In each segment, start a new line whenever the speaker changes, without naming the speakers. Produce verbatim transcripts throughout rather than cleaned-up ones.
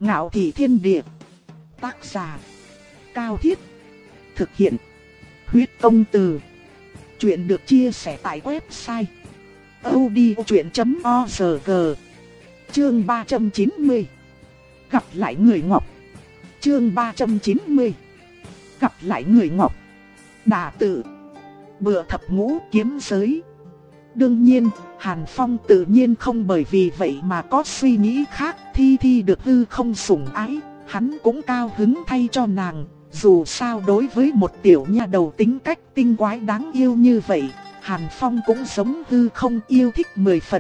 Ngạo thị thiên địa. Tác giả Cao Thiết. Thực hiện Huyết Công Từ. Chuyện được chia sẻ tại website audiochuyện chấm org. Chương ba trăm chín mươi. Gặp lại người Ngọc. Chương ba trăm chín mươi. Gặp lại người Ngọc. Đả tự. Bựa thập ngũ kiếm giới. Đương nhiên, Hàn Phong tự nhiên không bởi vì vậy mà có suy nghĩ khác. Thi Thi được hư không sủng ái, hắn cũng cao hứng thay cho nàng. Dù sao đối với một tiểu nha đầu tính cách tinh quái đáng yêu như vậy, Hàn Phong cũng giống hư không yêu thích mười phần.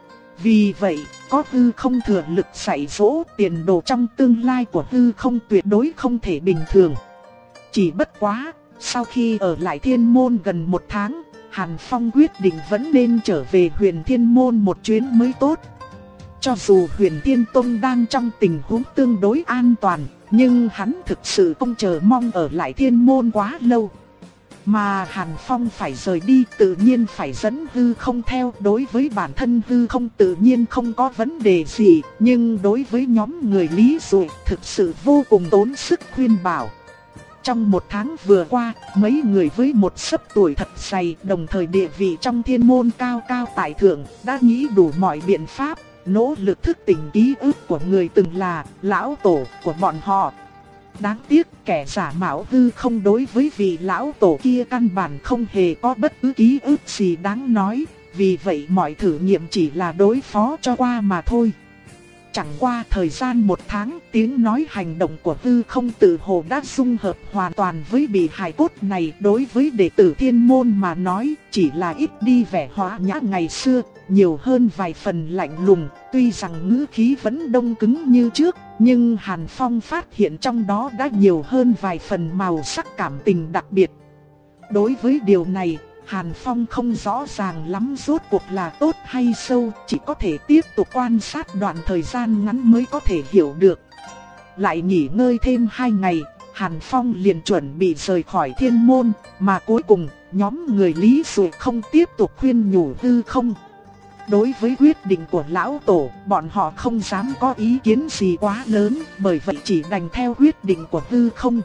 Vì vậy, có hư không thừa lực dạy dỗ, tiền đồ trong tương lai của hư không tuyệt đối không thể bình thường. Chỉ bất quá, sau khi ở lại thiên môn gần một tháng, Hàn Phong quyết định vẫn nên trở về Huyền Thiên Môn một chuyến mới tốt. Cho dù Huyền Thiên Tông đang trong tình huống tương đối an toàn, nhưng hắn thực sự không chờ mong ở lại thiên môn quá lâu. Mà Hàn Phong phải rời đi tự nhiên phải dẫn hư không theo. Đối với bản thân hư không tự nhiên không có vấn đề gì, nhưng đối với nhóm người Lý Dụ thực sự vô cùng tốn sức khuyên bảo. Trong một tháng vừa qua, mấy người với một xấp tuổi thật dày, đồng thời địa vị trong thiên môn cao cao tại thượng, đã nghĩ đủ mọi biện pháp, nỗ lực thức tỉnh ký ức của người từng là lão tổ của bọn họ. Đáng tiếc kẻ giả mạo hư không đối với vị lão tổ kia căn bản không hề có bất cứ ký ức gì đáng nói, vì vậy mọi thử nghiệm chỉ là đối phó cho qua mà thôi. Chẳng qua thời gian một tháng, tiếng nói hành động của hư không tự hồ đã dung hợp hoàn toàn với bị hài cốt này. Đối với đệ tử thiên môn mà nói, chỉ là ít đi vẻ hóa nhã ngày xưa, nhiều hơn vài phần lạnh lùng. Tuy rằng ngữ khí vẫn đông cứng như trước, nhưng Hàn Phong phát hiện trong đó đã nhiều hơn vài phần màu sắc cảm tình đặc biệt. Đối với điều này, Hàn Phong không rõ ràng lắm rốt cuộc là tốt hay sâu, chỉ có thể tiếp tục quan sát đoạn thời gian ngắn mới có thể hiểu được. Lại nghỉ ngơi thêm hai ngày, Hàn Phong liền chuẩn bị rời khỏi thiên môn, mà cuối cùng, nhóm người Lý Dụ không tiếp tục khuyên nhủ hư không. Đối với quyết định của lão tổ, bọn họ không dám có ý kiến gì quá lớn, bởi vậy chỉ đành theo quyết định của hư không.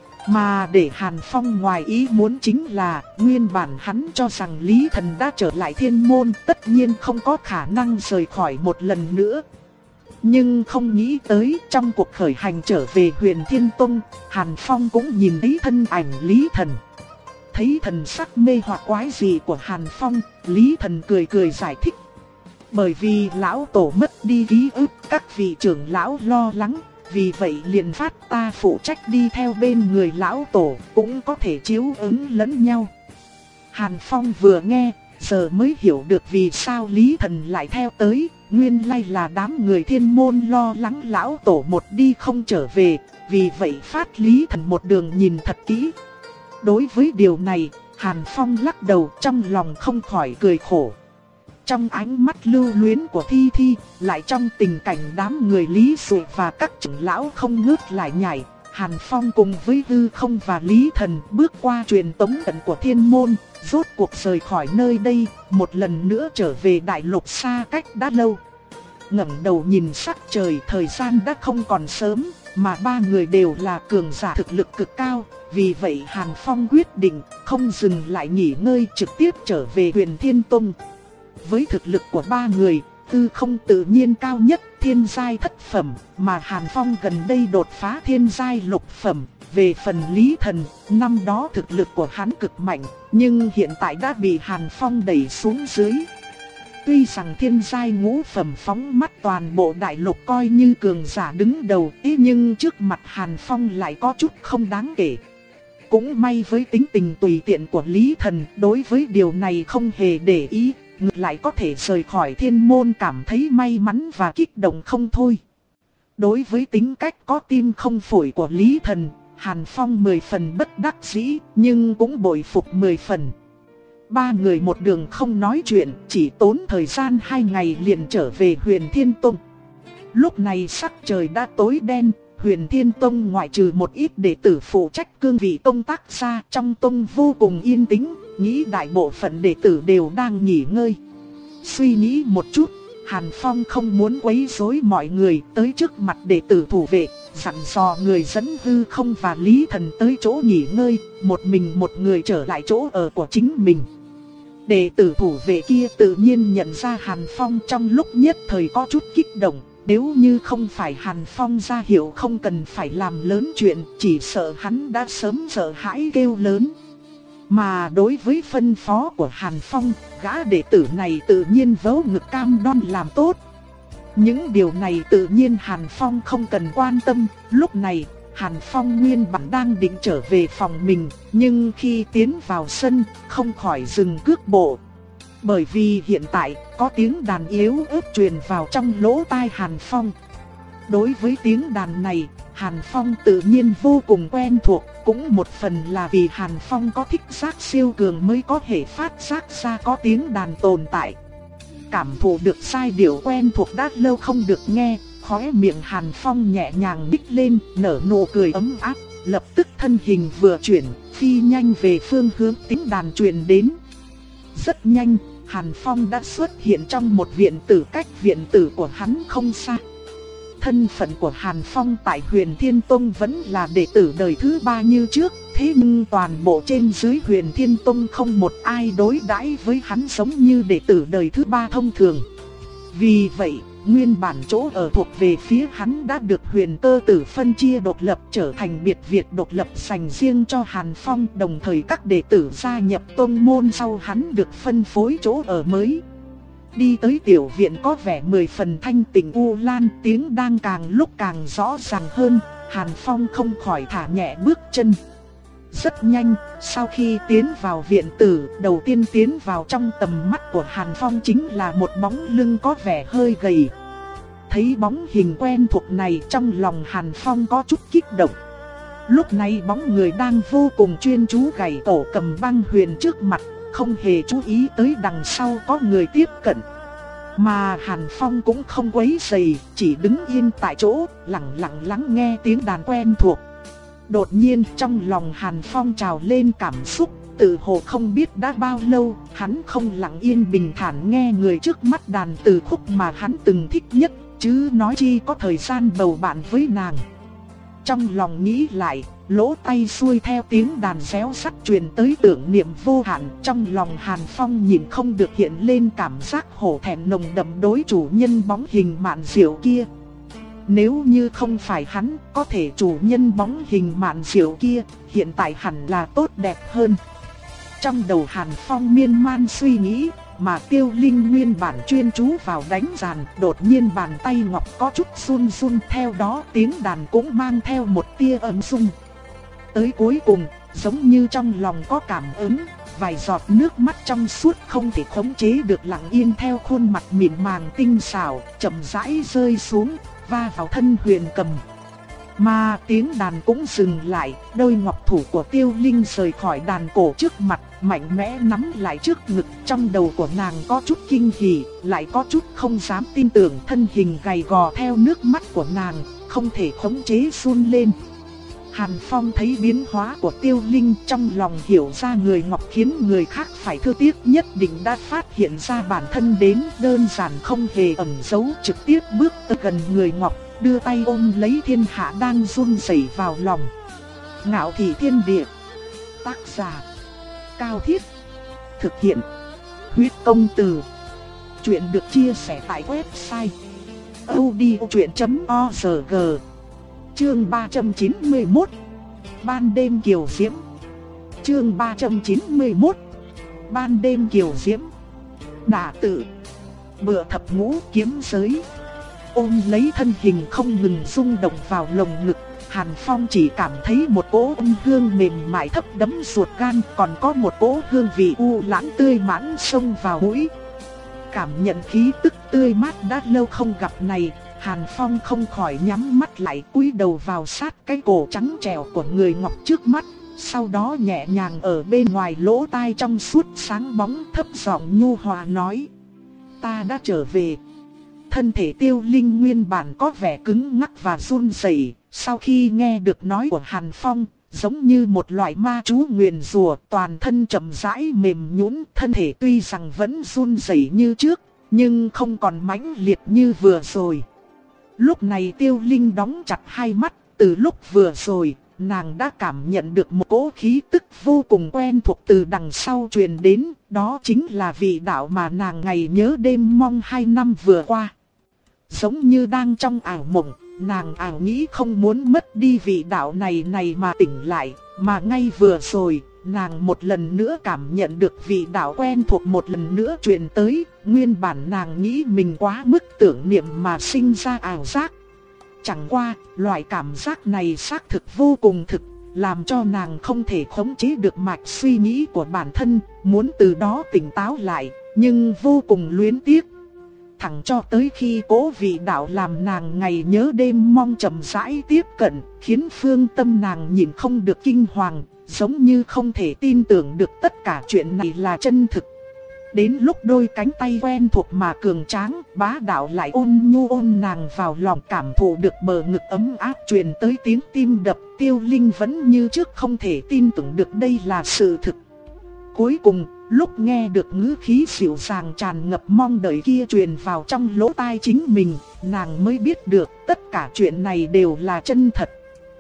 Mà để Hàn Phong ngoài ý muốn chính là, nguyên bản hắn cho rằng Lý Thần đã trở lại thiên môn, tất nhiên không có khả năng rời khỏi một lần nữa. Nhưng không nghĩ tới trong cuộc khởi hành trở về Huyền Thiên Tông, Hàn Phong cũng nhìn thấy thân ảnh Lý Thần. Thấy thần sắc mê hoặc quái dị của Hàn Phong, Lý Thần cười cười giải thích. Bởi vì lão tổ mất đi ký ức, các vị trưởng lão lo lắng. Vì vậy liền phát ta phụ trách đi theo bên người lão tổ, cũng có thể chiếu ứng lẫn nhau. Hàn Phong vừa nghe, giờ mới hiểu được vì sao Lý Thần lại theo tới. Nguyên lai là đám người thiên môn lo lắng lão tổ một đi không trở về, vì vậy phát Lý Thần một đường nhìn thật kỹ. Đối với điều này, Hàn Phong lắc đầu trong lòng không khỏi cười khổ. Trong ánh mắt lưu luyến của Thi Thi, lại trong tình cảnh đám người Lý Dụ và các trưởng lão không ngớt lại nhảy, Hàn Phong cùng với hư không và Lý Thần bước qua truyền tống trận của thiên môn, rốt cuộc rời khỏi nơi đây, một lần nữa trở về đại lục xa cách đã lâu. Ngẩng đầu nhìn sắc trời, thời gian đã không còn sớm, mà ba người đều là cường giả thực lực cực cao, vì vậy Hàn Phong quyết định không dừng lại nghỉ ngơi, trực tiếp trở về Huyền Thiên Tông. Với thực lực của ba người, hư không tự nhiên cao nhất thiên giai thất phẩm, mà Hàn Phong gần đây đột phá thiên giai lục phẩm. Về phần Lý Thần, năm đó thực lực của hắn cực mạnh, nhưng hiện tại đã bị Hàn Phong đẩy xuống dưới. Tuy rằng thiên giai ngũ phẩm phóng mắt toàn bộ đại lục coi như cường giả đứng đầu, ý nhưng trước mặt Hàn Phong lại có chút không đáng kể. Cũng may với tính tình tùy tiện của Lý Thần, đối với điều này không hề để ý. Ngược lại có thể rời khỏi thiên môn cảm thấy may mắn và kích động không thôi. Đối với tính cách có tim không phổi của Lý Thần, Hàn Phong mười phần bất đắc dĩ, nhưng cũng bội phục mười phần. Ba người một đường không nói chuyện, chỉ tốn thời gian hai ngày liền trở về Huyền Thiên Tông. Lúc này sắc trời đã tối đen, Huyền Thiên Tông ngoại trừ một ít đệ tử phụ trách cương vị công tác ra, trong tông vô cùng yên tĩnh, nghĩ đại bộ phận đệ tử đều đang nghỉ ngơi. Suy nghĩ một chút, Hàn Phong không muốn quấy rối mọi người, tới trước mặt đệ tử thủ vệ, dặn dò người dẫn Hư Không và Lý Thần tới chỗ nghỉ ngơi, một mình một người trở lại chỗ ở của chính mình. Đệ tử thủ vệ kia tự nhiên nhận ra Hàn Phong, trong lúc nhất thời có chút kích động. Nếu như không phải Hàn Phong ra hiệu không cần phải làm lớn chuyện, chỉ sợ hắn đã sớm sợ hãi kêu lớn. Mà đối với phân phó của Hàn Phong, gã đệ tử này tự nhiên vớ ngực cam đoan làm tốt. Những điều này tự nhiên Hàn Phong không cần quan tâm. Lúc này, Hàn Phong nguyên bản đang định trở về phòng mình, nhưng khi tiến vào sân, không khỏi dừng cước bộ. Bởi vì hiện tại, có tiếng đàn yếu ớt truyền vào trong lỗ tai Hàn Phong. Đối với tiếng đàn này, Hàn Phong tự nhiên vô cùng quen thuộc, cũng một phần là vì Hàn Phong có thích giác siêu cường mới có thể phát giác ra có tiếng đàn tồn tại. Cảm thụ được giai điệu quen thuộc đã lâu không được nghe, khóe miệng Hàn Phong nhẹ nhàng nhếch lên, nở nụ cười ấm áp, lập tức thân hình vừa chuyển, phi nhanh về phương hướng tiếng đàn truyền đến. Rất nhanh, Hàn Phong đã xuất hiện trong một viện tử cách viện tử của hắn không xa. Thân phận của Hàn Phong tại Huyền Thiên Tông vẫn là đệ tử đời thứ ba như trước, thế nhưng toàn bộ trên dưới Huyền Thiên Tông không một ai đối đãi với hắn giống như đệ tử đời thứ ba thông thường. Vì vậy, nguyên bản chỗ ở thuộc về phía hắn đã được Huyền Cơ Tử phân chia độc lập trở thành biệt viện độc lập dành riêng cho Hàn Phong, đồng thời các đệ tử gia nhập tông môn sau hắn được phân phối chỗ ở mới. Đi tới tiểu viện có vẻ mười phần thanh tịnh u lan, tiếng đang càng lúc càng rõ ràng hơn, Hàn Phong không khỏi thả nhẹ bước chân. Rất nhanh, sau khi tiến vào viện tử, đầu tiên tiến vào trong tầm mắt của Hàn Phong chính là một bóng lưng có vẻ hơi gầy. Thấy bóng hình quen thuộc này, trong lòng Hàn Phong có chút kích động. Lúc này bóng người đang vô cùng chuyên chú gảy tổ cầm băng huyền trước mặt, không hề chú ý tới đằng sau có người tiếp cận. Mà Hàn Phong cũng không quấy rầy, chỉ đứng yên tại chỗ, lặng lặng lắng nghe tiếng đàn quen thuộc. Đột nhiên trong lòng Hàn Phong trào lên cảm xúc, tự hồ không biết đã bao lâu, hắn không lặng yên bình thản nghe người trước mắt đàn từ khúc mà hắn từng thích nhất, chứ nói chi có thời gian bầu bạn với nàng. Trong lòng nghĩ lại, lỗ tai xuôi theo tiếng đàn réo sắt truyền tới tưởng niệm vô hạn, trong lòng Hàn Phong nhìn không được hiện lên cảm giác hổ thẹn nồng đậm đối chủ nhân bóng hình mạn diệu kia. Nếu như không phải hắn, có thể chủ nhân bóng hình mạn diệu kia, hiện tại hẳn là tốt đẹp hơn. Trong đầu Hàn Phong miên man suy nghĩ, mà Tiêu Linh nguyên bản chuyên chú vào đánh đàn, đột nhiên bàn tay ngọc có chút run run, theo đó tiếng đàn cũng mang theo một tia ấm rung. Tới cuối cùng, giống như trong lòng có cảm ứng, vài giọt nước mắt trong suốt không thể khống chế được lặng yên theo khuôn mặt mịn màng tinh xảo, chậm rãi rơi xuống, va vào thân huyền cầm. Mà tiếng đàn cũng dừng lại, đôi ngọc thủ của Tiêu Linh rời khỏi đàn cổ trước mặt, mạnh mẽ nắm lại trước ngực. Trong đầu của nàng có chút kinh hỉ, lại có chút không dám tin tưởng, thân hình gầy gò theo nước mắt của nàng, không thể khống chế run lên. Hàn Phong thấy biến hóa của Tiêu Linh, trong lòng hiểu ra người ngọc khiến người khác phải thương tiếc, nhất định đã phát hiện ra bản thân đến, đơn giản không hề ẩn giấu, trực tiếp bước tới gần người ngọc, đưa tay ôm lấy thiên hạ đang run rẩy vào lòng. Ngạo thị thiên địa. Tác giả: Cao Thiết. Thực hiện: Huyết Công Từ. Chuyện được chia sẻ tại website audiochuyện chấm org. Chương ba trăm chín mươi mốt. Ban đêm kiều diễm. Chương ba trăm chín mươi mốt. Ban đêm kiều diễm. Đả tự. Bựa thập ngũ kiếm giới. Ôm lấy thân hình không ngừng rung động vào lồng ngực, Hàn Phong chỉ cảm thấy một cỗ âm hương mềm mại thấm đẫm ruột gan, còn có một cỗ hương vị u lãng tươi mãn xông vào mũi. Cảm nhận khí tức tươi mát đã lâu không gặp này, Hàn Phong không khỏi nhắm mắt lại, cúi đầu vào sát cái cổ trắng trẻo của người ngọc trước mắt, sau đó nhẹ nhàng ở bên ngoài lỗ tai trong suốt sáng bóng thấp giọng nhu hòa nói: "Ta đã trở về." Thân thể Tiêu Linh nguyên bản có vẻ cứng ngắc và run rẩy, sau khi nghe được nói của Hàn Phong, giống như một loại ma chú nguyền rủa, toàn thân chậm rãi mềm nhũn, thân thể tuy rằng vẫn run rẩy như trước, nhưng không còn mãnh liệt như vừa rồi. Lúc này Tiêu Linh đóng chặt hai mắt, từ lúc vừa rồi, nàng đã cảm nhận được một cỗ khí tức vô cùng quen thuộc từ đằng sau truyền đến, đó chính là vị đạo mà nàng ngày nhớ đêm mong hai năm vừa qua. Giống như đang trong ảo mộng, nàng ảo nghĩ không muốn mất đi vị đạo này này mà tỉnh lại, mà ngay vừa rồi, nàng một lần nữa cảm nhận được vị đạo quen thuộc một lần nữa truyền tới, nguyên bản nàng nghĩ mình quá mức tưởng niệm mà sinh ra ảo giác. Chẳng qua, loại cảm giác này xác thực vô cùng thực, làm cho nàng không thể khống chế được mạch suy nghĩ của bản thân, muốn từ đó tỉnh táo lại, nhưng vô cùng luyến tiếc. Thẳng cho tới khi cố vị đạo làm nàng ngày nhớ đêm mong chậm rãi tiếp cận, khiến phương tâm nàng nhìn không được kinh hoàng, giống như không thể tin tưởng được tất cả chuyện này là chân thực. Đến lúc đôi cánh tay quen thuộc mà cường tráng, bá đạo lại ôn nhu ôn nàng vào lòng, cảm thụ được bờ ngực ấm áp truyền tới tiếng tim đập, Tiêu Linh vẫn như trước không thể tin tưởng được đây là sự thực. Cuối cùng, lúc nghe được ngữ khí dịu dàng tràn ngập mong đợi kia truyền vào trong lỗ tai chính mình, nàng mới biết được tất cả chuyện này đều là chân thật.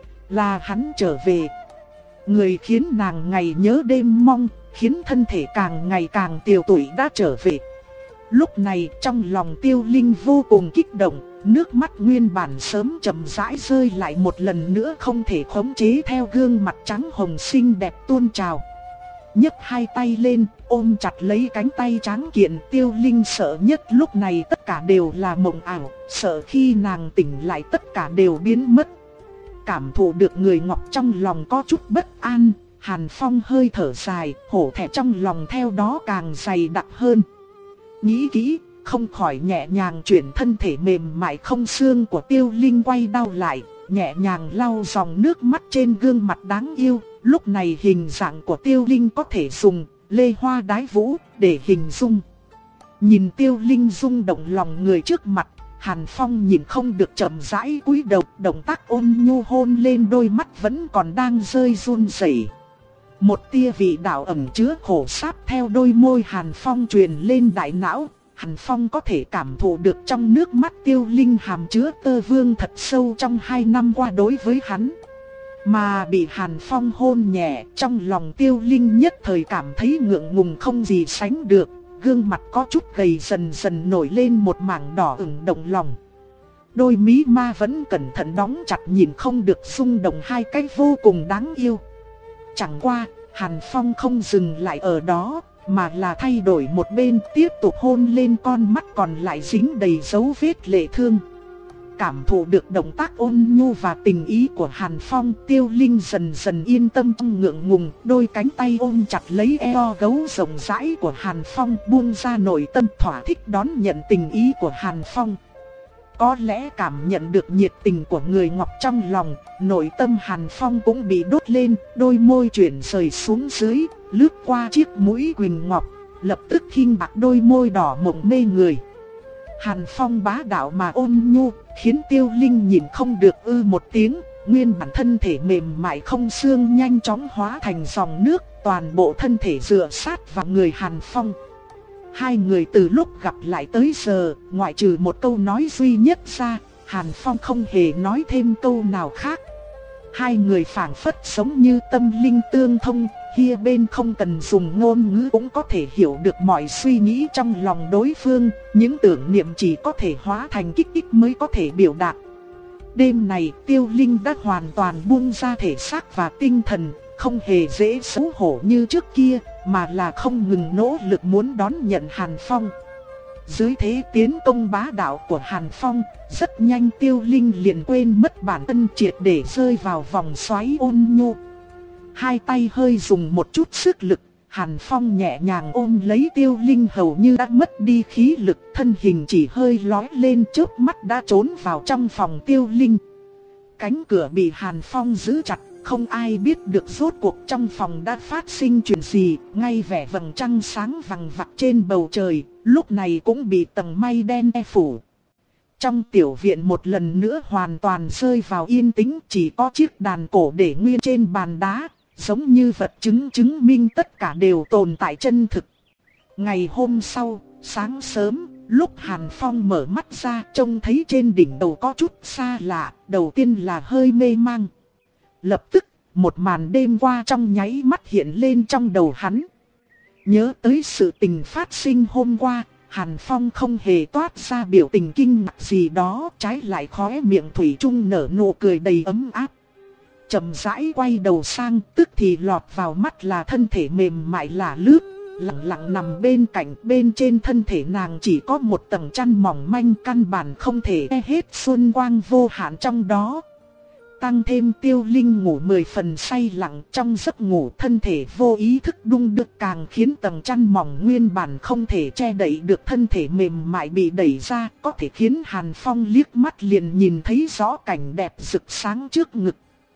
Là hắn trở về. Người khiến nàng ngày nhớ đêm mong, khiến thân thể càng ngày càng tiều tụy đã trở về. Lúc này trong lòng Tiêu Linh vô cùng kích động, nước mắt nguyên bản sớm chậm rãi rơi lại một lần nữa không thể khống chế theo gương mặt trắng hồng xinh đẹp tuôn trào. Nhấc hai tay lên, ôm chặt lấy cánh tay trắng kiện, Tiêu Linh sợ nhất lúc này tất cả đều là mộng ảo, sợ khi nàng tỉnh lại tất cả đều biến mất. Cảm thụ được người ngọc trong lòng có chút bất an, Hàn Phong hơi thở dài, hổ thẹn trong lòng theo đó càng dày đặc hơn. Nghĩ kỹ, không khỏi nhẹ nhàng chuyển thân thể mềm mại không xương của Tiêu Linh quay đau lại, nhẹ nhàng lau dòng nước mắt trên gương mặt đáng yêu. Lúc này hình dạng của Tiêu Linh có thể dùng lê hoa đái vũ để hình dung. Nhìn Tiêu Linh rung động lòng người trước mặt, Hàn Phong nhìn không được chậm rãi cúi đầu, động tác ôn nhu hôn lên đôi mắt vẫn còn đang rơi run rẩy. Một tia vị đạo ẩn chứa khổ sáp theo đôi môi Hàn Phong truyền lên đại não. Hàn Phong có thể cảm thụ được trong nước mắt Tiêu Linh hàm chứa tơ vương thật sâu trong hai năm qua đối với hắn. Mà bị Hàn Phong hôn nhẹ, trong lòng Tiêu Linh nhất thời cảm thấy ngượng ngùng không gì sánh được. Gương mặt có chút gầy dần dần nổi lên một mảng đỏ ửng động lòng. Đôi mí ma vẫn cẩn thận đóng chặt nhìn không được rung động hai cái vô cùng đáng yêu. Chẳng qua, Hàn Phong không dừng lại ở đó, mà là thay đổi một bên tiếp tục hôn lên con mắt còn lại dính đầy dấu vết lệ thương. Cảm thụ được động tác ôn nhu và tình ý của Hàn Phong, Tiêu Linh dần dần yên tâm trong ngượng ngùng, đôi cánh tay ôm chặt lấy eo gấu rộng rãi của Hàn Phong, buông ra nội tâm thỏa thích đón nhận tình ý của Hàn Phong. Có lẽ cảm nhận được nhiệt tình của người ngọc trong lòng, nội tâm Hàn Phong cũng bị đốt lên, đôi môi chuyển rời xuống dưới, lướt qua chiếc mũi quỳnh ngọc, lập tức khinh bạc đôi môi đỏ mộng mê người. Hàn Phong bá đạo mà ôn nhu, khiến Tiêu Linh nhìn không được ư một tiếng, nguyên bản thân thể mềm mại không xương nhanh chóng hóa thành dòng nước, toàn bộ thân thể dựa sát vào người Hàn Phong. Hai người từ lúc gặp lại tới giờ, ngoại trừ một câu nói duy nhất ra, Hàn Phong không hề nói thêm câu nào khác. Hai người phảng phất giống như tâm linh tương thông, kia bên không cần dùng ngôn ngữ cũng có thể hiểu được mọi suy nghĩ trong lòng đối phương, những tưởng niệm chỉ có thể hóa thành kích thích mới có thể biểu đạt. Đêm này Tiêu Linh đã hoàn toàn buông ra thể xác và tinh thần, không hề dễ xấu hổ như trước kia, mà là không ngừng nỗ lực muốn đón nhận Hàn Phong. Dưới thế tiến công bá đạo của Hàn Phong, rất nhanh Tiêu Linh liền quên mất bản thân, triệt để rơi vào vòng xoáy ôn nhu. Hai tay hơi dùng một chút sức lực, Hàn Phong nhẹ nhàng ôm lấy Tiêu Linh hầu như đã mất đi khí lực, thân hình chỉ hơi lói lên chớp mắt đã trốn vào trong phòng Tiêu Linh. Cánh cửa bị Hàn Phong giữ chặt, không ai biết được rốt cuộc trong phòng đã phát sinh chuyện gì, ngay vẻ vầng trăng sáng vằng vặc trên bầu trời, lúc này cũng bị tầng mây đen che phủ. Trong tiểu viện một lần nữa hoàn toàn rơi vào yên tĩnh, chỉ có chiếc đàn cổ để nguyên trên bàn đá, giống như vật chứng chứng minh tất cả đều tồn tại chân thực. Ngày hôm sau, sáng sớm, Lúc Hàn Phong mở mắt ra trông thấy trên đỉnh đầu có chút xa lạ, đầu tiên là hơi mê mang. Lập tức, một màn đêm qua trong nháy mắt hiện lên trong đầu hắn. Nhớ tới sự tình phát sinh hôm qua, Hàn Phong không hề toát ra biểu tình kinh ngạc gì đó, trái lại khóe miệng thủy chung nở nụ cười đầy ấm áp. Chậm rãi quay đầu sang, tức thì lọt vào mắt là thân thể mềm mại lả lướt, lặng lặng nằm bên cạnh. Bên trên thân thể nàng chỉ có một tầng chăn mỏng manh, căn bản không thể che hết xuân quang vô hạn trong đó. Tăng thêm Tiêu Linh ngủ mười phần say lặng, trong giấc ngủ thân thể vô ý thức đung đưa càng khiến tầng chăn mỏng nguyên bản không thể che đậy được thân thể mềm mại bị đẩy ra, có thể khiến Hàn Phong liếc mắt liền nhìn thấy rõ cảnh đẹp rực sáng trước ngực.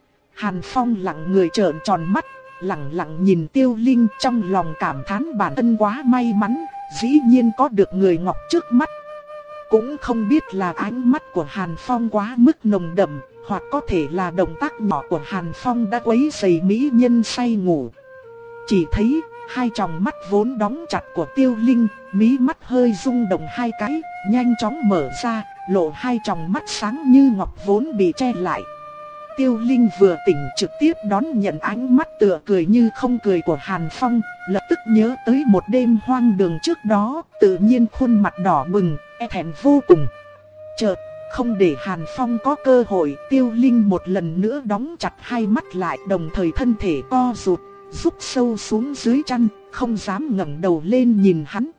Hàn Phong lặng người trợn tròn mắt, lặng lặng nhìn Tiêu Linh, trong lòng cảm thán bản thân quá may mắn, dĩ nhiên có được người ngọc trước mắt. Cũng không biết là ánh mắt của Hàn Phong quá mức nồng đậm, hoặc có thể là động tác nhỏ của Hàn Phong đã quấy rầy mỹ nhân say ngủ. Chỉ thấy hai tròng mắt vốn đóng chặt của Tiêu Linh, mí mắt hơi rung động hai cái, nhanh chóng mở ra, lộ hai tròng mắt sáng như ngọc vốn bị che lại. Tiêu Linh vừa tỉnh trực tiếp đón nhận ánh mắt tựa cười như không cười của Hàn Phong, lập tức nhớ tới một đêm hoang đường trước đó, tự nhiên khuôn mặt đỏ bừng, e thẹn vô cùng. Chợt, không để Hàn Phong có cơ hội, Tiêu Linh một lần nữa đóng chặt hai mắt lại, đồng thời thân thể co rụt, rút sâu xuống dưới chăn, không dám ngẩng đầu lên nhìn hắn.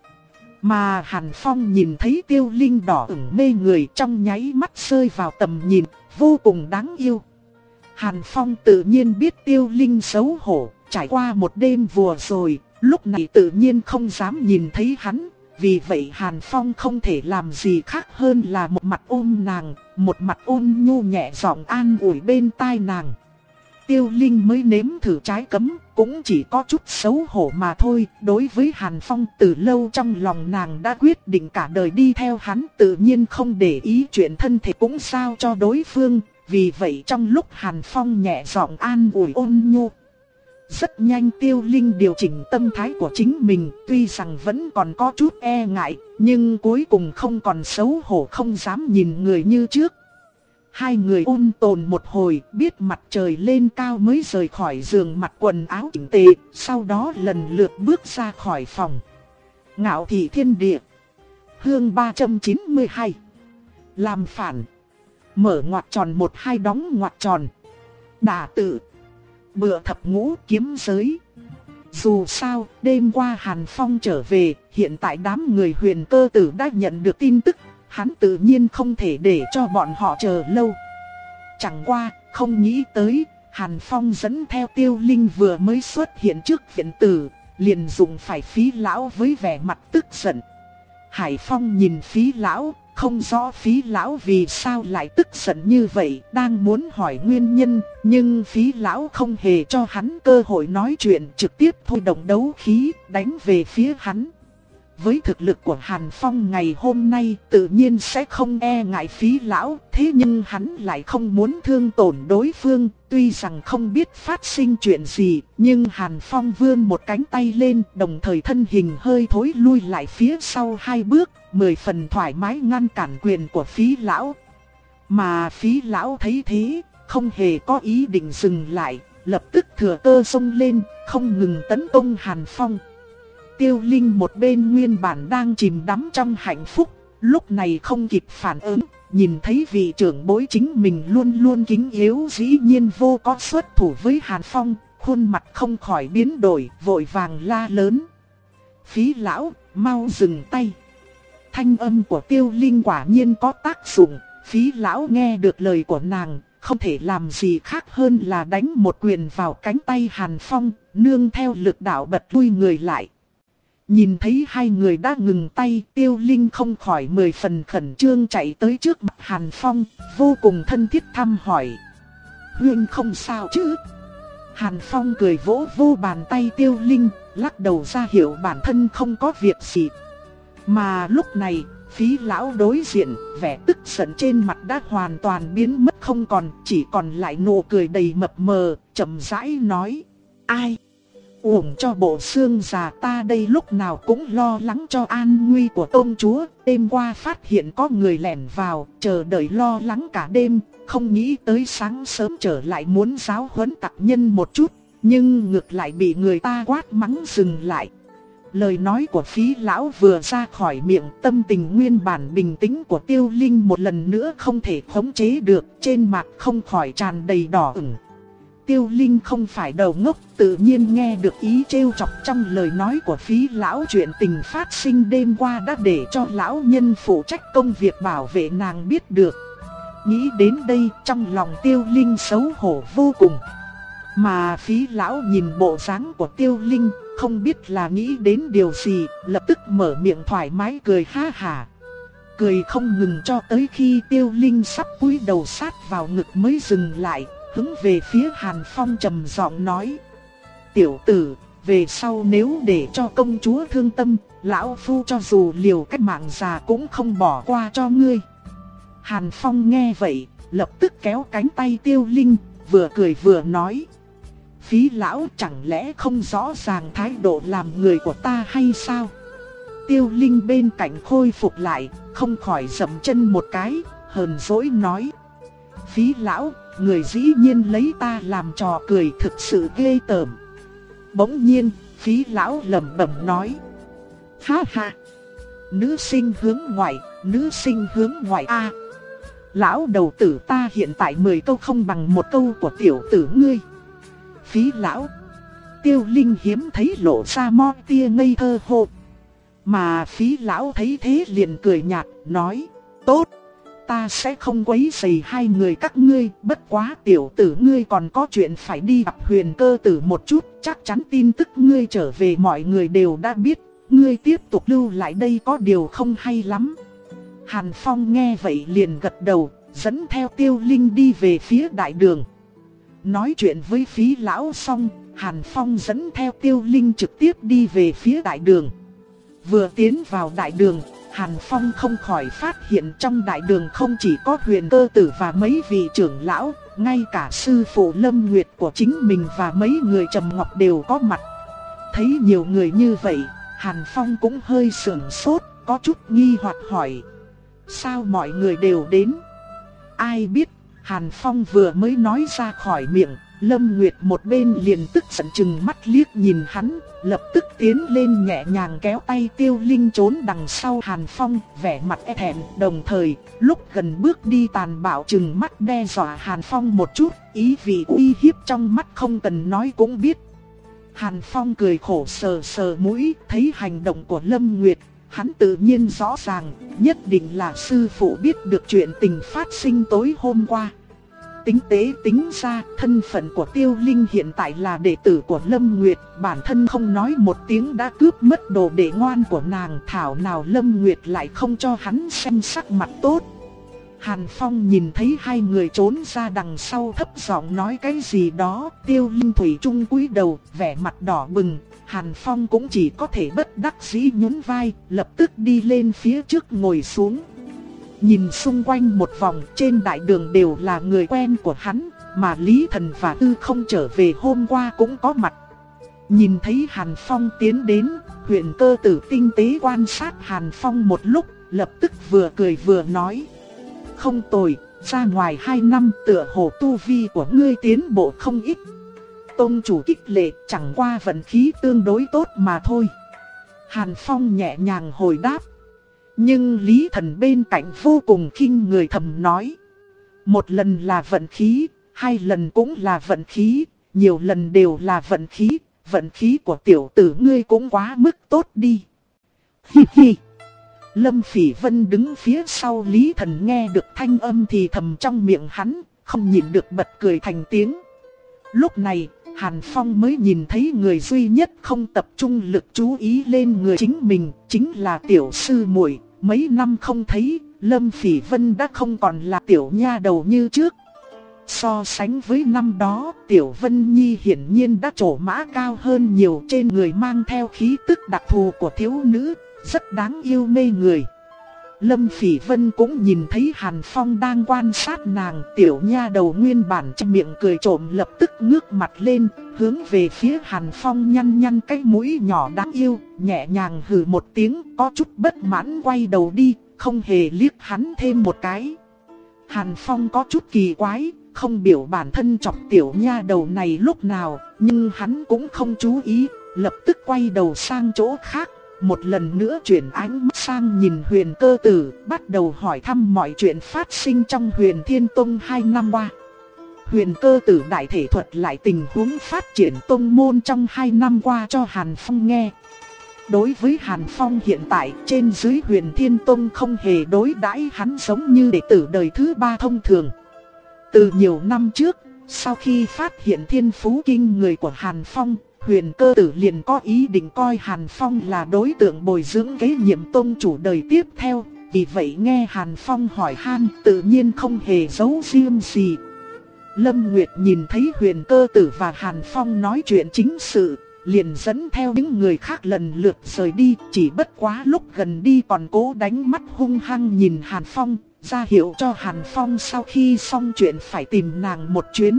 Mà Hàn Phong nhìn thấy Tiêu Linh đỏ ửng mê người, trong nháy mắt rơi vào tầm nhìn, vô cùng đáng yêu. Hàn Phong tự nhiên biết Tiêu Linh xấu hổ, trải qua một đêm vừa rồi, lúc này tự nhiên không dám nhìn thấy hắn. Vì vậy Hàn Phong không thể làm gì khác hơn là một mặt ôm nàng, một mặt ôn nhu nhẹ giọng an ủi bên tai nàng. Tiêu Linh mới nếm thử trái cấm, cũng chỉ có chút xấu hổ mà thôi. Đối với Hàn Phong, từ lâu trong lòng nàng đã quyết định cả đời đi theo hắn, tự nhiên không để ý chuyện thân thể cũng sao cho đối phương. Vì vậy trong lúc Hàn Phong nhẹ giọng an ủi ôn nhu, rất nhanh Tiêu Linh điều chỉnh tâm thái của chính mình, tuy rằng vẫn còn có chút e ngại, nhưng cuối cùng không còn xấu hổ không dám nhìn người như trước. Hai người ôn tồn một hồi, biết mặt trời lên cao mới rời khỏi giường mặc quần áo chỉnh tề, sau đó lần lượt bước ra khỏi phòng. Ngạo thị thiên địa, hương ba trăm chín mươi hai, làm phản, mở ngoặc tròn một hai đóng ngoặc tròn, đả tự, bựa thập ngũ kiếm giới. Dù sao, đêm qua Hàn Phong trở về, hiện tại đám người Huyền Cơ Tử đã nhận được tin tức, hắn tự nhiên không thể để cho bọn họ chờ lâu. Chẳng qua, không nghĩ tới, Hàn Phong dẫn theo Tiêu Linh vừa mới xuất hiện trước viện tử, liền dùng phải Phí Lão với vẻ mặt tức giận. Hải Phong nhìn Phí Lão, không rõ Phí Lão vì sao lại tức giận như vậy, đang muốn hỏi nguyên nhân, nhưng Phí Lão không hề cho hắn cơ hội nói chuyện, trực tiếp thôi động đấu khí, đánh về phía hắn. Với thực lực của Hàn Phong ngày hôm nay tự nhiên sẽ không e ngại Phí Lão, thế nhưng hắn lại không muốn thương tổn đối phương. Tuy rằng không biết phát sinh chuyện gì, nhưng Hàn Phong vươn một cánh tay lên, đồng thời thân hình hơi thối lui lại phía sau hai bước, mười phần thoải mái ngăn cản quyền của Phí Lão. Mà Phí Lão thấy thế, không hề có ý định dừng lại, lập tức thừa cơ xông lên, không ngừng tấn công Hàn Phong. Tiêu Linh một bên nguyên bản đang chìm đắm trong hạnh phúc, lúc này không kịp phản ứng, nhìn thấy vị trưởng bối chính mình luôn luôn kính yếu dĩ nhiên vô có xuất thủ với Hàn Phong, khuôn mặt không khỏi biến đổi, vội vàng la lớn. Phí Lão, mau dừng tay. Thanh âm của Tiêu Linh quả nhiên có tác dụng, Phí Lão nghe được lời của nàng, không thể làm gì khác hơn là đánh một quyền vào cánh tay Hàn Phong, nương theo lực đạo bật lui người lại. Nhìn thấy hai người đã ngừng tay, Tiêu Linh không khỏi mười phần khẩn trương chạy tới trước mặt Hàn Phong, vô cùng thân thiết thăm hỏi. Huynh không sao chứ? Hàn Phong cười vỗ vô bàn tay Tiêu Linh, lắc đầu ra hiệu bản thân không có việc gì. Mà lúc này, Phí Lão đối diện, vẻ tức giận trên mặt đã hoàn toàn biến mất không còn, chỉ còn lại nụ cười đầy mập mờ, chậm rãi nói. Ai? Uổng cho bộ xương già ta đây lúc nào cũng lo lắng cho an nguy của công chúa. Đêm qua phát hiện có người lẻn vào, chờ đợi lo lắng cả đêm. Không nghĩ tới sáng sớm trở lại muốn giáo huấn tặc nhân một chút, nhưng ngược lại bị người ta quát mắng dừng lại. Lời nói của Phí lão vừa ra khỏi miệng, tâm tình nguyên bản bình tĩnh của Tiêu Linh một lần nữa không thể khống chế được, trên mặt không khỏi tràn đầy đỏ ửng. Tiêu Linh không phải đầu ngốc, tự nhiên nghe được ý trêu chọc trong lời nói của Phí lão. Chuyện tình phát sinh đêm qua đã để cho lão nhân phụ trách công việc bảo vệ nàng biết được. Nghĩ đến đây, trong lòng Tiêu Linh xấu hổ vô cùng. Mà Phí lão nhìn bộ dáng của Tiêu Linh, không biết là nghĩ đến điều gì, lập tức mở miệng thoải mái cười ha hả. Cười không ngừng cho tới khi Tiêu Linh sắp cúi đầu sát vào ngực mới dừng lại, hướng về phía Hàn Phong trầm giọng nói: "Tiểu tử, về sau nếu để cho công chúa thương tâm, lão phu cho dù liều cách mạng già cũng không bỏ qua cho ngươi." Hàn Phong nghe vậy, lập tức kéo cánh tay Tiêu Linh, vừa cười vừa nói: "Phí lão chẳng lẽ không rõ ràng thái độ làm người của ta hay sao?" Tiêu Linh bên cạnh khôi phục lại, không khỏi dậm chân một cái, hờn dỗi nói: "Phí lão, người dĩ nhiên lấy ta làm trò cười, thực sự ghê tởm." Bỗng nhiên, Phí lão lẩm bẩm nói: "Ha ha, nữ sinh hướng ngoại, nữ sinh hướng ngoại a. Lão đầu tử ta hiện tại mười câu không bằng một câu của tiểu tử ngươi." Phí lão. Tiêu Linh hiếm thấy lộ ra mo tia ngây thơ hộp. Mà Phí lão thấy thế liền cười nhạt, nói: "Tốt, ta sẽ không quấy rầy hai người các ngươi, bất quá tiểu tử ngươi còn có chuyện phải đi gặp Huyền Cơ Tử một chút, chắc chắn tin tức ngươi trở về mọi người đều đã biết, ngươi tiếp tục lưu lại đây có điều không hay lắm." Hàn Phong nghe vậy liền gật đầu, dẫn theo Tiêu Linh đi về phía đại đường. Nói chuyện với Phí lão xong, Hàn Phong dẫn theo Tiêu Linh trực tiếp đi về phía đại đường. Vừa tiến vào đại đường, Hàn Phong không khỏi phát hiện trong đại đường không chỉ có Huyền Cơ Tử và mấy vị trưởng lão, ngay cả sư phụ Lâm Nguyệt của chính mình và mấy người Trầm Ngọc đều có mặt. Thấy nhiều người như vậy, Hàn Phong cũng hơi sửng sốt, có chút nghi hoặc hỏi: "Sao mọi người đều đến?" Ai biết, Hàn Phong vừa mới nói ra khỏi miệng, Lâm Nguyệt một bên liền tức giận chừng mắt liếc nhìn hắn, lập tức tiến lên nhẹ nhàng kéo tay Tiêu Linh trốn đằng sau Hàn Phong, vẻ mặt e thẹn, đồng thời lúc gần bước đi tàn bạo chừng mắt đe dọa Hàn Phong một chút, ý vị uy hiếp trong mắt không cần nói cũng biết. Hàn Phong cười khổ sờ sờ mũi, thấy hành động của Lâm Nguyệt, hắn tự nhiên rõ ràng, nhất định là sư phụ biết được chuyện tình phát sinh tối hôm qua. Tính tế tính ra, thân phận của Tiêu Linh hiện tại là đệ tử của Lâm Nguyệt, bản thân không nói một tiếng đã cướp mất đồ đệ ngoan của nàng, thảo nào Lâm Nguyệt lại không cho hắn xem sắc mặt tốt. Hàn Phong nhìn thấy hai người trốn ra đằng sau thấp giọng nói cái gì đó, Tiêu Linh thủy chung cúi đầu, vẻ mặt đỏ bừng. Hàn Phong cũng chỉ có thể bất đắc dĩ nhún vai, lập tức đi lên phía trước ngồi xuống. Nhìn xung quanh một vòng, trên đại đường đều là người quen của hắn, mà Lý Thần và Tư Không trở về hôm qua cũng có mặt. Nhìn thấy Hàn Phong tiến đến, Huyền Cơ Tử tinh tế quan sát Hàn Phong một lúc, lập tức vừa cười vừa nói: "Không tồi, ra ngoài hai năm tựa hồ tu vi của ngươi tiến bộ không ít." Tông chủ kích lệ, chẳng qua vận khí tương đối tốt mà thôi. Hàn Phong nhẹ nhàng hồi đáp. Nhưng Lý Thần bên cạnh vô cùng khinh người thầm nói: "Một lần là vận khí, hai lần cũng là vận khí, nhiều lần đều là vận khí, vận khí của tiểu tử ngươi cũng quá mức tốt đi." Hi hi. Lâm Phỉ Vân đứng phía sau Lý Thần nghe được thanh âm thì thầm trong miệng hắn, không nhịn được bật cười thành tiếng. Lúc này, Hàn Phong mới nhìn thấy người duy nhất không tập trung lực chú ý lên người chính mình, chính là tiểu sư muội. Mấy năm không thấy, Lâm Phỉ Vân đã không còn là tiểu nha đầu như trước. So sánh với năm đó, Tiểu Vân Nhi hiển nhiên đã trổ mã cao hơn nhiều, trên người mang theo khí tức đặc thù của thiếu nữ, rất đáng yêu mê người. Lâm Phỉ Vân cũng nhìn thấy Hàn Phong đang quan sát nàng. Tiểu nha đầu nguyên bản trong miệng cười trộm lập tức ngước mặt lên, hướng về phía Hàn Phong nhăn nhăn cái mũi nhỏ đáng yêu, nhẹ nhàng hừ một tiếng, có chút bất mãn quay đầu đi, không hề liếc hắn thêm một cái. Hàn Phong có chút kỳ quái, không biểu bản thân chọc tiểu nha đầu này lúc nào, nhưng hắn cũng không chú ý, lập tức quay đầu sang chỗ khác. Một lần nữa chuyển ánh mắt sang nhìn Huyền Cơ Tử, bắt đầu hỏi thăm mọi chuyện phát sinh trong Huyền Thiên Tông hai năm qua. Huyền Cơ Tử đại thể thuật lại tình huống phát triển tông môn trong hai năm qua cho Hàn Phong nghe. Đối với Hàn Phong hiện tại, trên dưới Huyền Thiên Tông không hề đối đãi hắn giống như đệ tử đời thứ ba thông thường. Từ nhiều năm trước, sau khi phát hiện thiên phú kinh người của Hàn Phong, Huyền Cơ Tử liền có ý định coi Hàn Phong là đối tượng bồi dưỡng kế nhiệm tông chủ đời tiếp theo. Vì vậy nghe Hàn Phong hỏi han, tự nhiên không hề giấu riêng gì. Lâm Nguyệt nhìn thấy Huyền Cơ Tử và Hàn Phong nói chuyện chính sự, liền dẫn theo những người khác lần lượt rời đi. Chỉ bất quá lúc gần đi còn cố đánh mắt hung hăng nhìn Hàn Phong, ra hiệu cho Hàn Phong sau khi xong chuyện phải tìm nàng một chuyến.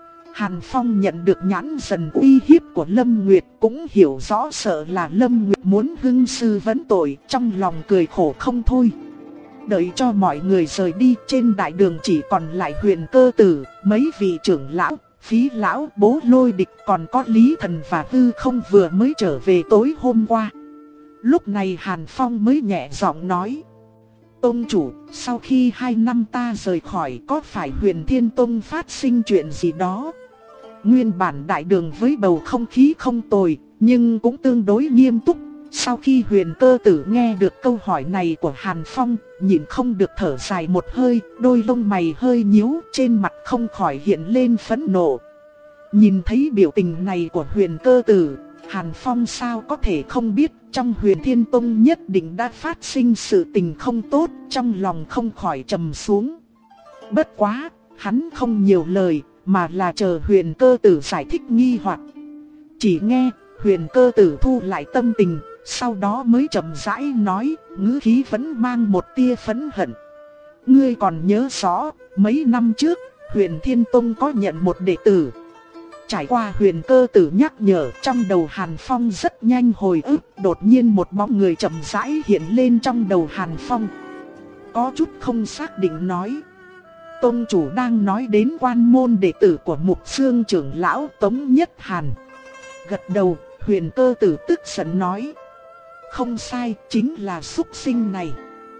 Hàn Phong nhận được nhãn dần uy hiếp của Lâm Nguyệt, cũng hiểu rõ sợ là Lâm Nguyệt muốn hưng sư vấn tội, trong lòng cười khổ không thôi. Đợi cho mọi người rời đi, trên đại đường chỉ còn lại Huyền Cơ Tử, mấy vị trưởng lão, Phí lão, Bố Lôi Địch, còn có Lý Thần và Tư Không vừa mới trở về tối hôm qua. Lúc này Hàn Phong mới nhẹ giọng nói: Tông chủ, sau khi hai năm ta rời khỏi, có phải Huyền Thiên Tông phát sinh chuyện gì đó? Nguyên bản đại đường với bầu không khí không tồi, nhưng cũng tương đối nghiêm túc. Sau khi Huyền Cơ Tử nghe được câu hỏi này của Hàn Phong, nhịn không được thở dài một hơi, đôi lông mày hơi nhíu, trên mặt không khỏi hiện lên phẫn nộ. Nhìn thấy biểu tình này của Huyền Cơ Tử, Hàn Phong sao có thể không biết, trong Huyền Thiên Tông nhất định đã phát sinh sự tình không tốt, trong lòng không khỏi trầm xuống. Bất quá, hắn không nhiều lời, mà là chờ Huyền Cơ Tử giải thích nghi hoặc. Chỉ nghe Huyền Cơ Tử thu lại tâm tình, sau đó mới chậm rãi nói, ngữ khí vẫn mang một tia phẫn hận. Ngươi còn nhớ rõ, mấy năm trước, Huyền Thiên Tông có nhận một đệ tử. Trải qua Huyền Cơ Tử nhắc nhở, trong đầu Hàn Phong rất nhanh hồi ức, đột nhiên một bóng người chậm rãi hiện lên trong đầu Hàn Phong. Có chút không xác định nói: Tông chủ đang nói đến quan môn đệ tử của Mục Xương trưởng lão Tống Nhất Hàn. Gật đầu, Huyền Cơ Tử tức giận nói: Không sai, chính là súc sinh này.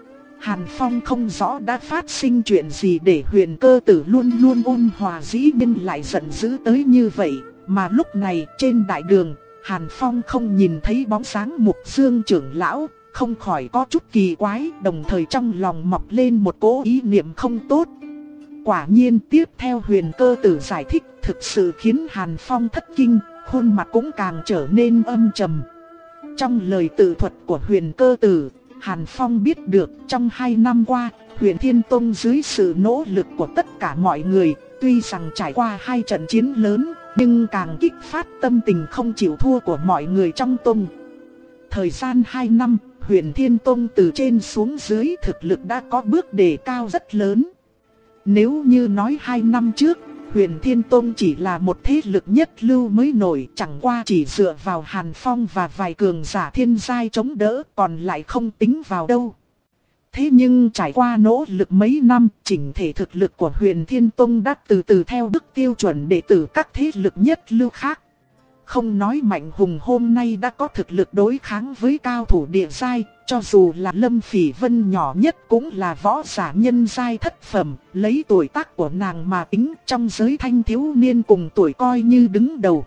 Hàn Phong không rõ đã phát sinh chuyện gì để Huyền Cơ Tử luôn luôn ôn hòa dĩ nhiên lại giận dữ tới như vậy. Mà lúc này trên đại đường, Hàn Phong không nhìn thấy bóng sáng Mục Dương trưởng lão, không khỏi có chút kỳ quái, đồng thời trong lòng mọc lên một cỗ ý niệm không tốt. Quả nhiên tiếp theo Huyền Cơ Tử giải thích thực sự khiến Hàn Phong thất kinh, khuôn mặt cũng càng trở nên âm trầm. Trong lời tự thuật của Huyền Cơ Tử, Hàn Phong biết được trong hai năm qua, Huyền Thiên Tông dưới sự nỗ lực của tất cả mọi người, tuy rằng trải qua hai trận chiến lớn, nhưng càng kích phát tâm tình không chịu thua của mọi người trong tông. Thời gian hai năm, Huyền Thiên Tông từ trên xuống dưới thực lực đã có bước đề cao rất lớn. Nếu như nói hai năm trước, Huyền Thiên Tông chỉ là một thế lực nhất lưu mới nổi, chẳng qua chỉ dựa vào Hàn Phong và vài cường giả thiên giai chống đỡ, còn lại không tính vào đâu. Thế nhưng trải qua nỗ lực mấy năm, chỉnh thể thực lực của Huyền Thiên Tông đã từ từ theo đức tiêu chuẩn đệ tử các thế lực nhất lưu khác. Không nói Mạnh Hùng hôm nay đã có thực lực đối kháng với cao thủ địa giai, cho dù là Lâm Phỉ Vân nhỏ nhất cũng là võ giả nhân giai thất phẩm, lấy tuổi tác của nàng mà tính, trong giới thanh thiếu niên cùng tuổi coi như đứng đầu.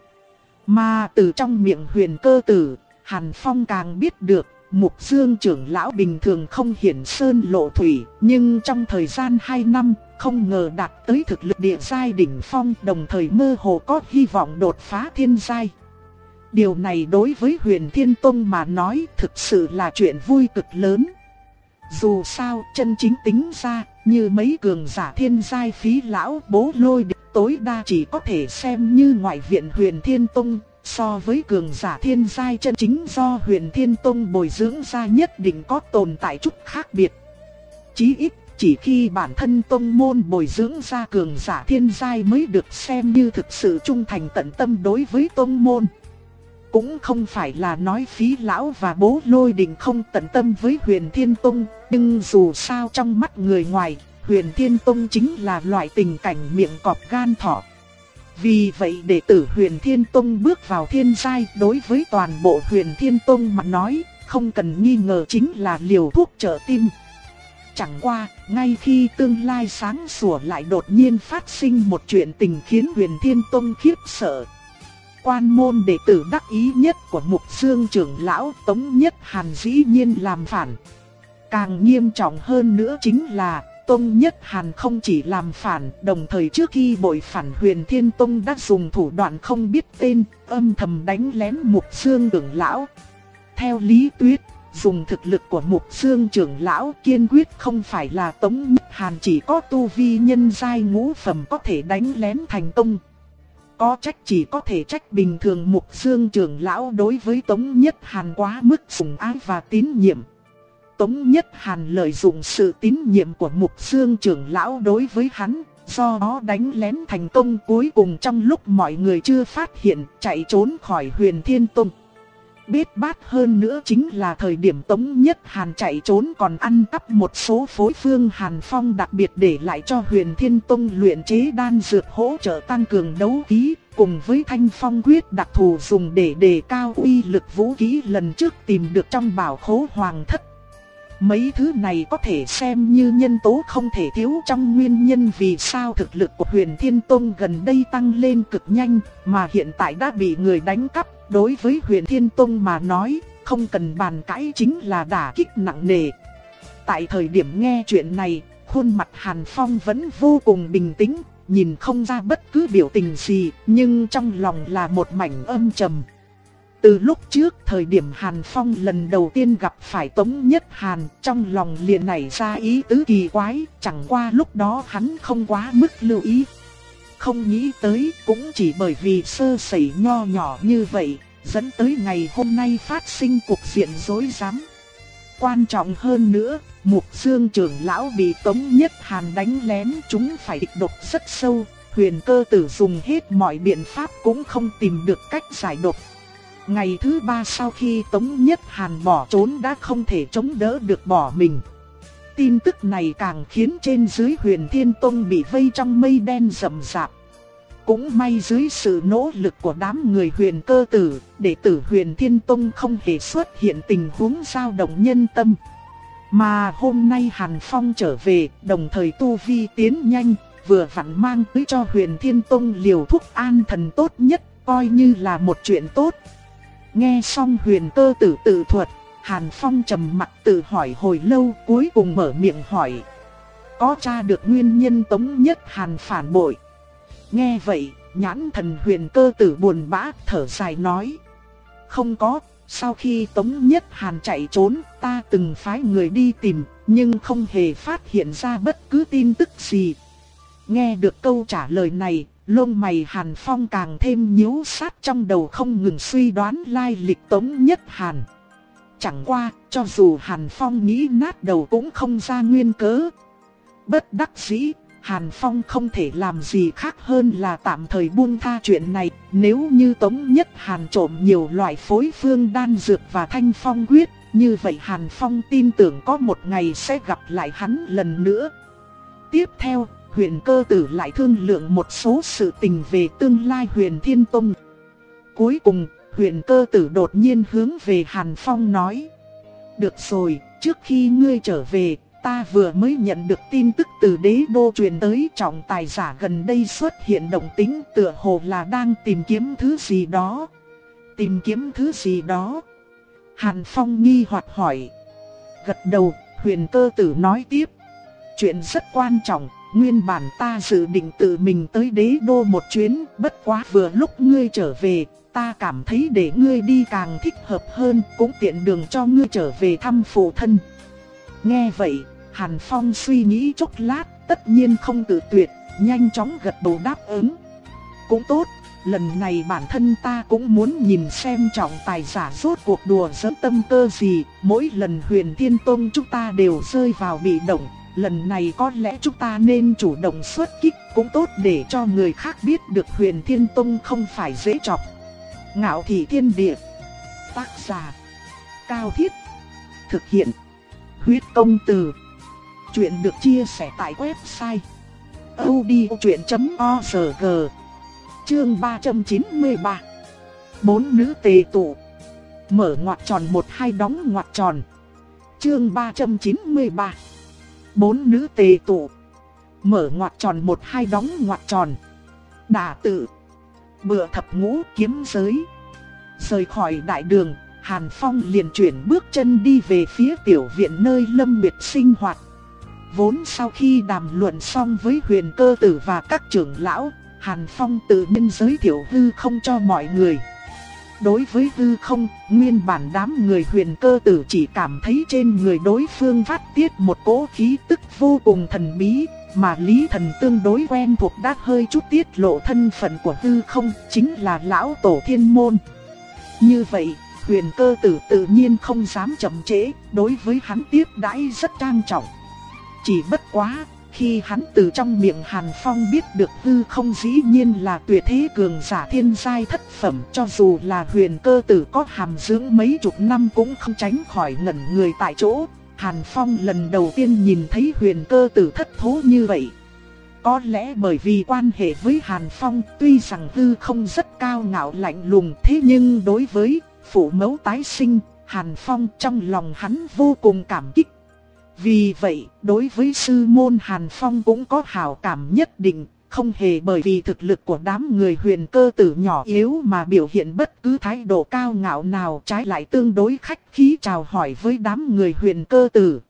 Mà từ trong miệng Huyền Cơ Tử, Hàn Phong càng biết được, Mục Dương trưởng lão bình thường không hiển sơn lộ thủy, nhưng trong thời gian hai năm, không ngờ đạt tới thực lực địa giai đỉnh phong, đồng thời mơ hồ có hy vọng đột phá thiên giai. Điều này đối với Huyền Thiên Tông mà nói thực sự là chuyện vui cực lớn. Dù sao chân chính tính ra, như mấy cường giả thiên giai Phí lão, Bố Lôi Địch tối đa chỉ có thể xem như ngoại viện Huyền Thiên Tông. So với cường giả thiên giai chân chính do Huyền Thiên Tông bồi dưỡng ra nhất định có tồn tại chút khác biệt. chí ít, chỉ khi bản thân tông môn bồi dưỡng ra cường giả thiên giai mới được xem như thực sự trung thành tận tâm đối với tông môn. Cũng không phải là nói Phí lão và Bố Lôi Đình không tận tâm với Huyền Thiên Tông, nhưng dù sao trong mắt người ngoài, Huyền Thiên Tông chính là loại tình cảnh miệng cọp gan thỏ. Vì vậy đệ tử Huyền Thiên Tông bước vào thiên giai đối với toàn bộ Huyền Thiên Tông mà nói, không cần nghi ngờ chính là liều thuốc trợ tim. Chẳng qua, ngay khi tương lai sáng sủa lại đột nhiên phát sinh một chuyện tình khiến Huyền Thiên Tông khiếp sợ. Quan môn đệ tử đắc ý nhất của Mục Dương trưởng lão Tống Nhất Hàn dĩ nhiên làm phản. Càng nghiêm trọng hơn nữa chính là Tông Nhất Hàn không chỉ làm phản, đồng thời trước khi bội phản Huyền Thiên Tông đã dùng thủ đoạn không biết tên, âm thầm đánh lén Mục Dương trưởng lão. Theo lý thuyết, dùng thực lực của Mục Dương trưởng lão kiên quyết không phải là Tống Nhất Hàn chỉ có tu vi nhân giai ngũ phẩm có thể đánh lén thành công. Có trách chỉ có thể trách bình thường Mục Dương trưởng lão đối với Tống Nhất Hàn quá mức sủng ái và tín nhiệm. Tống Nhất Hàn lợi dụng sự tín nhiệm của Mục Dương trưởng lão đối với hắn, do đó đánh lén thành công, cuối cùng trong lúc mọi người chưa phát hiện chạy trốn khỏi Huyền Thiên Tông. Biết bát hơn nữa chính là thời điểm Tống Nhất Hàn chạy trốn còn ăn cắp một số phối phương Hàn Phong đặc biệt để lại cho Huyền Thiên Tông luyện chế đan dược hỗ trợ tăng cường đấu khí, cùng với Thanh Phong quyết đặc thù dùng để đề cao uy lực vũ khí lần trước tìm được trong bảo khố hoàng thất. Mấy thứ này có thể xem như nhân tố không thể thiếu trong nguyên nhân vì sao thực lực của Huyền Thiên Tông gần đây tăng lên cực nhanh, mà hiện tại đã bị người đánh cắp. Đối với Huyền Thiên Tông mà nói, không cần bàn cãi chính là đả kích nặng nề. Tại thời điểm nghe chuyện này, khuôn mặt Hàn Phong vẫn vô cùng bình tĩnh, nhìn không ra bất cứ biểu tình gì, nhưng trong lòng là một mảnh âm trầm. Từ lúc trước thời điểm Hàn Phong lần đầu tiên gặp phải Tống Nhất Hàn, trong lòng liền nảy ra ý tứ kỳ quái, chẳng qua lúc đó hắn không quá mức lưu ý. Không nghĩ tới cũng chỉ bởi vì sơ sẩy nho nhỏ như vậy, dẫn tới ngày hôm nay phát sinh cuộc diện rối rắm. Quan trọng hơn nữa, Mục Dương trưởng lão bị Tống Nhất Hàn đánh lén, chúng phải địch độc rất sâu, Huyền Cơ Tử dùng hết mọi biện pháp cũng không tìm được cách giải độc. Ngày thứ ba sau khi Tống Nhất Hàn bỏ trốn đã không thể chống đỡ được bỏ mình. Tin tức này càng khiến trên dưới Huyền Thiên Tông bị vây trong mây đen rậm rạp. Cũng may dưới sự nỗ lực của đám người Huyền Cơ Tử, đệ tử Huyền Thiên Tông không hề xuất hiện tình huống dao động nhân tâm. Mà hôm nay Hàn Phong trở về, đồng thời tu vi tiến nhanh, vừa vặn mang tới cho Huyền Thiên Tông liều thuốc an thần tốt nhất, coi như là một chuyện tốt. Nghe xong Huyền Cơ Tử tự thuật, Hàn Phong trầm mặc tự hỏi hồi lâu, cuối cùng mở miệng hỏi: có tra được nguyên nhân Tống Nhất Hàn phản bội? Nghe vậy, nhãn thần Huyền Cơ Tử buồn bã thở dài nói: không có, sau khi Tống Nhất Hàn chạy trốn, ta từng phái người đi tìm, nhưng không hề phát hiện ra bất cứ tin tức gì. Nghe được câu trả lời này, lông mày Hàn Phong càng thêm nhíu sát, trong đầu không ngừng suy đoán lai lịch Tống Nhất Hàn. Chẳng qua, cho dù Hàn Phong nghĩ nát đầu cũng không ra nguyên cớ. Bất đắc dĩ, Hàn Phong không thể làm gì khác hơn là tạm thời buông tha chuyện này. Nếu như Tống Nhất Hàn trộm nhiều loại phối phương đan dược và Thanh Phong quyết, như vậy Hàn Phong tin tưởng có một ngày sẽ gặp lại hắn lần nữa. Tiếp theo, Huyền Cơ Tử lại thương lượng một số sự tình về tương lai Huyền Thiên Tông. Cuối cùng, Huyền Cơ Tử đột nhiên hướng về Hàn Phong nói: được rồi, trước khi ngươi trở về, ta vừa mới nhận được tin tức từ đế đô truyền tới, trọng tài giả gần đây xuất hiện động tĩnh, tựa hồ là đang tìm kiếm thứ gì đó. Tìm kiếm thứ gì đó? Hàn Phong nghi hoặc hỏi. Gật đầu, Huyền Cơ Tử nói tiếp: chuyện rất quan trọng, nguyên bản ta dự định tự mình tới đế đô một chuyến, bất quá vừa lúc ngươi trở về, ta cảm thấy để ngươi đi càng thích hợp hơn, cũng tiện đường cho ngươi trở về thăm phụ thân. Nghe vậy, Hàn Phong suy nghĩ chốc lát, tất nhiên không tự tuyệt, nhanh chóng gật đầu đáp ứng. Cũng tốt, lần này bản thân ta cũng muốn nhìn xem trọng tài giả rốt cuộc đùa giỡn tâm cơ gì, mỗi lần Huyền Thiên Tông chúng ta đều rơi vào bị động, lần này có lẽ chúng ta nên chủ động xuất kích, cũng tốt để cho người khác biết được Huyền Thiên Tông không phải dễ chọc. Ngạo Thị Thiên Địa. Tác giả Cao Thiết. Thực hiện Huyết Công Từ. Chuyện được chia sẻ tại website audiochuyện chấm org. Chương ba trăm chín mươi ba. Bốn nữ tề tụ. Mở ngoặc tròn một hai đóng ngoặc tròn. Chương ba trăm chín mươi ba. Bốn nữ tề tụ. Mở ngoặc tròn một hai đóng ngoặc tròn. Đả tự. Bựa thập ngũ kiếm giới. Rời khỏi đại đường, Hàn Phong liền chuyển bước chân đi về phía tiểu viện nơi Lâm Nguyệt sinh hoạt. Vốn sau khi đàm luận xong với Huyền Cơ Tử và các trưởng lão, Hàn Phong tự nhiên giới thiệu hư không cho mọi người. Đối với hư không, nguyên bản đám người Huyền Cơ Tử chỉ cảm thấy trên người đối phương phát tiết một cỗ khí tức vô cùng thần bí, mà Lý Thần tương đối quen thuộc đã hơi chút tiết lộ thân phận của hư không, chính là lão tổ thiên môn. Như vậy, Huyền Cơ Tử tự nhiên không dám chậm trễ, đối với hắn tiếp đãi rất trang trọng. Chỉ bất quá, khi hắn từ trong miệng Hàn Phong biết được hư không dĩ nhiên là tuyệt thế cường giả thiên giai thất phẩm, cho dù là Huyền Cơ Tử có hàm dưỡng mấy chục năm cũng không tránh khỏi ngẩn người tại chỗ. Hàn Phong lần đầu tiên nhìn thấy Huyền Cơ Tử thất thố như vậy. Có lẽ bởi vì quan hệ với Hàn Phong, tuy rằng hư không rất cao ngạo lạnh lùng, thế nhưng đối với phụ mẫu tái sinh, Hàn Phong trong lòng hắn vô cùng cảm kích. Vì vậy, đối với sư môn Hàn Phong cũng có hảo cảm nhất định, không hề bởi vì thực lực của đám người Huyền Cơ Tử nhỏ yếu mà biểu hiện bất cứ thái độ cao ngạo nào, trái lại tương đối khách khí chào hỏi với đám người Huyền Cơ Tử.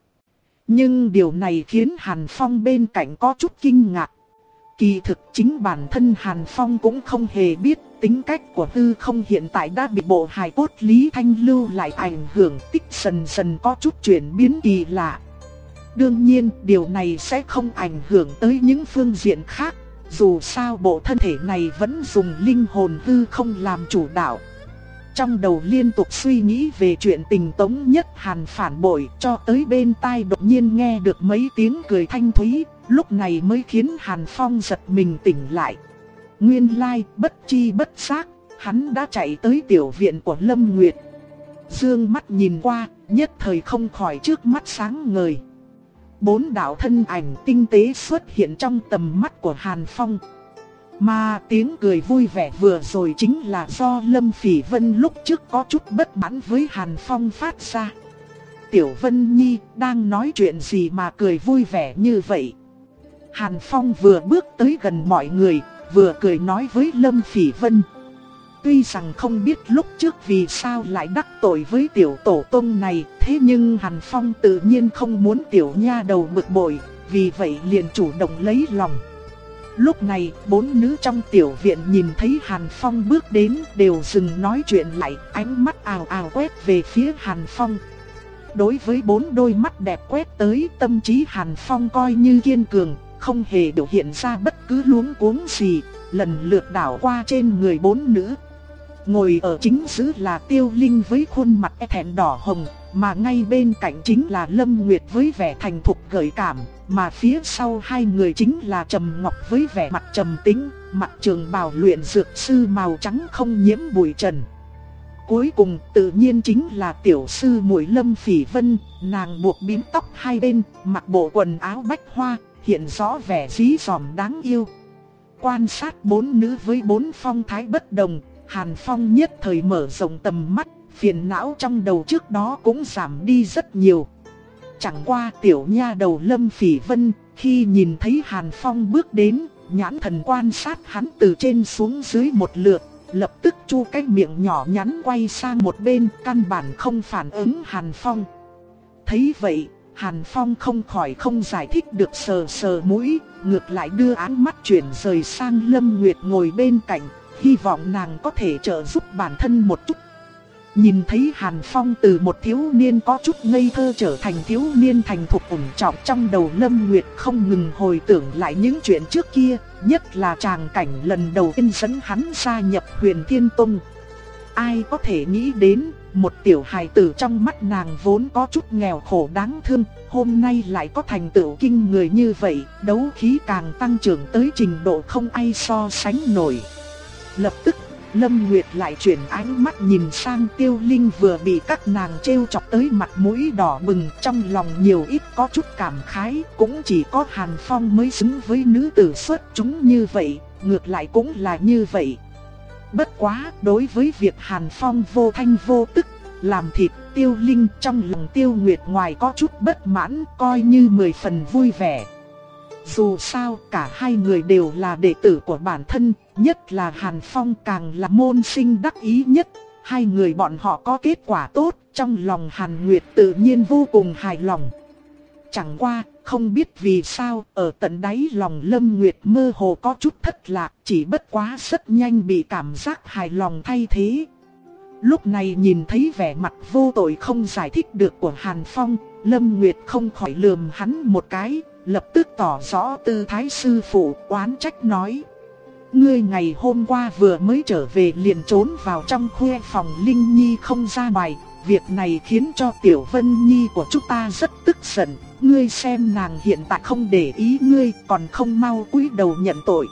Nhưng điều này khiến Hàn Phong bên cạnh có chút kinh ngạc. Kỳ thực chính bản thân Hàn Phong cũng không hề biết tính cách của hư không hiện tại đã bị bộ hài cốt Lý Thanh lưu lại ảnh hưởng, tích dần dần có chút chuyển biến kỳ lạ. Đương nhiên, điều này sẽ không ảnh hưởng tới những phương diện khác, dù sao bộ thân thể này vẫn dùng linh hồn hư không làm chủ đạo. Trong đầu liên tục suy nghĩ về chuyện tình Tống Nhất Hàn phản bội, cho tới bên tai đột nhiên nghe được mấy tiếng cười thanh thúy, lúc này mới khiến Hàn Phong giật mình tỉnh lại. Nguyên lai, bất chi bất giác, hắn đã chạy tới tiểu viện của Lâm Nguyệt. Dương mắt nhìn qua, nhất thời không khỏi trước mắt sáng ngời. Bốn đạo thân ảnh tinh tế xuất hiện trong tầm mắt của Hàn Phong. Mà tiếng cười vui vẻ vừa rồi chính là do Lâm Phỉ Vân lúc trước có chút bất mãn với Hàn Phong phát ra. Tiểu Vân Nhi đang nói chuyện gì mà cười vui vẻ như vậy? Hàn Phong vừa bước tới gần mọi người, vừa cười nói với Lâm Phỉ Vân. Tuy rằng không biết lúc trước vì sao lại đắc tội với tiểu tổ tông này, thế nhưng Hàn Phong tự nhiên không muốn tiểu nha đầu bực bội, vì vậy liền chủ động lấy lòng. Lúc này, bốn nữ trong tiểu viện nhìn thấy Hàn Phong bước đến đều dừng nói chuyện lại, ánh mắt ào ào quét về phía Hàn Phong. Đối với bốn đôi mắt đẹp quét tới, tâm trí Hàn Phong coi như kiên cường, không hề biểu hiện ra bất cứ luống cuống gì, lần lượt đảo qua trên người bốn nữ. Ngồi ở chính giữa là Tiêu Linh với khuôn mặt e thẹn đỏ hồng, mà ngay bên cạnh chính là Lâm Nguyệt với vẻ thành thục gợi cảm, mà phía sau hai người chính là Trầm Ngọc với vẻ mặt trầm tĩnh, mặc trường bào luyện dược sư màu trắng không nhiễm bụi trần. Cuối cùng tự nhiên chính là tiểu sư muội Lâm Phỉ Vân, nàng buộc bím tóc hai bên, mặc bộ quần áo bách hoa, hiện rõ vẻ dí dỏm đáng yêu. Quan sát bốn nữ với bốn phong thái bất đồng, Hàn Phong nhất thời mở rộng tầm mắt, phiền não trong đầu trước đó cũng giảm đi rất nhiều. Chẳng qua tiểu nha đầu Lâm Phỉ Vân, khi nhìn thấy Hàn Phong bước đến, nhãn thần quan sát hắn từ trên xuống dưới một lượt, lập tức chu cái miệng nhỏ nhắn quay sang một bên, căn bản không phản ứng Hàn Phong. Thấy vậy, Hàn Phong không khỏi không giải thích được, sờ sờ mũi, ngược lại đưa ánh mắt chuyển rời sang Lâm Nguyệt ngồi bên cạnh, hy vọng nàng có thể trợ giúp bản thân một chút. Nhìn thấy Hàn Phong từ một thiếu niên có chút ngây thơ trở thành thiếu niên thành thục ổn trọng, trong đầu Lâm Nguyệt không ngừng hồi tưởng lại những chuyện trước kia, nhất là tràng cảnh lần đầu tiên dẫn hắn gia nhập Huyền Thiên Tông. Ai có thể nghĩ đến, một tiểu hài tử trong mắt nàng vốn có chút nghèo khổ đáng thương, hôm nay lại có thành tựu kinh người như vậy, đấu khí càng tăng trưởng tới trình độ không ai so sánh nổi. Lập tức, Lâm Nguyệt lại chuyển ánh mắt nhìn sang Tiêu Linh vừa bị các nàng trêu chọc tới mặt mũi đỏ bừng, trong lòng nhiều ít có chút cảm khái, cũng chỉ có Hàn Phong mới xứng với nữ tử xuất chúng như vậy, ngược lại cũng là như vậy. Bất quá, đối với việc Hàn Phong vô thanh vô tức làm thịt Tiêu Linh, trong lòng Tiêu Nguyệt ngoài có chút bất mãn, coi như mười phần vui vẻ. Dù sao cả hai người đều là đệ tử của bản thân, nhất là Hàn Phong càng là môn sinh đắc ý nhất. Hai người bọn họ có kết quả tốt, trong lòng Hàn Nguyệt tự nhiên vô cùng hài lòng. Chẳng qua, không biết vì sao, ở tận đáy lòng Lâm Nguyệt mơ hồ có chút thất lạc, chỉ bất quá rất nhanh bị cảm giác hài lòng thay thế. Lúc này nhìn thấy vẻ mặt vô tội không giải thích được của Hàn Phong, Lâm Nguyệt không khỏi lườm hắn một cái, lập tức tỏ rõ tư thái sư phụ, oán trách nói: ngươi ngày hôm qua vừa mới trở về liền trốn vào trong khuê phòng Linh Nhi không ra ngoài, việc này khiến cho Tiểu Vân Nhi của chúng ta rất tức giận, ngươi xem nàng hiện tại không để ý ngươi, còn không mau cúi đầu nhận tội.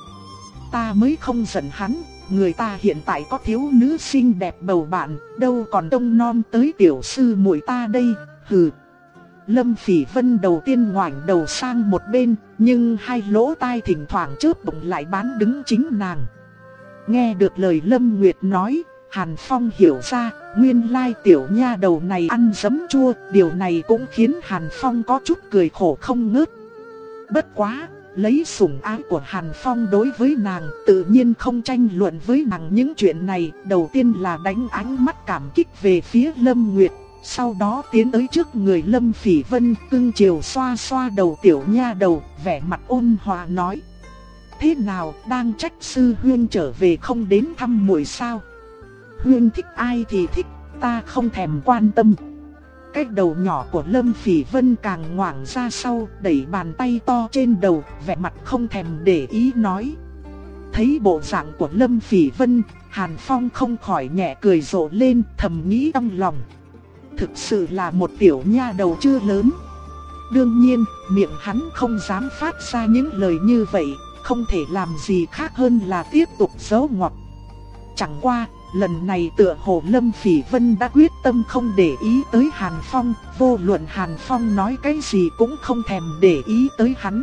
Ta mới không giận hắn, người ta hiện tại có thiếu nữ xinh đẹp bầu bạn, đâu còn trông nom tới tiểu sư muội ta đây, hừ. Lâm Phỉ Vân đầu tiên ngoảnh đầu sang một bên, nhưng hai lỗ tai thỉnh thoảng chớp động lại bán đứng chính nàng. Nghe được lời Lâm Nguyệt nói, Hàn Phong hiểu ra, nguyên lai tiểu nha đầu này ăn giấm chua, điều này cũng khiến Hàn Phong có chút cười khổ không ngớt. Bất quá, lấy sủng ái của Hàn Phong đối với nàng, tự nhiên không tranh luận với nàng những chuyện này, đầu tiên là đánh ánh mắt cảm kích về phía Lâm Nguyệt. Sau đó tiến tới trước người Lâm Phỉ Vân, cưng chiều xoa xoa đầu tiểu nha đầu, vẻ mặt ôn hòa nói: thế nào, đang trách sư huynh trở về không đến thăm muội sao? Huynh thích ai thì thích, ta không thèm quan tâm. Cái đầu nhỏ của Lâm Phỉ Vân càng ngoạng ra sau, đẩy bàn tay to trên đầu, vẻ mặt không thèm để ý nói. Thấy bộ dạng của Lâm Phỉ Vân, Hàn Phong không khỏi nhẹ cười rộ lên, thầm nghĩ trong lòng: thực sự là một tiểu nha đầu chưa lớn. Đương nhiên, miệng hắn không dám phát ra những lời như vậy, không thể làm gì khác hơn là tiếp tục giấu ngọt. Chẳng qua, lần này tựa hồ Lâm Phỉ Vân đã quyết tâm không để ý tới Hàn Phong, vô luận Hàn Phong nói cái gì cũng không thèm để ý tới hắn.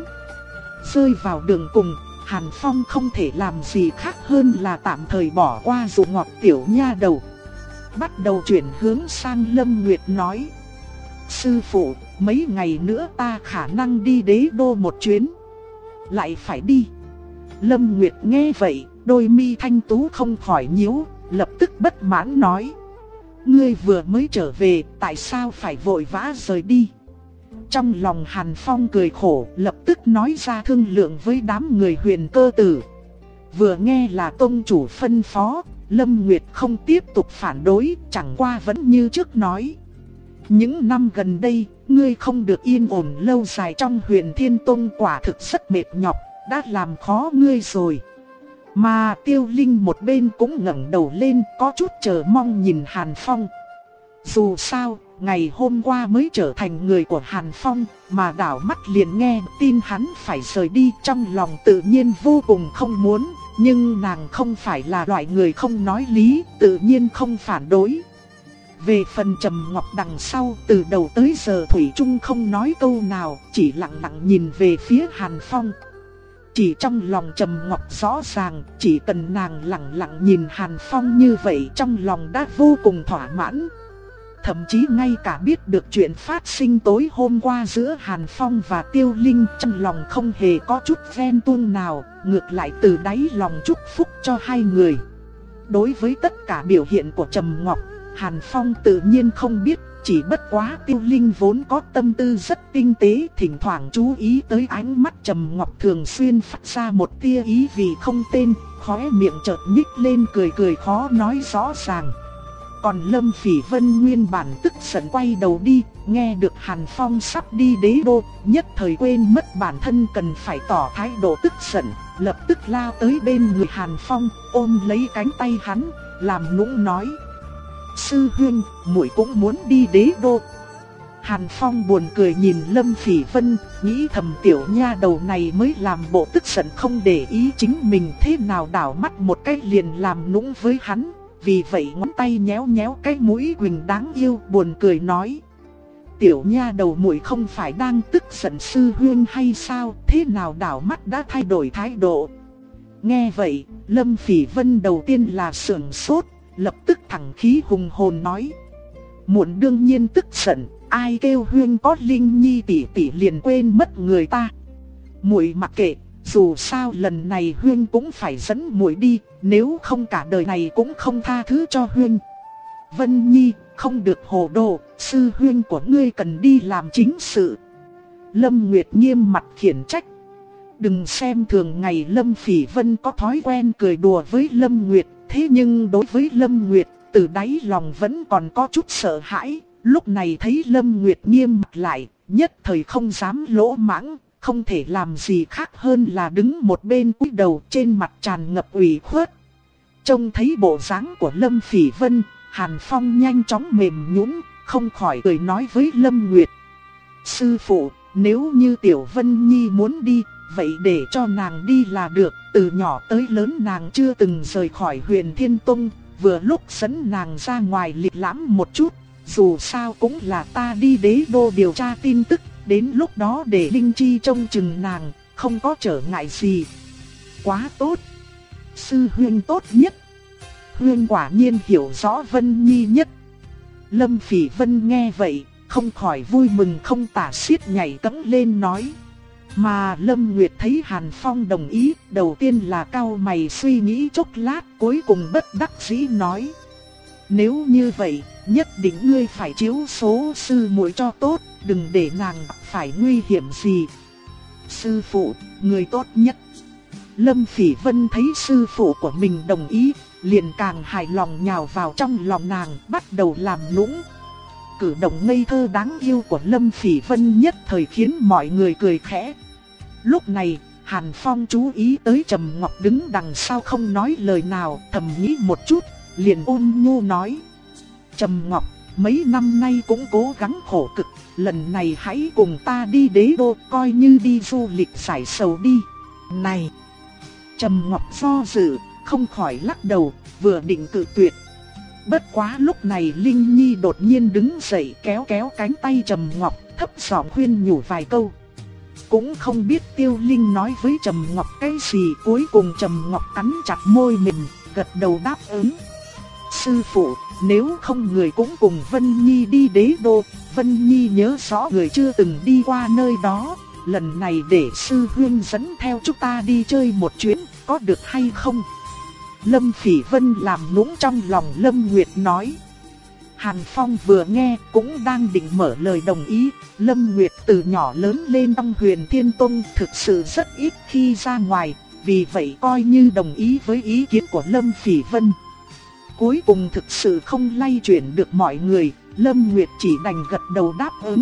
Rơi vào đường cùng, Hàn Phong không thể làm gì khác hơn là tạm thời bỏ qua dụ ngọt tiểu nha đầu. Bắt đầu chuyển hướng sang Lâm Nguyệt nói: sư phụ, mấy ngày nữa ta khả năng đi đế đô một chuyến. Lại phải đi? Lâm Nguyệt nghe vậy, đôi mi thanh tú không khỏi nhíu, lập tức bất mãn nói: ngươi vừa mới trở về, tại sao phải vội vã rời đi? Trong lòng Hàn Phong cười khổ, lập tức nói ra thương lượng với đám người Huyền Cơ Tử. Vừa nghe là tông chủ phân phó, Lâm Nguyệt không tiếp tục phản đối, chẳng qua vẫn như trước nói: những năm gần đây, ngươi không được yên ổn lâu dài trong Huyền Thiên Tông, quả thực rất mệt nhọc, đã làm khó ngươi rồi. Mà Tiêu Linh một bên cũng ngẩng đầu lên, có chút chờ mong nhìn Hàn Phong. Dù sao, ngày hôm qua mới trở thành người của Hàn Phong, mà đảo mắt liền nghe tin hắn phải rời đi, trong lòng tự nhiên vô cùng không muốn. Nhưng nàng không phải là loại người không nói lý, tự nhiên không phản đối. Về phần Trầm Ngọc đằng sau, từ đầu tới giờ thủy chung không nói câu nào, chỉ lặng lặng nhìn về phía Hàn Phong. Chỉ trong lòng Trầm Ngọc rõ ràng, chỉ cần nàng lặng lặng nhìn Hàn Phong như vậy, trong lòng đã vô cùng thỏa mãn. Thậm chí ngay cả biết được chuyện phát sinh tối hôm qua giữa Hàn Phong và Tiêu Linh, trong lòng không hề có chút ghen tuông nào, ngược lại từ đáy lòng chúc phúc cho hai người. Đối với tất cả biểu hiện của Trầm Ngọc, Hàn Phong tự nhiên không biết, chỉ bất quá Tiêu Linh vốn có tâm tư rất tinh tế, thỉnh thoảng chú ý tới ánh mắt Trầm Ngọc thường xuyên phát ra một tia ý vị không tên, khóe miệng chợt nhích lên cười cười khó nói rõ ràng. Còn Lâm Phỉ Vân nguyên bản tức giận quay đầu đi, nghe được Hàn Phong sắp đi đế đô, nhất thời quên mất bản thân cần phải tỏ thái độ tức giận, lập tức lao tới bên người Hàn Phong, ôm lấy cánh tay hắn, làm nũng nói: sư huynh, muội cũng muốn đi đế đô. Hàn Phong buồn cười nhìn Lâm Phỉ Vân, nghĩ thầm tiểu nha đầu này mới làm bộ tức giận không để ý chính mình, thế nào đảo mắt một cái liền làm nũng với hắn. Vì vậy ngón tay nhéo nhéo cái mũi Quỳnh đáng yêu, buồn cười nói: tiểu nha đầu muội không phải đang tức giận sư huynh hay sao, thế nào đảo mắt đã thay đổi thái độ. Nghe vậy, Lâm Phỉ Vân đầu tiên là sững sốt, lập tức thẳng khí hùng hồn nói: muộn đương nhiên tức giận, ai kêu huynh có Linh Nhi tỷ tỷ liền quên mất người ta. Muội mặc kệ, dù sao lần này huynh cũng phải dẫn muội đi, nếu không cả đời này cũng không tha thứ cho huynh. Vân Nhi, không được hồ đồ, sư huynh của ngươi cần đi làm chính sự. Lâm Nguyệt nghiêm mặt khiển trách. Đừng xem thường ngày Lâm Phỉ Vân có thói quen cười đùa với Lâm Nguyệt, thế nhưng đối với Lâm Nguyệt, từ đáy lòng vẫn còn có chút sợ hãi. Lúc này thấy Lâm Nguyệt nghiêm mặt lại, nhất thời không dám lỗ mãng, không thể làm gì khác hơn là đứng một bên cúi đầu, trên mặt tràn ngập ủy khuất. Trông thấy bộ dáng của Lâm Phỉ Vân, Hàn Phong nhanh chóng mềm nhũn, không khỏi cười nói với Lâm Nguyệt: sư phụ, nếu như Tiểu Vân Nhi muốn đi, vậy để cho nàng đi là được. Từ nhỏ tới lớn nàng chưa từng rời khỏi Huyền Thiên Tông, vừa lúc dẫn nàng ra ngoài lịch lãm một chút. Dù sao cũng là ta đi đế đô điều tra tin tức, đến lúc đó để Linh Chi trông chừng nàng, không có trở ngại gì. Quá tốt, sư huynh tốt nhất. Huynh quả nhiên hiểu rõ Vân Nhi nhất. Lâm Phỉ Vân nghe vậy, không khỏi vui mừng không tả xiết, nhảy cẫng lên nói. Mà Lâm Nguyệt thấy Hàn Phong đồng ý, đầu tiên là cau mày suy nghĩ chốc lát, cuối cùng bất đắc dĩ nói: nếu như vậy, nhất định ngươi phải chiếu số sư muội cho tốt, đừng để nàng phải nguy hiểm gì. Sư phụ, người tốt nhất. Lâm Phỉ Vân thấy sư phụ của mình đồng ý, liền càng hài lòng nhào vào trong lòng nàng, bắt đầu làm nũng. Cử động ngây thơ đáng yêu của Lâm Phỉ Vân nhất thời khiến mọi người cười khẽ. Lúc này, Hàn Phong chú ý tới Trầm Ngọc đứng đằng sau không nói lời nào, thầm nghĩ một chút, liền ôn nhu nói: Trầm Ngọc, mấy năm nay cũng cố gắng khổ cực, lần này hãy cùng ta đi đế đô, coi như đi du lịch giải sầu đi. Này! Trầm Ngọc do dự, không khỏi lắc đầu, vừa định cự tuyệt. Bất quá lúc này Linh Nhi đột nhiên đứng dậy kéo kéo cánh tay Trầm Ngọc, thấp giọng khuyên nhủ vài câu. Cũng không biết Tiêu Linh nói với Trầm Ngọc cái gì, cuối cùng Trầm Ngọc cắn chặt môi mình, gật đầu đáp ứng. Sư phụ, nếu không người cũng cùng Vân Nhi đi đế đô, Vân Nhi nhớ rõ người chưa từng đi qua nơi đó, lần này để sư huynh dẫn theo chúng ta đi chơi một chuyến, có được hay không? Lâm Phỉ Vân làm nũng trong lòng Lâm Nguyệt nói. Hàn Phong vừa nghe cũng đang định mở lời đồng ý. Lâm Nguyệt từ nhỏ lớn lên trong Huyền Thiên Tông, thực sự rất ít khi ra ngoài, vì vậy coi như đồng ý với ý kiến của Lâm Phỉ Vân. Cuối cùng thực sự không lay chuyển được mọi người, Lâm Nguyệt chỉ đành gật đầu đáp ứng.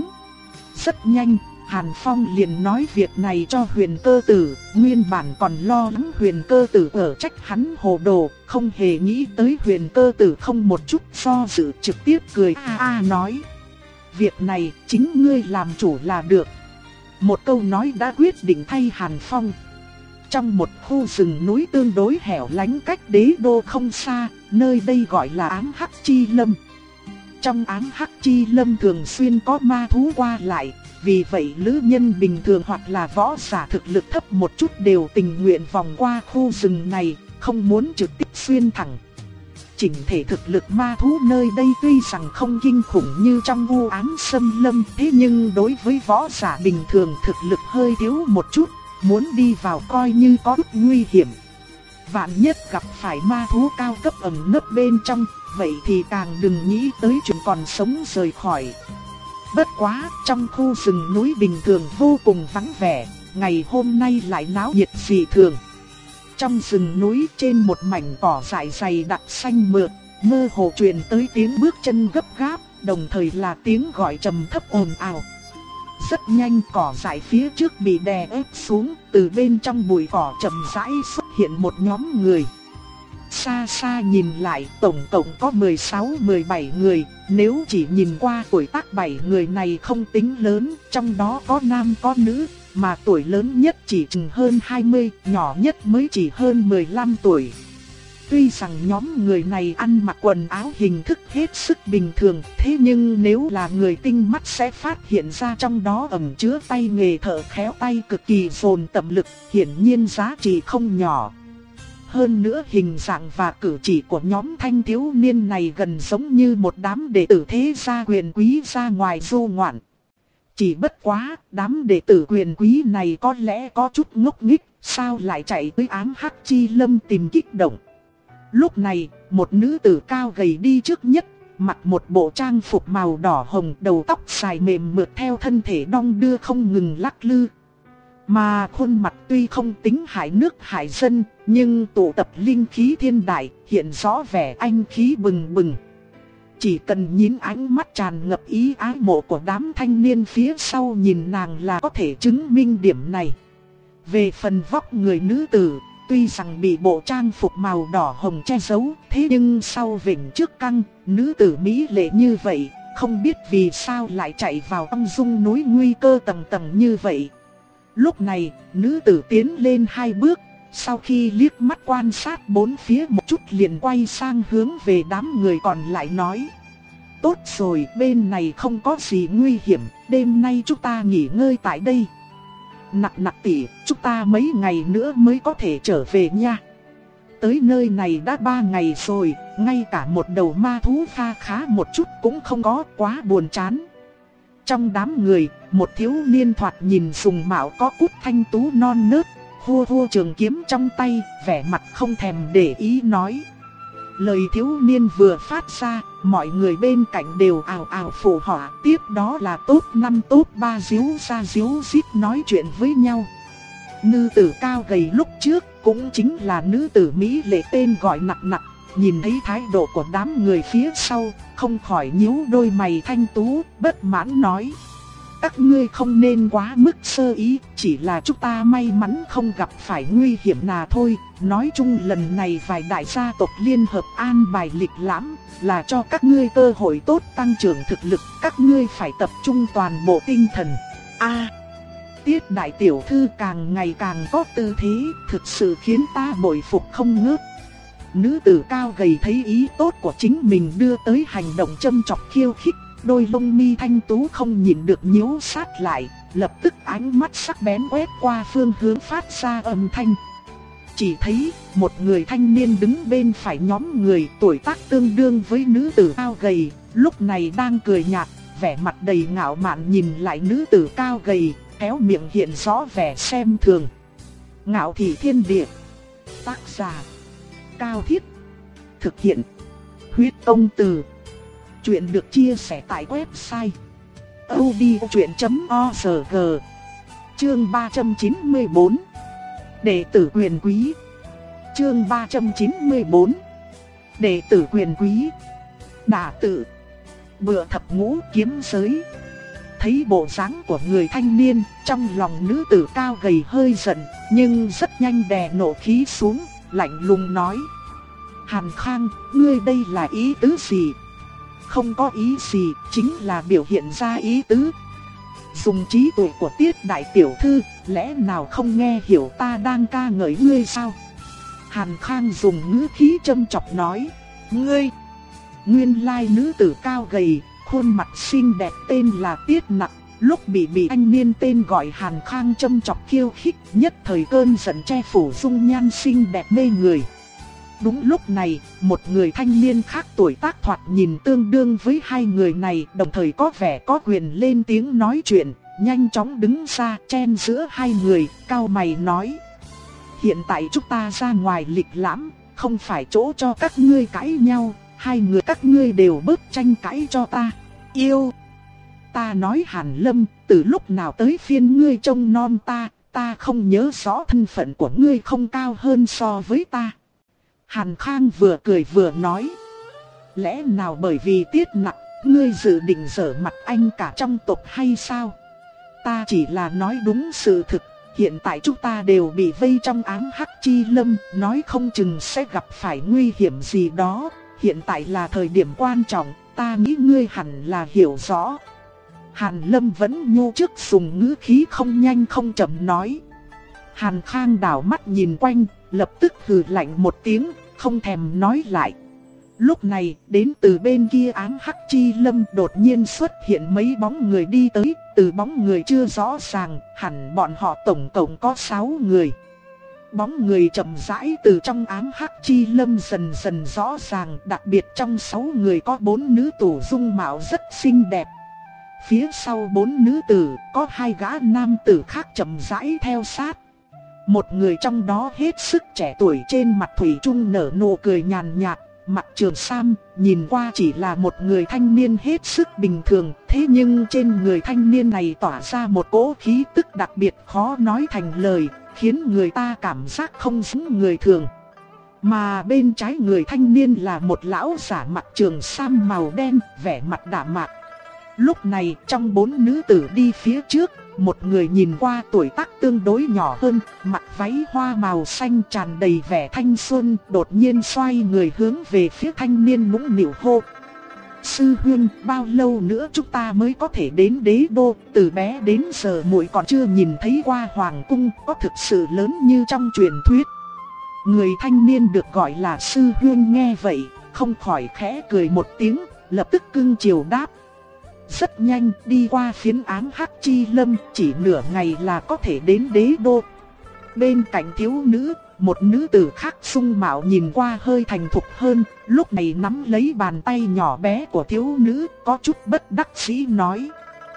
Rất nhanh, Hàn Phong liền nói việc này cho Huyền Cơ Tử, nguyên bản còn lo lắng Huyền Cơ Tử ở trách hắn hồ đồ, không hề nghĩ tới Huyền Cơ Tử không một chút do dự, trực tiếp cười a a nói: việc này chính ngươi làm chủ là được. Một câu nói đã quyết định thay Hàn Phong. Trong một khu rừng núi tương đối hẻo lánh cách đế đô không xa, nơi đây gọi là Ám Hắc Chi Lâm. Trong Ám Hắc Chi Lâm thường xuyên có ma thú qua lại, vì vậy lữ nhân bình thường hoặc là võ giả thực lực thấp một chút đều tình nguyện vòng qua khu rừng này, không muốn trực tiếp xuyên thẳng. Chỉnh thể thực lực ma thú nơi đây tuy rằng không kinh khủng như trong U Ám Xâm Lâm, thế nhưng đối với võ giả bình thường thực lực hơi thiếu một chút, muốn đi vào coi như có chút nguy hiểm. Vạn nhất gặp phải ma thú cao cấp ẩn nấp bên trong, vậy thì càng đừng nghĩ tới chuyện còn sống rời khỏi. Bất quá, trong khu rừng núi bình thường vô cùng vắng vẻ, ngày hôm nay lại náo nhiệt dị thường. Trong rừng núi trên một mảnh cỏ dại dày đặc xanh mượt, mơ hồ truyền tới tiếng bước chân gấp gáp, đồng thời là tiếng gọi trầm thấp ồn ào. Rất nhanh cỏ dại phía trước bị đè ép xuống, từ bên trong bụi cỏ chậm rãi xuất hiện một nhóm người. xa xa nhìn lại tổng cộng có mười sáu mười bảy người, nếu chỉ nhìn qua tuổi tác bảy người này không tính lớn, trong đó có nam có nữ, mà tuổi lớn nhất chỉ chừng hơn hai mươi, nhỏ nhất mới chỉ hơn mười lăm tuổi. Tuy rằng nhóm người này ăn mặc quần áo hình thức hết sức bình thường, thế nhưng nếu là người tinh mắt sẽ phát hiện ra trong đó ẩn chứa tay nghề thợ khéo tay cực kỳ dồn tầm lực, hiển nhiên giá trị không nhỏ. Hơn nữa hình dạng và cử chỉ của nhóm thanh thiếu niên này gần giống như một đám đệ tử thế gia quyền quý ra ngoài du ngoạn. Chỉ bất quá, đám đệ tử quyền quý này có lẽ có chút ngốc nghếch, sao lại chạy tới ám hắc chi lâm tìm kích động. Lúc này, một nữ tử cao gầy đi trước nhất, mặc một bộ trang phục màu đỏ hồng, đầu tóc dài mềm mượt theo thân thể đong đưa không ngừng lắc lư. Mà khuôn mặt tuy không tính hại nước hại dân, nhưng tụ tập linh khí thiên đại, hiện rõ vẻ anh khí bừng bừng. Chỉ cần nhìn ánh mắt tràn ngập ý ái mộ của đám thanh niên phía sau nhìn nàng là có thể chứng minh điểm này. Về phần vóc người nữ tử, tuy rằng bị bộ trang phục màu đỏ hồng che giấu, thế nhưng sau vểnh trước căng, nữ tử mỹ lệ như vậy, không biết vì sao lại chạy vào trong dung núi nguy cơ tầng tầng như vậy. Lúc này, nữ tử tiến lên hai bước, sau khi liếc mắt quan sát bốn phía một chút liền quay sang hướng về đám người còn lại nói: tốt rồi, bên này không có gì nguy hiểm, đêm nay chúng ta nghỉ ngơi tại đây. Nặc nặc tỷ, chúng ta mấy ngày nữa mới có thể trở về nha. Tới nơi này đã ba ngày rồi, ngay cả một đầu ma thú pha khá một chút cũng không có, quá buồn chán. Trong đám người, một thiếu niên thoạt nhìn dùng mạo có cút thanh tú non nớt, hua hua trường kiếm trong tay, vẻ mặt không thèm để ý nói. Lời thiếu niên vừa phát ra, mọi người bên cạnh đều ào ào phụ họa, tiếp đó là tốt năm tốt ba díu ra díu dít nói chuyện với nhau. Nữ tử cao gầy lúc trước cũng chính là nữ tử mỹ lệ tên gọi Nặc Nặc, nhìn thấy thái độ của đám người phía sau, không khỏi nhíu đôi mày thanh tú, bất mãn nói: các ngươi không nên quá mức sơ ý, chỉ là chúng ta may mắn không gặp phải nguy hiểm nào thôi. Nói chung lần này vài đại gia tộc liên hợp an bài lịch lãm, là cho các ngươi cơ hội tốt tăng trưởng thực lực, các ngươi phải tập trung toàn bộ tinh thần. A, Tiết đại tiểu thư càng ngày càng có tư thế, thực sự khiến ta bội phục không ngớt. Nữ tử cao gầy thấy ý tốt của chính mình đưa tới hành động châm chọc khiêu khích, đôi lông mi thanh tú không nhìn được nhíu sát lại, lập tức ánh mắt sắc bén quét qua phương hướng phát ra âm thanh. Chỉ thấy một người thanh niên đứng bên phải nhóm người, tuổi tác tương đương với nữ tử cao gầy, lúc này đang cười nhạt, vẻ mặt đầy ngạo mạn nhìn lại nữ tử cao gầy, kéo miệng hiện rõ vẻ xem thường. Ngạo thị thiên địa. Tác giả: Cao Thiết. Thực hiện: Huyết Công Từ. Chuyện được chia sẻ tại website audiochuyện chấm org. Chương ba trăm chín mươi bốn. Đệ tử quyền quý. Chương ba trăm chín mươi bốn. Đệ tử quyền quý. Đả tự. Bựa thập ngũ kiếm giới. Thấy bộ dáng của người thanh niên, trong lòng nữ tử cao gầy hơi giận, nhưng rất nhanh đè nộ khí xuống, lạnh lùng nói: Hàn Khang, ngươi đây là ý tứ gì? Không có ý gì, chính là biểu hiện ra ý tứ. Dùng trí tuệ của Tiết đại tiểu thư, lẽ nào không nghe hiểu ta đang ca ngợi ngươi sao? Hàn Khang dùng ngữ khí châm chọc nói: Ngươi! Nguyên lai nữ tử cao gầy, khuôn mặt xinh đẹp tên là Tiết Nặc, lúc bị bị anh niên tên gọi Hàn Khang châm chọc khiêu khích, nhất thời cơn giận che phủ dung nhan xinh đẹp mê người. Đúng lúc này, một người thanh niên khác tuổi tác thoạt nhìn tương đương với hai người này, đồng thời có vẻ có quyền lên tiếng nói chuyện, nhanh chóng đứng ra chen giữa hai người, cau mày nói: Hiện tại chúng ta ra ngoài lịch lãm, không phải chỗ cho các ngươi cãi nhau, hai người các ngươi đều bớt tranh cãi cho ta. Yêu! Ta nói Hàn Lâm, từ lúc nào tới phiên ngươi trông nom ta, ta không nhớ rõ thân phận của ngươi không cao hơn so với ta. Hàn Khang vừa cười vừa nói: Lẽ nào bởi vì Tiết Nặc, ngươi dự định giở mặt anh cả trong tộc hay sao? Ta chỉ là nói đúng sự thực, hiện tại chúng ta đều bị vây trong ám hắc chi lâm, nói không chừng sẽ gặp phải nguy hiểm gì đó. Hiện tại là thời điểm quan trọng, ta nghĩ ngươi hẳn là hiểu rõ. Hàn Lâm vẫn nhô trước dùng ngữ khí không nhanh không chậm nói. Hàn Khang đảo mắt nhìn quanh, lập tức hừ lạnh một tiếng, không thèm nói lại. Lúc này, đến từ bên kia ám hắc chi lâm đột nhiên xuất hiện mấy bóng người đi tới, từ bóng người chưa rõ ràng, hẳn bọn họ tổng cộng có sáu người. Bóng người chậm rãi từ trong ám hắc chi lâm dần dần rõ ràng, đặc biệt trong sáu người có bốn nữ tử dung mạo rất xinh đẹp. Phía sau bốn nữ tử, có hai gã nam tử khác chậm rãi theo sát. Một người trong đó hết sức trẻ tuổi, trên mặt thủy chung nở nụ cười nhàn nhạt, mặc trường sam, nhìn qua chỉ là một người thanh niên hết sức bình thường. Thế nhưng trên người thanh niên này tỏa ra một cỗ khí tức đặc biệt khó nói thành lời, khiến người ta cảm giác không giống người thường. Mà bên trái người thanh niên là một lão giả mặc trường sam màu đen, vẻ mặt đạm mạc. Lúc này trong bốn nữ tử đi phía trước, một người nhìn qua tuổi tác tương đối nhỏ hơn, mặc váy hoa màu xanh tràn đầy vẻ thanh xuân, đột nhiên xoay người hướng về phía thanh niên nũng nịu hô. Sư huynh, bao lâu nữa chúng ta mới có thể đến đế đô, từ bé đến giờ muội còn chưa nhìn thấy qua hoàng cung, có thực sự lớn như trong truyền thuyết. Người thanh niên được gọi là sư huynh nghe vậy, không khỏi khẽ cười một tiếng, lập tức cưng chiều đáp. Rất nhanh đi qua phiến ám hắc chi lâm, chỉ nửa ngày là có thể đến đế đô. Bên cạnh thiếu nữ, một nữ tử khác dung mạo nhìn qua hơi thành thục hơn, lúc này nắm lấy bàn tay nhỏ bé của thiếu nữ, có chút bất đắc dĩ nói.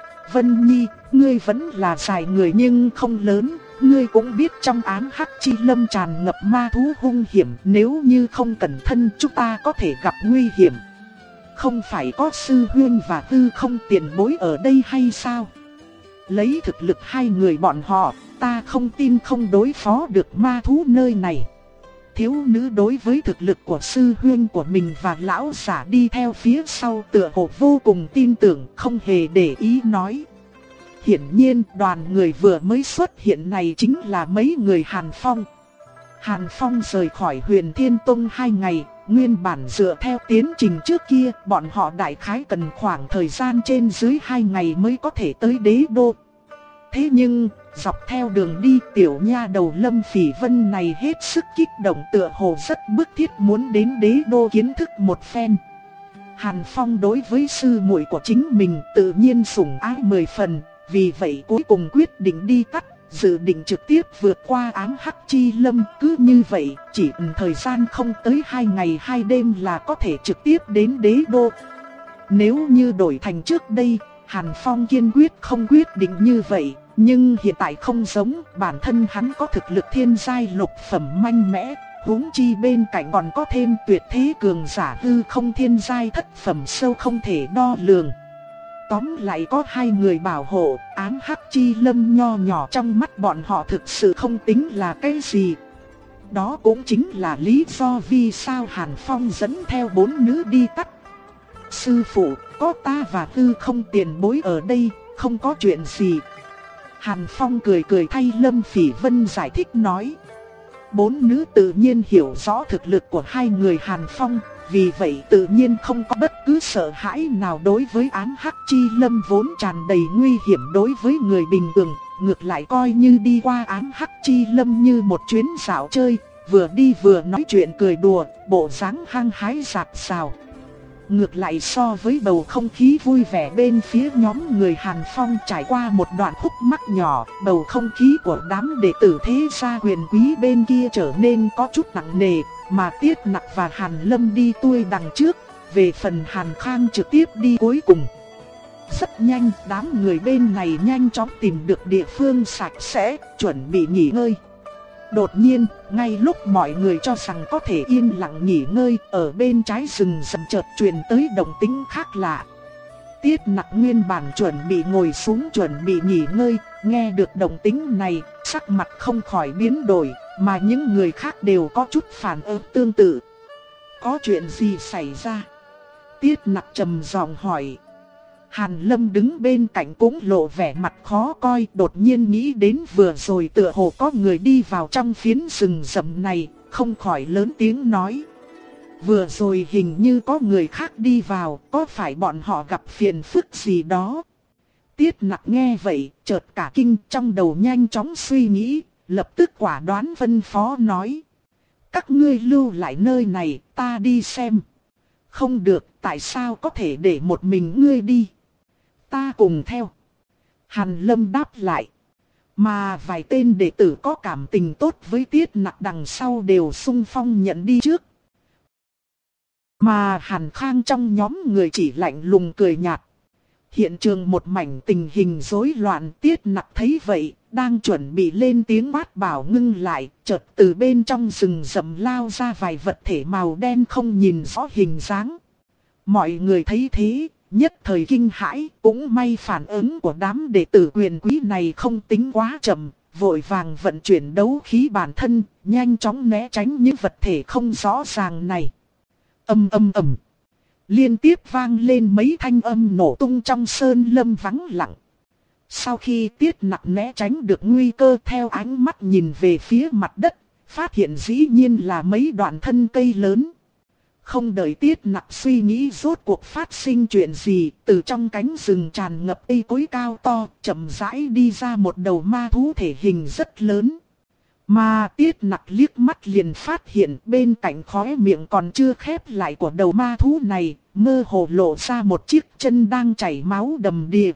Vân Nhi, ngươi vẫn là dài người nhưng không lớn, ngươi cũng biết trong ám hắc chi lâm tràn ngập ma thú hung hiểm, nếu như không cẩn thận chúng ta có thể gặp nguy hiểm. Không phải có sư huynh và tư không tiền bối ở đây hay sao? Lấy thực lực hai người bọn họ, ta không tin không đối phó được ma thú nơi này. Thiếu nữ đối với thực lực của sư huynh của mình và lão giả đi theo phía sau tựa hồ vô cùng tin tưởng, không hề để ý nói. Hiển nhiên đoàn người vừa mới xuất hiện này chính là mấy người Hàn Phong. Hàn Phong rời khỏi Huyền Thiên Tông hai ngày. Nguyên bản dựa theo tiến trình trước kia, bọn họ đại khái cần khoảng thời gian trên dưới hai ngày mới có thể tới đế đô. Thế nhưng, dọc theo đường đi tiểu nha đầu Lâm Phỉ Vân này hết sức kích động, tựa hồ rất bức thiết muốn đến đế đô kiến thức một phen. Hàn Phong đối với sư muội của chính mình tự nhiên sủng ái mười phần, vì vậy cuối cùng quyết định đi tắt. Dự định trực tiếp vượt qua ám hắc chi lâm, cứ như vậy, chỉ cần thời gian không tới hai ngày hai đêm là có thể trực tiếp đến đế đô. Nếu như đổi thành trước đây, Hàn Phong kiên quyết không quyết định như vậy, nhưng hiện tại không giống, bản thân hắn có thực lực thiên giai lục phẩm mạnh mẽ, huống chi bên cạnh còn có thêm tuyệt thế cường giả hư không thiên giai thất phẩm sâu không thể đo lường. Tóm lại có hai người bảo hộ, ám hắc chi lâm nho nhỏ trong mắt bọn họ thực sự không tính là cái gì. Đó cũng chính là lý do vì sao Hàn Phong dẫn theo bốn nữ đi tắt. Sư phụ, có ta và tư không tiền bối ở đây, không có chuyện gì. Hàn Phong cười cười thay Lâm Phỉ Vân giải thích nói. Bốn nữ tự nhiên hiểu rõ thực lực của hai người Hàn Phong, vì vậy tự nhiên không có bất cứ sợ hãi nào đối với ám hắc chi lâm vốn tràn đầy nguy hiểm đối với người bình thường. Ngược lại coi như đi qua ám hắc chi lâm như một chuyến dạo chơi, vừa đi vừa nói chuyện cười đùa, bộ dáng hăng hái rạc rào. Ngược lại so với bầu không khí vui vẻ bên phía nhóm người Hàn Phong trải qua một đoạn khúc mắc nhỏ, bầu không khí của đám đệ tử thế gia quyền quý bên kia trở nên có chút nặng nề, mà Tiết Nặc và Hàn Lâm đi tuôi đằng trước, về phần Hàn Khang trực tiếp đi cuối cùng. Rất nhanh, đám người bên này nhanh chóng tìm được địa phương sạch sẽ, chuẩn bị nghỉ ngơi. Đột nhiên, ngay lúc mọi người cho rằng có thể yên lặng nghỉ ngơi, ở bên trái rừng rậm chợt truyền tới động tĩnh khác lạ. Tiết Nặc nguyên bản chuẩn bị ngồi xuống chuẩn bị nghỉ ngơi, nghe được động tĩnh này, sắc mặt không khỏi biến đổi, mà những người khác đều có chút phản ứng tương tự. Có chuyện gì xảy ra? Tiết Nặc trầm giọng hỏi. Hàn Lâm đứng bên cạnh cũng lộ vẻ mặt khó coi, đột nhiên nghĩ đến vừa rồi tựa hồ có người đi vào trong phiến rừng rậm này, không khỏi lớn tiếng nói. Vừa rồi hình như có người khác đi vào, có phải bọn họ gặp phiền phức gì đó? Tiết Nặc nghe vậy, chợt cả kinh, trong đầu nhanh chóng suy nghĩ, lập tức quả đoán phân phó nói. Các ngươi lưu lại nơi này, ta đi xem. Không được, tại sao có thể để một mình ngươi đi? Ta cùng theo. Hàn Lâm đáp lại. Mà vài tên đệ tử có cảm tình tốt với Tiết Nặc đằng sau đều xung phong nhận đi trước. Mà Hàn Khang trong nhóm người chỉ lạnh lùng cười nhạt. Hiện trường một mảnh tình hình rối loạn. Tiết Nặc thấy vậy, đang chuẩn bị lên tiếng quát bảo ngưng lại, chợt từ bên trong rừng rậm lao ra vài vật thể màu đen không nhìn rõ hình dáng. Mọi người thấy thế, nhất thời kinh hãi, cũng may phản ứng của đám đệ tử quyền quý này không tính quá chậm, vội vàng vận chuyển đấu khí bản thân, nhanh chóng né tránh những vật thể không rõ ràng này. Âm âm ầm. Liên tiếp vang lên mấy thanh âm nổ tung trong sơn lâm vắng lặng. Sau khi Tiết Nặc né tránh được nguy cơ, theo ánh mắt nhìn về phía mặt đất, phát hiện dĩ nhiên là mấy đoạn thân cây lớn. Không đợi Tiết Nặc suy nghĩ rốt cuộc phát sinh chuyện gì, từ trong cánh rừng tràn ngập cây cối cao to, chậm rãi đi ra một đầu ma thú thể hình rất lớn. Mà Tiết Nặc liếc mắt liền phát hiện bên cạnh khóe miệng còn chưa khép lại của đầu ma thú này, mơ hồ lộ ra một chiếc chân đang chảy máu đầm đìa.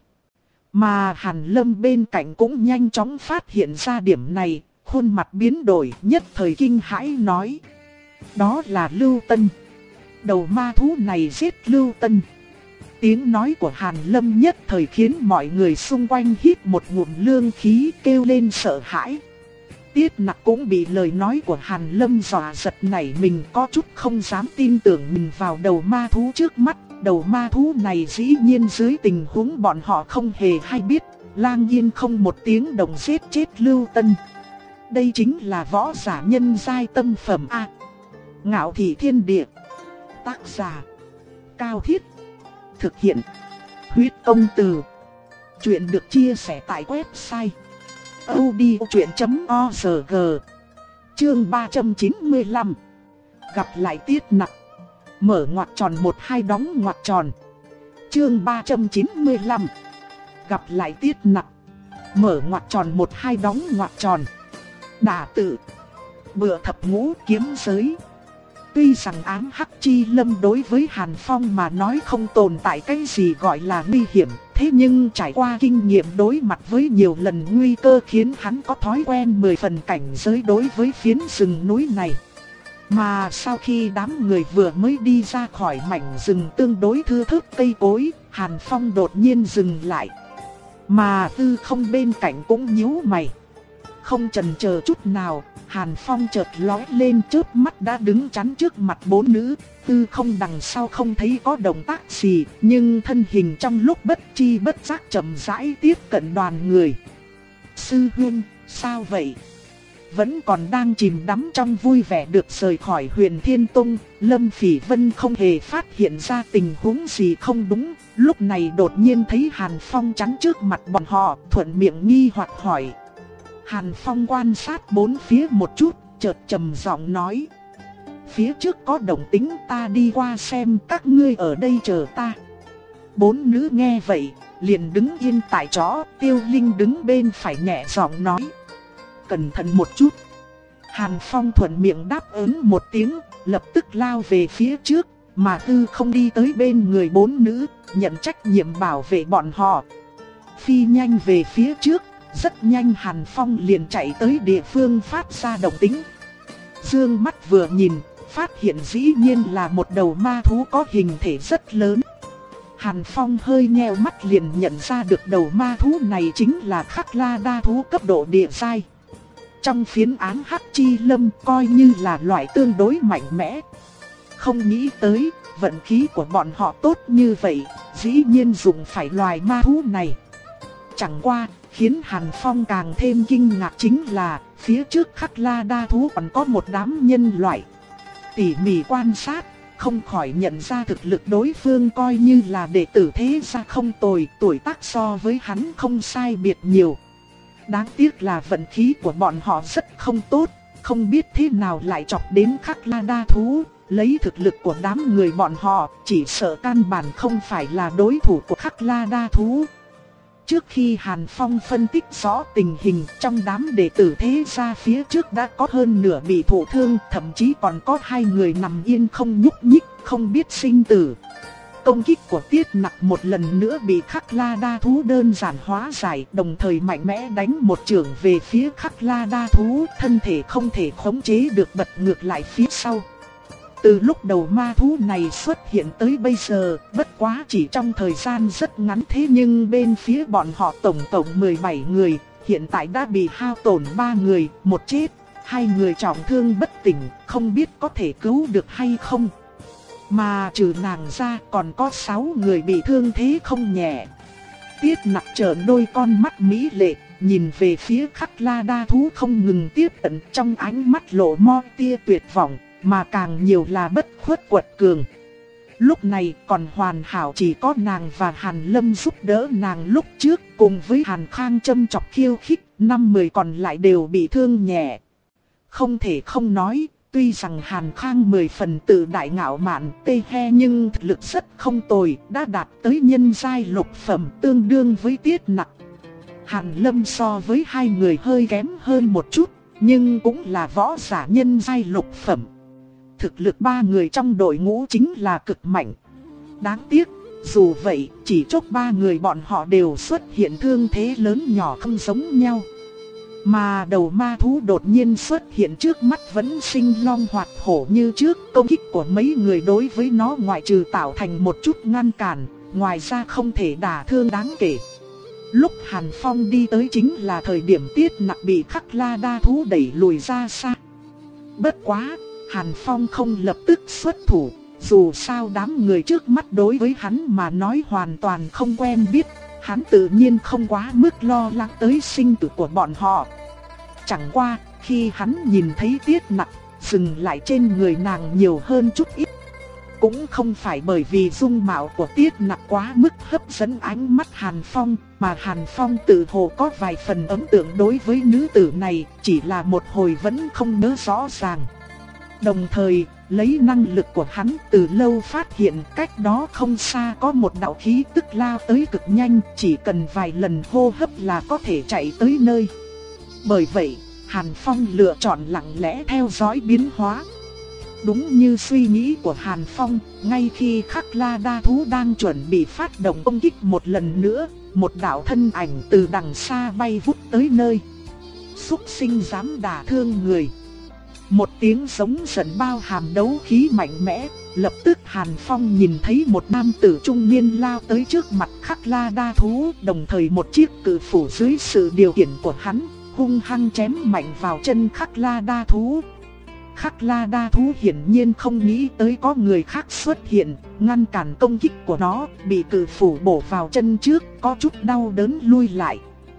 Mà Hàn Lâm bên cạnh cũng nhanh chóng phát hiện ra điểm này, khuôn mặt biến đổi, nhất thời kinh hãi nói. Đó là Lưu Tân. Đầu ma thú này giết Lưu Tân. Tiếng nói của Hàn Lâm nhất thời khiến mọi người xung quanh hít một ngụm lương khí, kêu lên sợ hãi. Tiết Nặc cũng bị lời nói của Hàn Lâm dọa giật nảy mình, có chút không dám tin tưởng mình vào đầu ma thú trước mắt. Đầu ma thú này dĩ nhiên dưới tình huống bọn họ không hề hay biết, lang yên không một tiếng động giết chết Lưu Tân. Đây chính là võ giả nhân giai tâm phẩm A. Ngạo Thị Thiên Địa. Tác giả Cao Thiết. Thực hiện Huyết Công Từ. Chuyện được chia sẻ tại website audiochuyện chấm org. Chương ba trăm chín mươi lăm. Gặp lại Tiết Nặc. Mở ngoặc tròn một hai đóng ngoặc tròn. Chương ba trăm chín mươi lăm. Gặp lại Tiết Nặc. Mở ngoặc tròn một hai đóng ngoặc tròn. Đả tự. Bựa thập ngũ kiếm giới. Tuy rằng ám hắc chi lâm đối với Hàn Phong mà nói không tồn tại cái gì gọi là nguy hiểm, thế nhưng trải qua kinh nghiệm đối mặt với nhiều lần nguy cơ khiến hắn có thói quen mười phần cảnh giới đối với phiến rừng núi này. Mà sau khi đám người vừa mới đi ra khỏi mảnh rừng tương đối thưa thớt cây cối, Hàn Phong đột nhiên dừng lại. Mà tư không bên cạnh cũng nhíu mày. Không chần chờ chút nào, Hàn Phong chợt lóe lên, chớp mắt đã đứng chắn trước mặt bốn nữ. Tư không đằng sau không thấy có động tác gì, nhưng thân hình trong lúc bất chi bất giác chậm rãi tiếp cận đoàn người. Sư huynh, sao vậy? Vẫn còn đang chìm đắm trong vui vẻ được rời khỏi Huyền Thiên Tông, Lâm Phỉ Vân không hề phát hiện ra tình huống gì không đúng. Lúc này đột nhiên thấy Hàn Phong chắn trước mặt bọn họ, thuận miệng nghi hoặc hỏi. Hàn Phong quan sát bốn phía một chút, chợt trầm giọng nói. Phía trước có động tĩnh, ta đi qua xem, các ngươi ở đây chờ ta. Bốn nữ nghe vậy, liền đứng yên tại chỗ. Tiêu Linh đứng bên phải nhẹ giọng nói. Cẩn thận một chút. Hàn Phong thuận miệng đáp ứng một tiếng, lập tức lao về phía trước. Mà Tư không đi tới bên người bốn nữ, nhận trách nhiệm bảo vệ bọn họ. Phi nhanh về phía trước. Rất nhanh Hàn Phong liền chạy tới địa phương phát ra động tĩnh. Dương mắt vừa nhìn, phát hiện dĩ nhiên là một đầu ma thú có hình thể rất lớn. Hàn Phong hơi nheo mắt liền nhận ra được đầu ma thú này chính là Khắc La Đa thú cấp độ địa giai. Trong phiến ám hắc chi lâm coi như là loại tương đối mạnh mẽ. Không nghĩ tới, vận khí của bọn họ tốt như vậy, dĩ nhiên dùng phải loài ma thú này. Chẳng qua, khiến Hàn Phong càng thêm kinh ngạc chính là, phía trước Khắc La Đa thú còn có một đám nhân loại. Tỉ mỉ quan sát, không khỏi nhận ra thực lực đối phương coi như là đệ tử thế gia không tồi, tuổi tác so với hắn không sai biệt nhiều. Đáng tiếc là vận khí của bọn họ rất không tốt, không biết thế nào lại chọc đến Khắc La Đa Thú. Lấy thực lực của đám người bọn họ, chỉ sợ căn bản không phải là đối thủ của Khắc La Đa Thú. Trước khi Hàn Phong phân tích rõ tình hình, trong đám đệ tử thế gia phía trước đã có hơn nửa bị thụ thương, thậm chí còn có hai người nằm yên không nhúc nhích, không biết sinh tử. Công kích của Tiết Nặc một lần nữa bị Khắc La Đa Thú đơn giản hóa giải, đồng thời mạnh mẽ đánh một chưởng về phía Khắc La Đa Thú, thân thể không thể khống chế được bật ngược lại phía sau. Từ lúc đầu ma thú này xuất hiện tới bây giờ, bất quá chỉ trong thời gian rất ngắn, thế nhưng bên phía bọn họ tổng cộng mười bảy người, hiện tại đã bị hao tổn ba người, một chết, hai người trọng thương bất tỉnh, không biết có thể cứu được hay không. Mà trừ nàng ra còn có sáu người bị thương thế không nhẹ. Tiết Nặc trợn đôi con mắt mỹ lệ, nhìn về phía Khắc La Đa Thú không ngừng tiếp cận, trong ánh mắt lộ mo tia tuyệt vọng, mà càng nhiều là bất khuất quật cường. Lúc này còn hoàn hảo chỉ có nàng và Hàn Lâm giúp đỡ nàng lúc trước, cùng với Hàn Khang châm chọc khiêu khích, năm mười còn lại đều bị thương nhẹ. Không thể không nói, tuy rằng Hàn Khang mười phần tự đại ngạo mạn tê he nhưng thực lực rất không tồi, đã đạt tới nhân giai lục phẩm tương đương với Tiết Nặc. Hàn Lâm so với hai người hơi kém hơn một chút, nhưng cũng là võ giả nhân giai lục phẩm. Thực lực ba người trong đội ngũ chính là cực mạnh. Đáng tiếc, dù vậy, chỉ chốc ba người bọn họ đều xuất hiện thương thế lớn nhỏ không giống nhau. Mà đầu ma thú đột nhiên xuất hiện trước mắt vẫn sinh long hoạt hổ như trước, công kích của mấy người đối với nó ngoại trừ tạo thành một chút ngăn cản, ngoài ra không thể đả thương đáng kể. Lúc Hàn Phong đi tới chính là thời điểm Tiết Nặc bị Khắc La Đa Thú đẩy lùi ra xa. Bất quá, Hàn Phong không lập tức xuất thủ, dù sao đám người trước mắt đối với hắn mà nói hoàn toàn không quen biết, hắn tự nhiên không quá mức lo lắng tới sinh tử của bọn họ. Chẳng qua, khi hắn nhìn thấy Tiết Nặc dừng lại trên người nàng nhiều hơn chút ít. Cũng không phải bởi vì dung mạo của Tiết Nặc quá mức hấp dẫn ánh mắt Hàn Phong, mà Hàn Phong tự hồ có vài phần ấn tượng đối với nữ tử này, chỉ là một hồi vẫn không nhớ rõ ràng. Đồng thời, lấy năng lực của hắn từ lâu phát hiện cách đó không xa có một đạo khí tức lao tới cực nhanh, chỉ cần vài lần hô hấp là có thể chạy tới nơi. Bởi vậy, Hàn Phong lựa chọn lặng lẽ theo dõi biến hóa. Đúng như suy nghĩ của Hàn Phong, ngay khi Khắc La Đa Thú đang chuẩn bị phát động công kích một lần nữa, một đạo thân ảnh từ đằng xa bay vút tới nơi. Súc sinh dám đả thương người. Một tiếng giống giận bao hàm đấu khí mạnh mẽ, lập tức Hàn Phong nhìn thấy một nam tử trung niên lao tới trước mặt Khắc La Đa Thú, đồng thời một chiếc cự phủ dưới sự điều khiển của hắn, hung hăng chém mạnh vào chân Khắc La Đa Thú. Khắc La Đa Thú hiển nhiên không nghĩ tới có người khác xuất hiện, ngăn cản công kích của nó, bị cự phủ bổ vào chân trước, có chút đau đớn lui lại.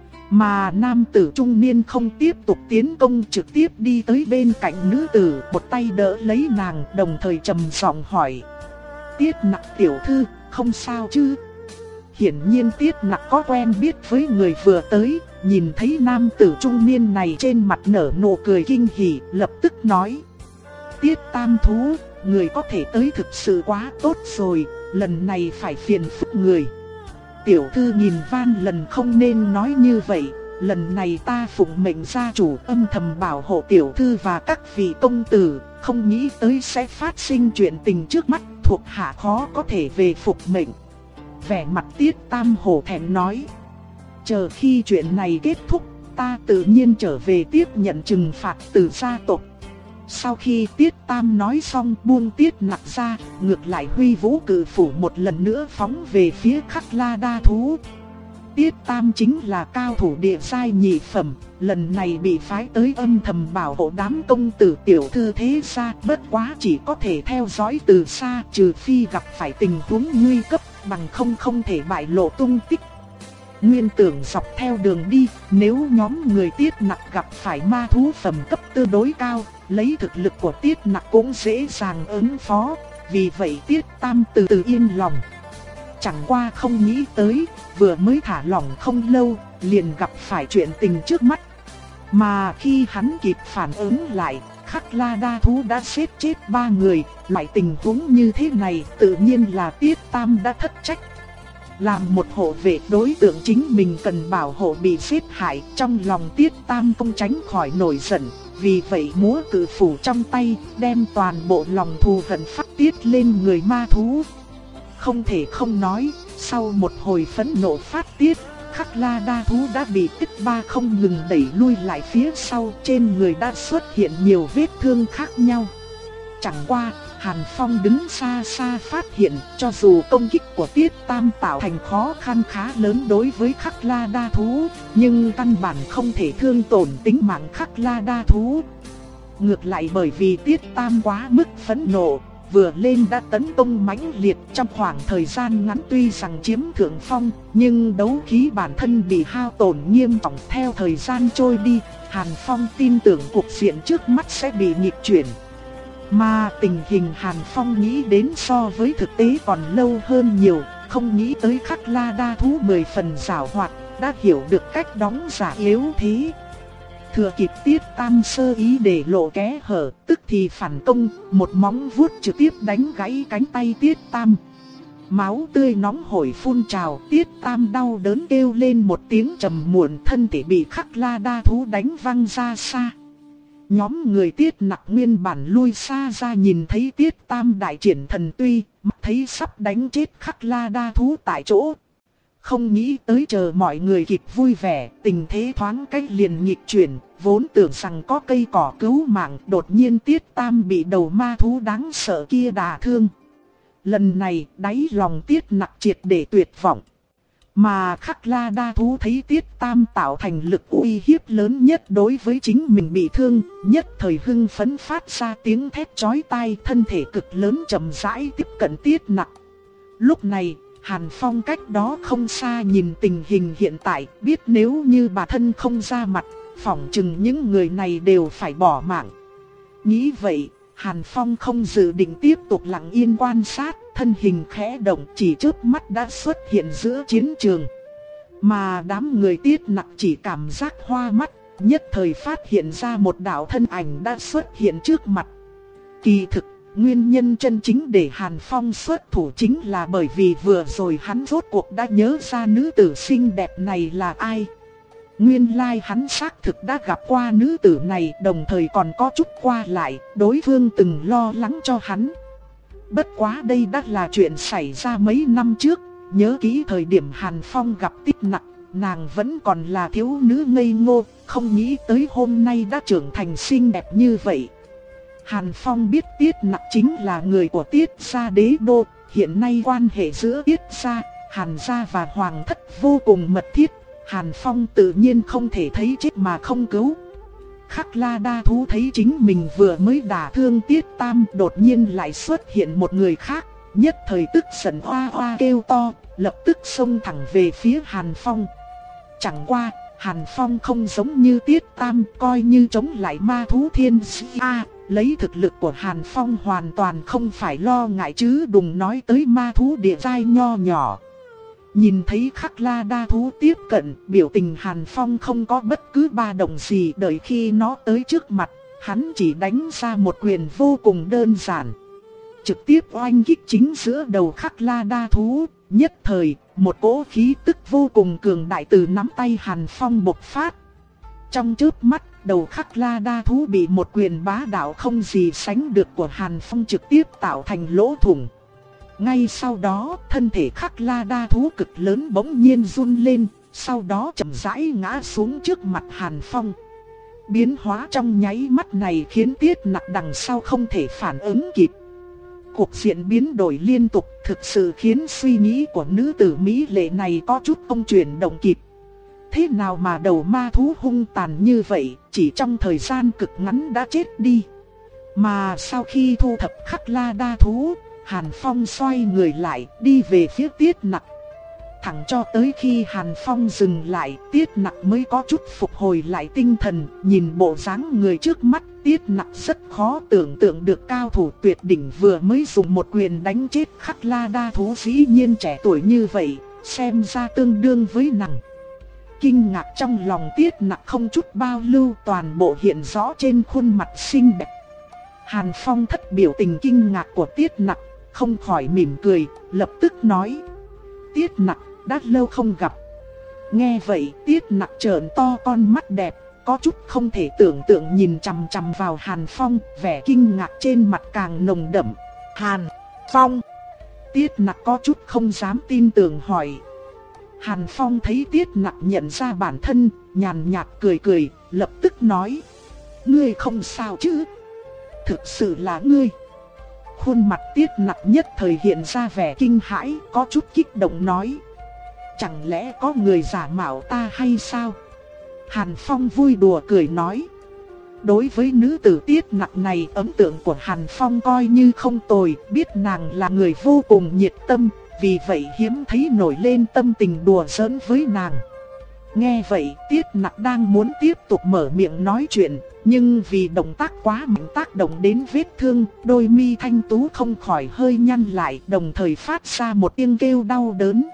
Mà nam tử trung niên không tiếp tục tiến công, trực tiếp đi tới bên cạnh nữ tử, một tay đỡ lấy nàng, đồng thời trầm giọng hỏi: Tiết Nặc tiểu thư, không sao chứ? Hiển nhiên Tiết Nặc có quen biết với người vừa tới, nhìn thấy nam tử trung niên này trên mặt nở nụ cười kinh hỉ, lập tức nói: Tiết Tam Thú, người có thể tới thực sự quá tốt rồi, lần này phải phiền phức người. Tiểu thư nghìn van lần không nên nói như vậy, lần này ta phụng mệnh gia chủ âm thầm bảo hộ tiểu thư và các vị công tử, không nghĩ tới sẽ phát sinh chuyện tình trước mắt, thuộc hạ khó có thể về phục mệnh. Vẻ mặt Tiết Tam hổ thẹn nói: chờ khi chuyện này kết thúc, ta tự nhiên trở về tiếp nhận trừng phạt từ gia tộc. Sau khi Tiết Tam nói xong buông Tiết Nặc ra, ngược lại huy vũ cự phủ một lần nữa phóng về phía Khắc La Đa Thú. Tiết Tam chính là cao thủ địa giai nhị phẩm, lần này bị phái tới âm thầm bảo hộ đám công tử tiểu thư thế gia, bất quá chỉ có thể theo dõi từ xa, trừ phi gặp phải tình huống nguy cấp, bằng không không thể bại lộ tung tích. Nguyên tưởng dọc theo đường đi, nếu nhóm người Tiết Nặc gặp phải ma thú phẩm cấp tương đối cao, lấy thực lực của Tiết Nặc cũng dễ dàng ứng phó. vì vậy Tiết Tam từ từ yên lòng. Chẳng qua không nghĩ tới, vừa mới thả lỏng không lâu, liền gặp phải chuyện tình trước mắt. Mà khi hắn kịp phản ứng lại, Khắc La Đa Thú đã giết chết ba người, loại tình huống như thế này tự nhiên là Tiết Tam đã thất trách. Làm một hộ vệ, đối tượng chính mình cần bảo hộ bị giết hại, trong lòng Tiết Tam không tránh khỏi nổi giận, vì vậy múa cự phủ trong tay, đem toàn bộ lòng thù hận phát tiết lên người ma thú. Không thể không nói, sau một hồi phẫn nộ phát tiết, Khắc La Đa Thú đã bị Tích Ba không ngừng đẩy lui lại phía sau, trên người đã xuất hiện nhiều vết thương khác nhau. Chẳng qua, Hàn Phong đứng xa xa phát hiện, cho dù công kích của Tiết Tam tạo thành khó khăn khá lớn đối với Khắc La Đa Thú, nhưng căn bản không thể thương tổn tính mạng Khắc La Đa Thú. Ngược lại bởi vì Tiết Tam quá mức phẫn nộ, vừa lên đã tấn công mãnh liệt, trong khoảng thời gian ngắn tuy rằng chiếm thượng phong, nhưng đấu khí bản thân bị hao tổn nghiêm trọng. Theo thời gian trôi đi, Hàn Phong tin tưởng cuộc diện trước mắt sẽ bị nghịch chuyển. Mà tình hình Hàn Phong nghĩ đến so với thực tế còn lâu hơn nhiều, không nghĩ tới Khắc La Đa Thú mười phần giàu hoạt, đã hiểu được cách đóng giả yếu thế. Thừa kịp Tiết Tam sơ ý để lộ kẽ hở, tức thì phản công, một móng vuốt trực tiếp đánh gãy cánh tay Tiết Tam. Máu tươi nóng hổi phun trào, Tiết Tam đau đớn kêu lên một tiếng trầm muộn, thân thể bị Khắc La Đa Thú đánh văng ra xa. Nhóm người Tiết Nặc nguyên bản lui xa ra nhìn thấy Tiết Tam đại triển thần uy, mắt thấy sắp đánh chết Khắc La Đa Thú tại chỗ. Không nghĩ tới chờ mọi người kịp vui vẻ, tình thế thoáng cách liền nghịch chuyển, vốn tưởng rằng có cây cỏ cứu mạng, đột nhiên Tiết Tam bị đầu ma thú đáng sợ kia đả thương. Lần này, đáy lòng Tiết Nặc triệt để tuyệt vọng. Mà Khắc La Đa Thú thấy Tiết Tam tạo thành lực uy hiếp lớn nhất đối với chính mình bị thương, nhất thời hưng phấn phát ra tiếng thét chói tai, thân thể cực lớn chậm rãi tiếp cận Tiết Nặc. Lúc này, Hàn Phong cách đó không xa nhìn tình hình hiện tại, biết nếu như bà thân không ra mặt, phỏng chừng những người này đều phải bỏ mạng. Nghĩ vậy, Hàn Phong không dự định tiếp tục lặng yên quan sát, thân hình khẽ động chỉ chớp mắt đã xuất hiện giữa chiến trường. Mà đám người Tiết Nặc chỉ cảm giác hoa mắt, nhất thời phát hiện ra một đạo thân ảnh đã xuất hiện trước mặt. Kỳ thực, nguyên nhân chân chính để Hàn Phong xuất thủ chính là bởi vì vừa rồi hắn rốt cuộc đã nhớ ra nữ tử xinh đẹp này là ai. Nguyên lai hắn xác thực đã gặp qua nữ tử này, đồng thời còn có chút qua lại, đối phương từng lo lắng cho hắn. Bất quá đây đã là chuyện xảy ra mấy năm trước, nhớ kỹ thời điểm Hàn Phong gặp Tiết Nặc, nàng vẫn còn là thiếu nữ ngây ngô, không nghĩ tới hôm nay đã trưởng thành xinh đẹp như vậy. Hàn Phong biết Tiết Nặc chính là người của Tiết gia đế đô, hiện nay quan hệ giữa Tiết gia, Hàn gia và Hoàng thất vô cùng mật thiết, Hàn Phong tự nhiên không thể thấy chết mà không cứu. Khắc La Đa Thú thấy chính mình vừa mới đả thương Tiết Tam, đột nhiên lại xuất hiện một người khác, nhất thời tức giận oa oa kêu to, lập tức xông thẳng về phía Hàn Phong. Chẳng qua, Hàn Phong không giống như Tiết Tam, coi như chống lại ma thú thiên sĩ A, lấy thực lực của Hàn Phong hoàn toàn không phải lo ngại chứ đừng nói tới ma thú địa giai nho nhỏ. Nhìn thấy Khắc La Đa Thú tiếp cận, biểu tình Hàn Phong không có bất cứ ba động gì, đợi khi nó tới trước mặt, hắn chỉ đánh ra một quyền vô cùng đơn giản. Trực tiếp oanh kích chính giữa đầu Khắc La Đa Thú, nhất thời, một cỗ khí tức vô cùng cường đại từ nắm tay Hàn Phong bộc phát. Trong chớp mắt, đầu Khắc La Đa Thú bị một quyền bá đạo không gì sánh được của Hàn Phong trực tiếp tạo thành lỗ thủng. Ngay sau đó, thân thể Khắc La Đa Thú cực lớn bỗng nhiên run lên, sau đó chậm rãi ngã xuống trước mặt Hàn Phong. Biến hóa trong nháy mắt này khiến Tiết Nặc đằng sau không thể phản ứng kịp. Cuộc diện biến đổi liên tục thực sự khiến suy nghĩ của nữ tử mỹ lệ này có chút không chuyển động kịp. Thế nào mà đầu ma thú hung tàn như vậy, chỉ trong thời gian cực ngắn đã chết đi. Mà sau khi thu thập Khắc La Đa Thú, Hàn Phong xoay người lại, đi về phía Tiết Nặc. thẳng cho tới khi Hàn Phong dừng lại, Tiết Nặc mới có chút phục hồi lại tinh thần. Nhìn bộ dáng người trước mắt, Tiết Nặc rất khó tưởng tượng được cao thủ tuyệt đỉnh vừa mới dùng một quyền đánh chết Khắc La Đa thú dĩ nhiên trẻ tuổi như vậy, xem ra tương đương với nàng. Kinh ngạc trong lòng Tiết Nặc không chút bao lưu toàn bộ hiện rõ trên khuôn mặt xinh đẹp. Hàn Phong thất biểu tình kinh ngạc của Tiết Nặc, không khỏi mỉm cười, lập tức nói: Tiết Nặc, đã lâu không gặp. Nghe vậy, Tiết Nặc trợn to con mắt đẹp, có chút không thể tưởng tượng nhìn chằm chằm vào Hàn Phong, vẻ kinh ngạc trên mặt càng nồng đậm. Hàn Phong. Tiết Nặc có chút không dám tin tưởng hỏi. Hàn Phong thấy Tiết Nặc nhận ra bản thân, nhàn nhạt cười cười, lập tức nói: Ngươi không sao chứ? Thực sự là ngươi. Khuôn mặt Tiết Nặc nhất thời hiện ra vẻ kinh hãi, có chút kích động nói: Chẳng lẽ có người giả mạo ta hay sao? Hàn Phong vui đùa cười nói. Đối với nữ tử Tiết Nặc này, ấn tượng của Hàn Phong coi như không tồi, biết nàng là người vô cùng nhiệt tâm, vì vậy hiếm thấy nổi lên tâm tình đùa giỡn với nàng. Nghe vậy, Tiết Nặc đang muốn tiếp tục mở miệng nói chuyện, nhưng vì động tác quá mạnh tác động đến vết thương, đôi mi thanh tú không khỏi hơi nhăn lại, đồng thời phát ra một tiếng kêu đau đớn.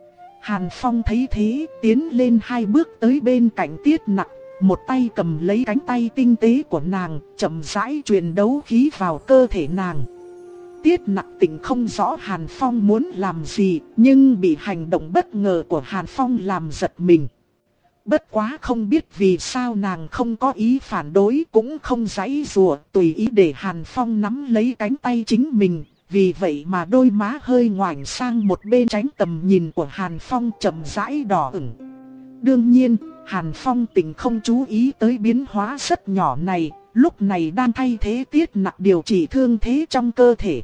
Hàn Phong thấy thế, tiến lên hai bước tới bên cạnh Tiết Nặc, một tay cầm lấy cánh tay tinh tế của nàng, chậm rãi truyền đấu khí vào cơ thể nàng. Tiết Nặc tỉnh không rõ Hàn Phong muốn làm gì, nhưng bị hành động bất ngờ của Hàn Phong làm giật mình. Bất quá không biết vì sao nàng không có ý phản đối, cũng không giãy giụa, tùy ý để Hàn Phong nắm lấy cánh tay chính mình. Vì vậy mà đôi má hơi ngoảnh sang một bên tránh tầm nhìn của Hàn Phong, chậm rãi đỏ ửng. Đương nhiên, Hàn Phong tỉnh không chú ý tới biến hóa rất nhỏ này, lúc này đang thay thế Tiết Nặc điều trị thương thế trong cơ thể.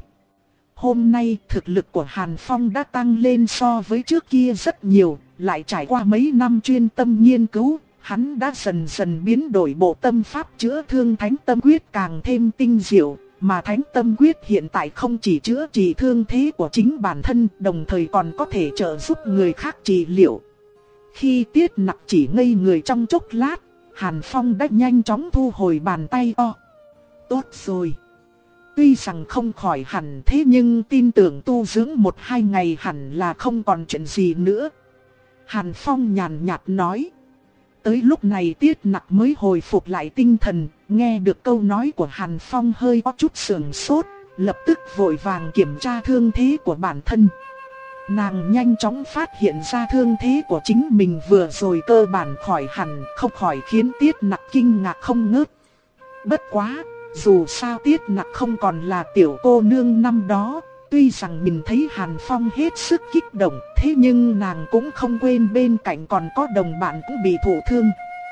Hôm nay thực lực của Hàn Phong đã tăng lên so với trước kia rất nhiều, lại trải qua mấy năm chuyên tâm nghiên cứu, hắn đã dần dần biến đổi bộ tâm pháp chữa thương Thánh Tâm Quyết càng thêm tinh diệu. Mà Thánh Tâm Quyết hiện tại không chỉ chữa trị thương thế của chính bản thân, đồng thời còn có thể trợ giúp người khác trị liệu. Khi Tiết Nặc chỉ ngây người trong chốc lát, Hàn Phong đã nhanh chóng thu hồi bàn tay to. Tốt rồi. Tuy rằng không khỏi hẳn, thế nhưng tin tưởng tu dưỡng một hai ngày hẳn là không còn chuyện gì nữa. Hàn Phong nhàn nhạt nói. Tới lúc này Tiết Nặc mới hồi phục lại tinh thần, nghe được câu nói của Hàn Phong hơi có chút sườn sốt, lập tức vội vàng kiểm tra thương thế của bản thân. Nàng nhanh chóng phát hiện ra thương thế của chính mình vừa rồi cơ bản khỏi hẳn, không khỏi khiến Tiết Nặc kinh ngạc không ngớt. Bất quá, dù sao Tiết Nặc không còn là tiểu cô nương năm đó. Tuy rằng nhìn thấy Hàn Phong hết sức kích động, thế nhưng nàng cũng không quên bên cạnh còn có đồng bạn cũng bị thụ thương.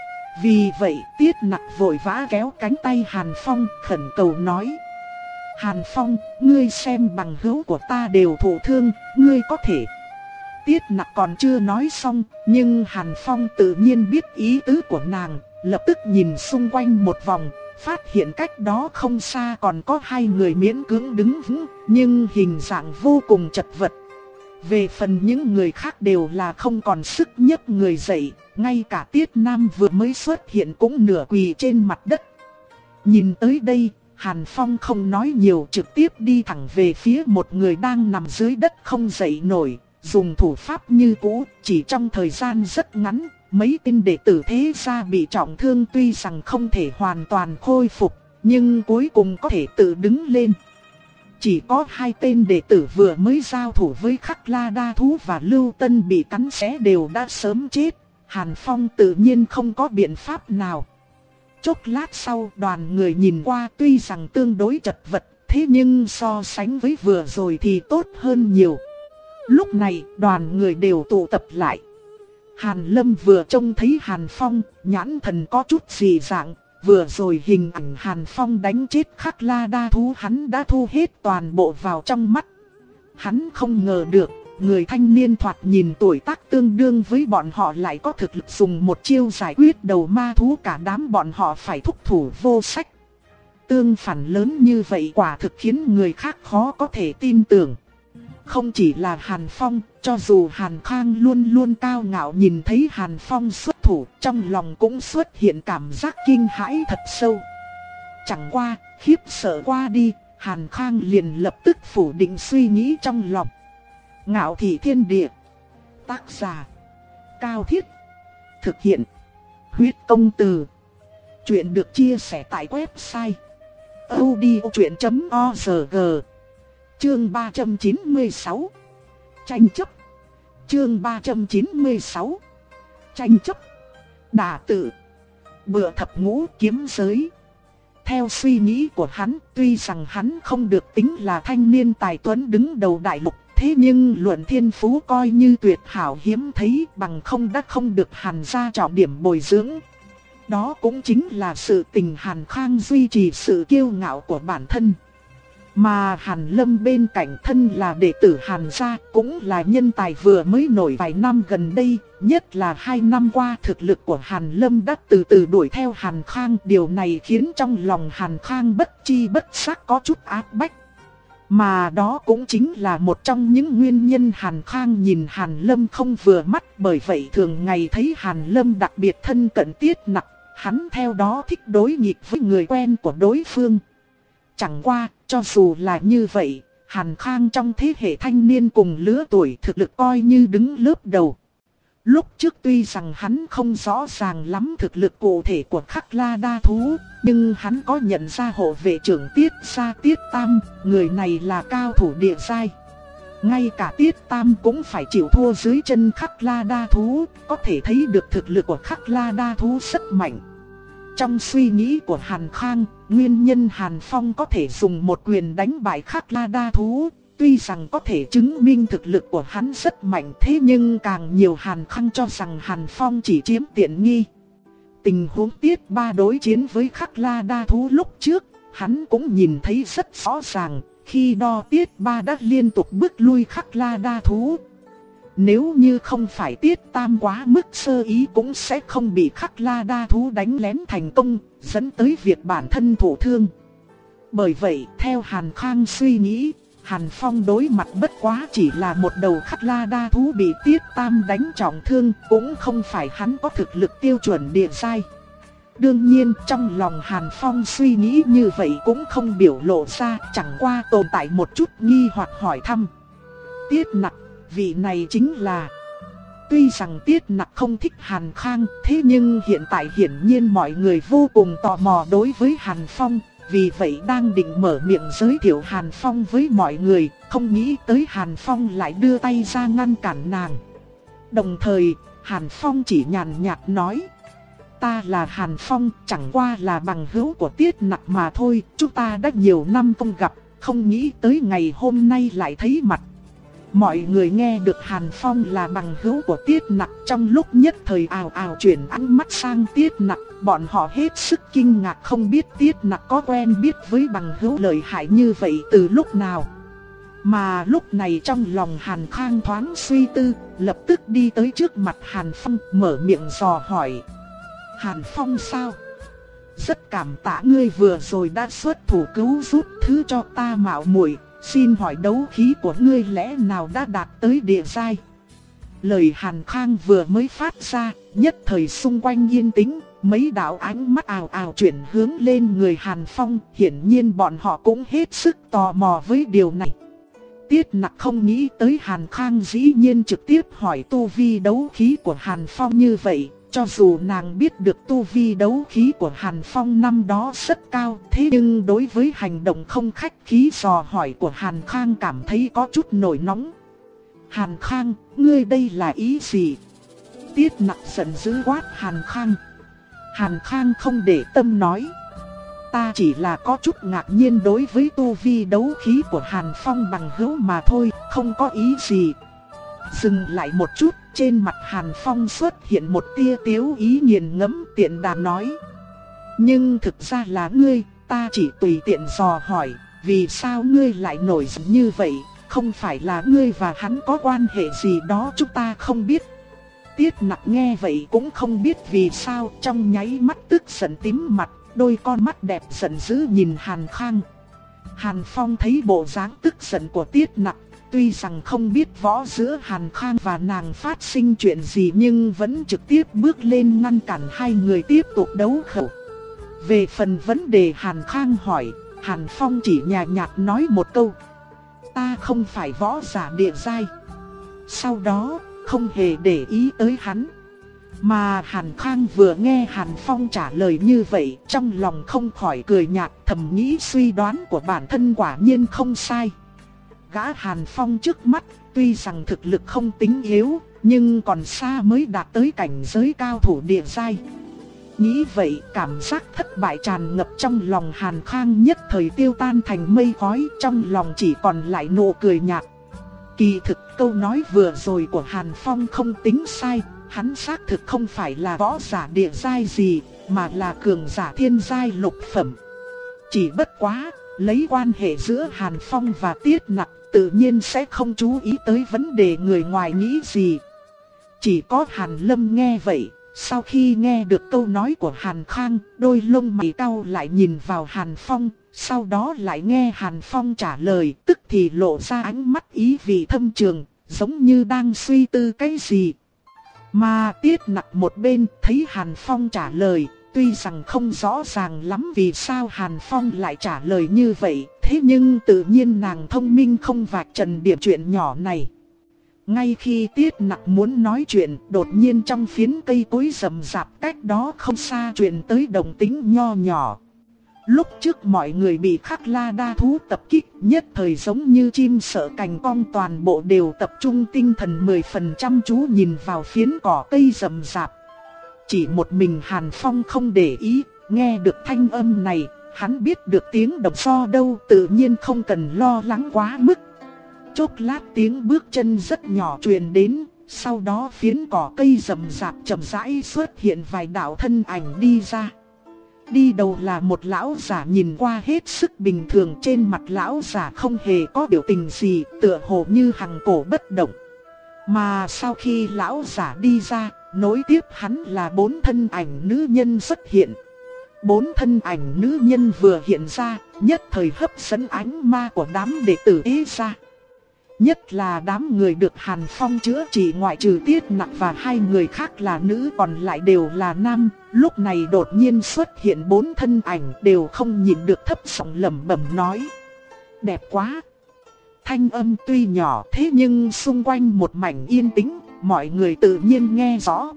Vì vậy Tiết Nặc vội vã kéo cánh tay Hàn Phong, khẩn cầu nói: Hàn Phong, ngươi xem bằng hữu của ta đều thụ thương, ngươi có thể... Tiết Nặc còn chưa nói xong, nhưng Hàn Phong tự nhiên biết ý tứ của nàng, lập tức nhìn xung quanh một vòng, phát hiện cách đó không xa còn có hai người miễn cưỡng đứng vững, nhưng hình dạng vô cùng chật vật. Về phần những người khác đều là không còn sức nhấc người dậy, ngay cả Tiết Nam vừa mới xuất hiện cũng nửa quỳ trên mặt đất. Nhìn tới đây, Hàn Phong không nói nhiều, trực tiếp đi thẳng về phía một người đang nằm dưới đất không dậy nổi, dùng thủ pháp như cũ, chỉ trong thời gian rất ngắn. Mấy tên đệ tử thế gia bị trọng thương tuy rằng không thể hoàn toàn khôi phục, nhưng cuối cùng có thể tự đứng lên. Chỉ có hai tên đệ tử vừa mới giao thủ với Khắc La Đa thú và Lưu Tân bị cắn xé đều đã sớm chết. Hàn Phong tự nhiên không có biện pháp nào. Chốc lát sau, đoàn người nhìn qua tuy rằng tương đối chật vật, thế nhưng so sánh với vừa rồi thì tốt hơn nhiều. Lúc này, đoàn người đều tụ tập lại. Hàn Lâm vừa trông thấy Hàn Phong, nhãn thần có chút dị dạng, vừa rồi hình ảnh Hàn Phong đánh chết Khắc La Đa thú hắn đã thu hết toàn bộ vào trong mắt. Hắn không ngờ được, người thanh niên thoạt nhìn tuổi tác tương đương với bọn họ lại có thực lực dùng một chiêu giải quyết đầu ma thú cả đám bọn họ phải thúc thủ vô sách. Tương phản lớn như vậy quả thực khiến người khác khó có thể tin tưởng. không chỉ là Hàn Phong, cho dù Hàn Khang luôn luôn cao ngạo nhìn thấy Hàn Phong xuất thủ, trong lòng cũng xuất hiện cảm giác kinh hãi thật sâu. Chẳng qua, khiếp sợ qua đi, Hàn Khang liền lập tức phủ định suy nghĩ trong lòng. Ngạo thị thiên địa. Tác giả: Cao Thiết. Thực hiện: Huyết Công Từ. Chuyện được chia sẻ tại website audiochuyện chấm org. Chương ba trăm chín mươi sáu. Tranh chấp. Chương ba trăm chín mươi sáu. Tranh chấp. Đả tự. Bựa thập ngũ kiếm giới. Theo suy nghĩ của hắn, tuy rằng hắn không được tính là thanh niên tài tuấn đứng đầu đại lục, thế nhưng luận thiên phú coi như tuyệt hảo hiếm thấy, bằng không đã không được Hàn gia trọng điểm bồi dưỡng. Đó cũng chính là sự tình Hàn Khang duy trì sự kiêu ngạo của bản thân. Mà Hàn Lâm bên cạnh thân là đệ tử Hàn gia, cũng là nhân tài vừa mới nổi vài năm gần đây, nhất là hai năm qua thực lực của Hàn Lâm đã từ từ đuổi theo Hàn Khang. Điều này khiến trong lòng Hàn Khang bất chi bất giác có chút áp bách. Mà đó cũng chính là một trong những nguyên nhân Hàn Khang nhìn Hàn Lâm không vừa mắt, bởi vậy thường ngày thấy Hàn Lâm đặc biệt thân cận Tiết Nặc, hắn theo đó thích đối nghịch với người quen của đối phương. Chẳng qua, cho dù là như vậy, Hàn Khang trong thế hệ thanh niên cùng lứa tuổi thực lực coi như đứng lớp đầu. Lúc trước tuy rằng hắn không rõ ràng lắm thực lực cụ thể của Khắc La Đa Thú, nhưng hắn có nhận ra hộ vệ trưởng Tiết Gia Tiết Tam, người này là cao thủ địa giai. Ngay cả Tiết Tam cũng phải chịu thua dưới chân Khắc La Đa Thú, có thể thấy được thực lực của Khắc La Đa Thú rất mạnh. Trong suy nghĩ của Hàn Khang, nguyên nhân Hàn Phong có thể dùng một quyền đánh bại Khắc La Đa Thú, tuy rằng có thể chứng minh thực lực của hắn rất mạnh, thế nhưng càng nhiều Hàn Khang cho rằng Hàn Phong chỉ chiếm tiện nghi. Tình huống Tiết Ba đối chiến với Khắc La Đa Thú lúc trước, hắn cũng nhìn thấy rất rõ ràng, khi đó Tiết Ba đã liên tục bước lui Khắc La Đa Thú. Nếu như không phải Tiết Tam quá mức sơ ý cũng sẽ không bị Khắc La Đa Thú đánh lén thành công, dẫn tới việc bản thân thụ thương. Bởi vậy, theo Hàn Khang suy nghĩ, Hàn Phong đối mặt bất quá chỉ là một đầu Khắc La Đa Thú bị Tiết Tam đánh trọng thương, cũng không phải hắn có thực lực tiêu chuẩn địa giai. Đương nhiên trong lòng Hàn Phong suy nghĩ như vậy cũng không biểu lộ ra, chẳng qua tồn tại một chút nghi hoặc hỏi thăm. Tiết Nặc, vị này chính là... Tuy rằng Tiết Nặc không thích Hàn Khang, thế nhưng hiện tại hiển nhiên mọi người vô cùng tò mò đối với Hàn Phong. Vì vậy đang định mở miệng giới thiệu Hàn Phong với mọi người, không nghĩ tới Hàn Phong lại đưa tay ra ngăn cản nàng. Đồng thời, Hàn Phong chỉ nhàn nhạt nói: Ta là Hàn Phong, chẳng qua là bằng hữu của Tiết Nặc mà thôi, chúng ta đã nhiều năm không gặp, không nghĩ tới ngày hôm nay lại thấy mặt. Mọi người nghe được Hàn Phong là bằng hữu của Tiết Nặc, trong lúc nhất thời ào ào chuyển ánh mắt sang Tiết Nặc, bọn họ hết sức kinh ngạc không biết Tiết Nặc có quen biết với bằng hữu lợi hại như vậy từ lúc nào. Mà lúc này trong lòng Hàn Khang thoáng suy tư, lập tức đi tới trước mặt Hàn Phong, mở miệng dò hỏi: Hàn Phong sao? Rất cảm tạ ngươi vừa rồi đã xuất thủ cứu giúp thứ cho ta mạo muội. Xin hỏi đấu khí của ngươi lẽ nào đã đạt tới địa giai? Lời Hàn Khang vừa mới phát ra, nhất thời xung quanh yên tĩnh, mấy đạo ánh mắt ào ào chuyển hướng lên người Hàn Phong, hiển nhiên bọn họ cũng hết sức tò mò với điều này. Tiết Nặc không nghĩ tới Hàn Khang dĩ nhiên trực tiếp hỏi tu vi đấu khí của Hàn Phong như vậy. Cho dù nàng biết được tu vi đấu khí của Hàn Phong năm đó rất cao, thế nhưng đối với hành động không khách khí dò hỏi của Hàn Khang cảm thấy có chút nổi nóng. Hàn Khang, ngươi đây là ý gì? Tiết Nặc giận dữ quát Hàn Khang. Hàn Khang không để tâm nói: Ta chỉ là có chút ngạc nhiên đối với tu vi đấu khí của Hàn Phong bằng hữu mà thôi, không có ý gì. Dừng lại một chút, trên mặt Hàn Phong xuất hiện một tia tiếu ý nghiền ngẫm, tiện đà nói: Nhưng thực ra là ngươi, ta chỉ tùy tiện dò hỏi, vì sao ngươi lại nổi giận như vậy, không phải là ngươi và hắn có quan hệ gì đó chúng ta không biết. Tiết Nặc nghe vậy cũng không biết vì sao, trong nháy mắt tức giận tím mặt, đôi con mắt đẹp giận dữ nhìn Hàn Khang. Hàn Phong thấy bộ dáng tức giận của Tiết Nặc, tuy rằng không biết võ giữa Hàn Khang và nàng phát sinh chuyện gì nhưng vẫn trực tiếp bước lên ngăn cản hai người tiếp tục đấu khẩu. Về phần vấn đề Hàn Khang hỏi, Hàn Phong chỉ nhàn nhạt nói một câu: ta không phải võ giả địa giai. Sau đó, không hề để ý tới hắn. Mà Hàn Khang vừa nghe Hàn Phong trả lời như vậy, trong lòng không khỏi cười nhạt, thầm nghĩ suy đoán của bản thân quả nhiên không sai. Gã Hàn Phong trước mắt, tuy rằng thực lực không tính yếu, nhưng còn xa mới đạt tới cảnh giới cao thủ địa giai. Nghĩ vậy, cảm giác thất bại tràn ngập trong lòng Hàn Khang nhất thời tiêu tan thành mây khói, trong lòng chỉ còn lại nụ cười nhạt. Kỳ thực câu nói vừa rồi của Hàn Phong không tính sai, hắn xác thực không phải là võ giả địa giai gì, mà là cường giả thiên giai lục phẩm. Chỉ bất quá, lấy quan hệ giữa Hàn Phong và Tiết Nặc, tự nhiên sẽ không chú ý tới vấn đề người ngoài nghĩ gì. Chỉ có Hàn Lâm nghe vậy, sau khi nghe được câu nói của Hàn Khang, đôi lông mày cau lại nhìn vào Hàn Phong, sau đó lại nghe Hàn Phong trả lời, tức thì lộ ra ánh mắt ý vị thâm trường, giống như đang suy tư cái gì. Mà Tiết Nặc một bên thấy Hàn Phong trả lời, tuy rằng không rõ ràng lắm vì sao Hàn Phong lại trả lời như vậy, thế nhưng tự nhiên nàng thông minh không vạch trần điểm chuyện nhỏ này. Ngay khi Tiết Nặc muốn nói chuyện, đột nhiên trong phiến cây cối rậm rạp cách đó không xa truyền tới động tĩnh nho nhỏ. Lúc trước mọi người bị Khắc La Đa thú tập kích, nhất thời giống như chim sợ cành cong, toàn bộ đều tập trung tinh thần mười phần trăm chú nhìn vào phiến cỏ cây rậm rạp. Chỉ một mình Hàn Phong không để ý, nghe được thanh âm này, hắn biết được tiếng động do đâu, tự nhiên không cần lo lắng quá mức. Chốc lát tiếng bước chân rất nhỏ truyền đến, sau đó phiến cỏ cây rậm rạp chậm rãi xuất hiện vài đạo thân ảnh đi ra. Đi đầu là một lão giả nhìn qua hết sức bình thường, trên mặt lão giả không hề có biểu tình gì, tựa hồ như hằng cổ bất động. Mà sau khi lão giả đi ra, nối tiếp hắn là bốn thân ảnh nữ nhân xuất hiện. Bốn thân ảnh nữ nhân vừa hiện ra, nhất thời hấp dẫn ánh ma của đám đệ tử Ê gia. Nhất là đám người được Hàn Phong chữa trị ngoại trừ Tiết Nặc và hai người khác là nữ, còn lại đều là nam. Lúc này đột nhiên xuất hiện bốn thân ảnh, đều không nhìn được thấp giọng lẩm bẩm nói: đẹp quá. Thanh âm tuy nhỏ thế nhưng xung quanh một mảnh yên tĩnh, mọi người tự nhiên nghe rõ.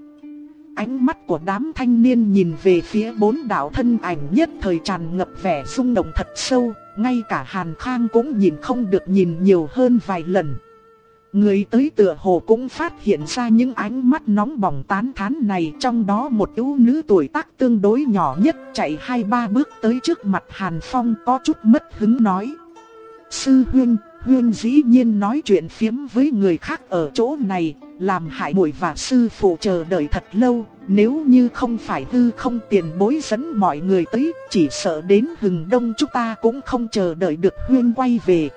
Ánh mắt của đám thanh niên nhìn về phía bốn đạo thân ảnh nhất thời tràn ngập vẻ rung động thật sâu, ngay cả Hàn Khang cũng nhìn không được nhìn nhiều hơn vài lần. Người tới tựa hồ cũng phát hiện ra những ánh mắt nóng bỏng tán thán này, trong đó một yếu nữ tuổi tác tương đối nhỏ nhất chạy hai ba bước tới trước mặt Hàn Phong, có chút mất hứng nói: sư huynh, huynh dĩ nhiên nói chuyện phiếm với người khác ở chỗ này, làm hại muội và sư phụ chờ đợi thật lâu. Nếu như không phải hư không tiền bối dẫn mọi người tới, chỉ sợ đến hừng đông chúng ta cũng không chờ đợi được huynh quay về.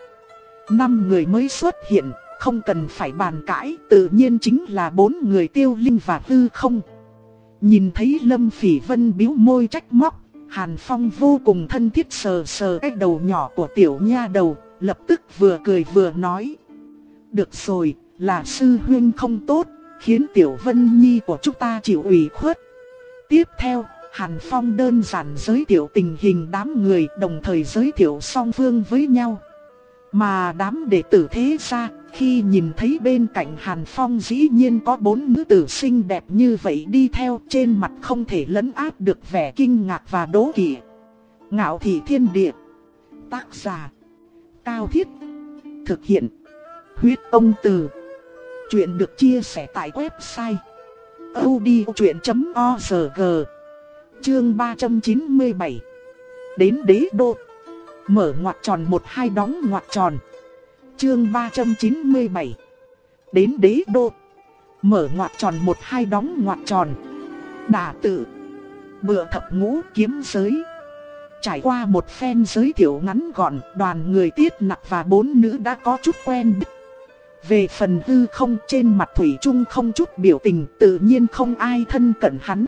Năm người mới xuất hiện, không cần phải bàn cãi, tự nhiên chính là bốn người Tiêu Linh và hư không. Nhìn thấy Lâm Phỉ Vân bĩu môi trách móc, Hàn Phong vô cùng thân thiết sờ sờ cái đầu nhỏ của tiểu nha đầu, lập tức vừa cười vừa nói: được rồi, là sư huynh không tốt, khiến Tiểu Vân Nhi của chúng ta chịu ủy khuất. Tiếp theo, Hàn Phong đơn giản giới thiệu tình hình đám người, đồng thời giới thiệu song phương với nhau. Mà đám đệ tử thế gia, khi nhìn thấy bên cạnh Hàn Phong dĩ nhiên có bốn nữ tử xinh đẹp như vậy đi theo, trên mặt không thể lấn át được vẻ kinh ngạc và đố kỵ. Ngạo Thị Thiên Địa. Tác giả: Cao Thiết. Thực hiện: Huyết Ông Từ. Chuyện được chia sẻ tại website audiochuyện chấm org. Chương ba trăm chín mươi bảy. Đến đế đô. Mở ngoặc tròn một hai đóng ngoặc tròn. Chương ba trăm chín mươi bảy. Đến đế đô. Mở ngoặc tròn một hai đóng ngoặc tròn. Đả tự. Bựa thập ngũ kiếm giới. Trải qua một phen giới thiệu ngắn gọn, đoàn người Tiết Nặc và bốn nữ đã có chút quen biết. Về phần hư không, trên mặt thủy chung không chút biểu tình, tự nhiên không ai thân cận hắn.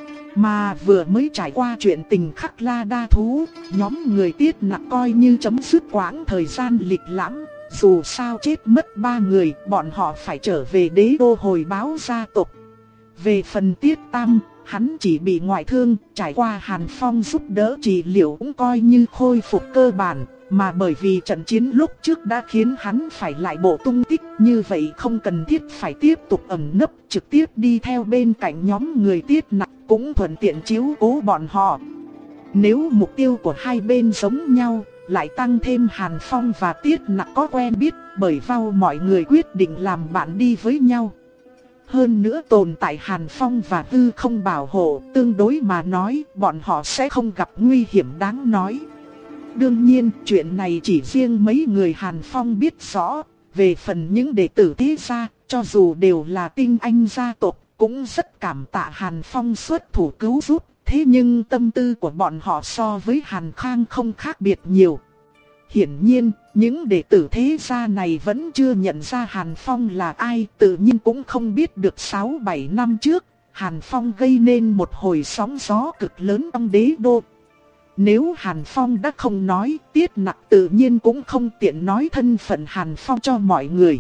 Mà vừa mới trải qua chuyện tình Khắc La Đa thú, nhóm người Tiết Nặc coi như chấm dứt quãng thời gian lịch lãm, dù sao chết mất ba người, bọn họ phải trở về đế đô hồi báo gia tộc. Về phần Tiết Tam, hắn chỉ bị ngoại thương, trải qua Hàn Phong giúp đỡ trị liệu cũng coi như khôi phục cơ bản. Mà bởi vì trận chiến lúc trước đã khiến hắn phải lại bộ tung tích, như vậy không cần thiết phải tiếp tục ẩn nấp, trực tiếp đi theo bên cạnh nhóm người Tiết Nặc, cũng thuận tiện chiếu cố bọn họ. Nếu mục tiêu của hai bên giống nhau, lại tăng thêm Hàn Phong và Tiết Nặc có quen biết, bởi vào mọi người quyết định làm bạn đi với nhau. Hơn nữa tồn tại Hàn Phong và hư không bảo hộ, tương đối mà nói, bọn họ sẽ không gặp nguy hiểm đáng nói. Đương nhiên, chuyện này chỉ riêng mấy người Hàn Phong biết rõ. Về phần những đệ tử thế gia, cho dù đều là tinh anh gia tộc, cũng rất cảm tạ Hàn Phong xuất thủ cứu giúp. Thế nhưng tâm tư của bọn họ so với Hàn Khang không khác biệt nhiều. Hiển nhiên, những đệ tử thế gia này vẫn chưa nhận ra Hàn Phong là ai, tự nhiên cũng không biết được sáu bảy năm trước, Hàn Phong gây nên một hồi sóng gió cực lớn trong đế đô. Nếu Hàn Phong đã không nói, Tiết Nặc tự nhiên cũng không tiện nói thân phận Hàn Phong cho mọi người.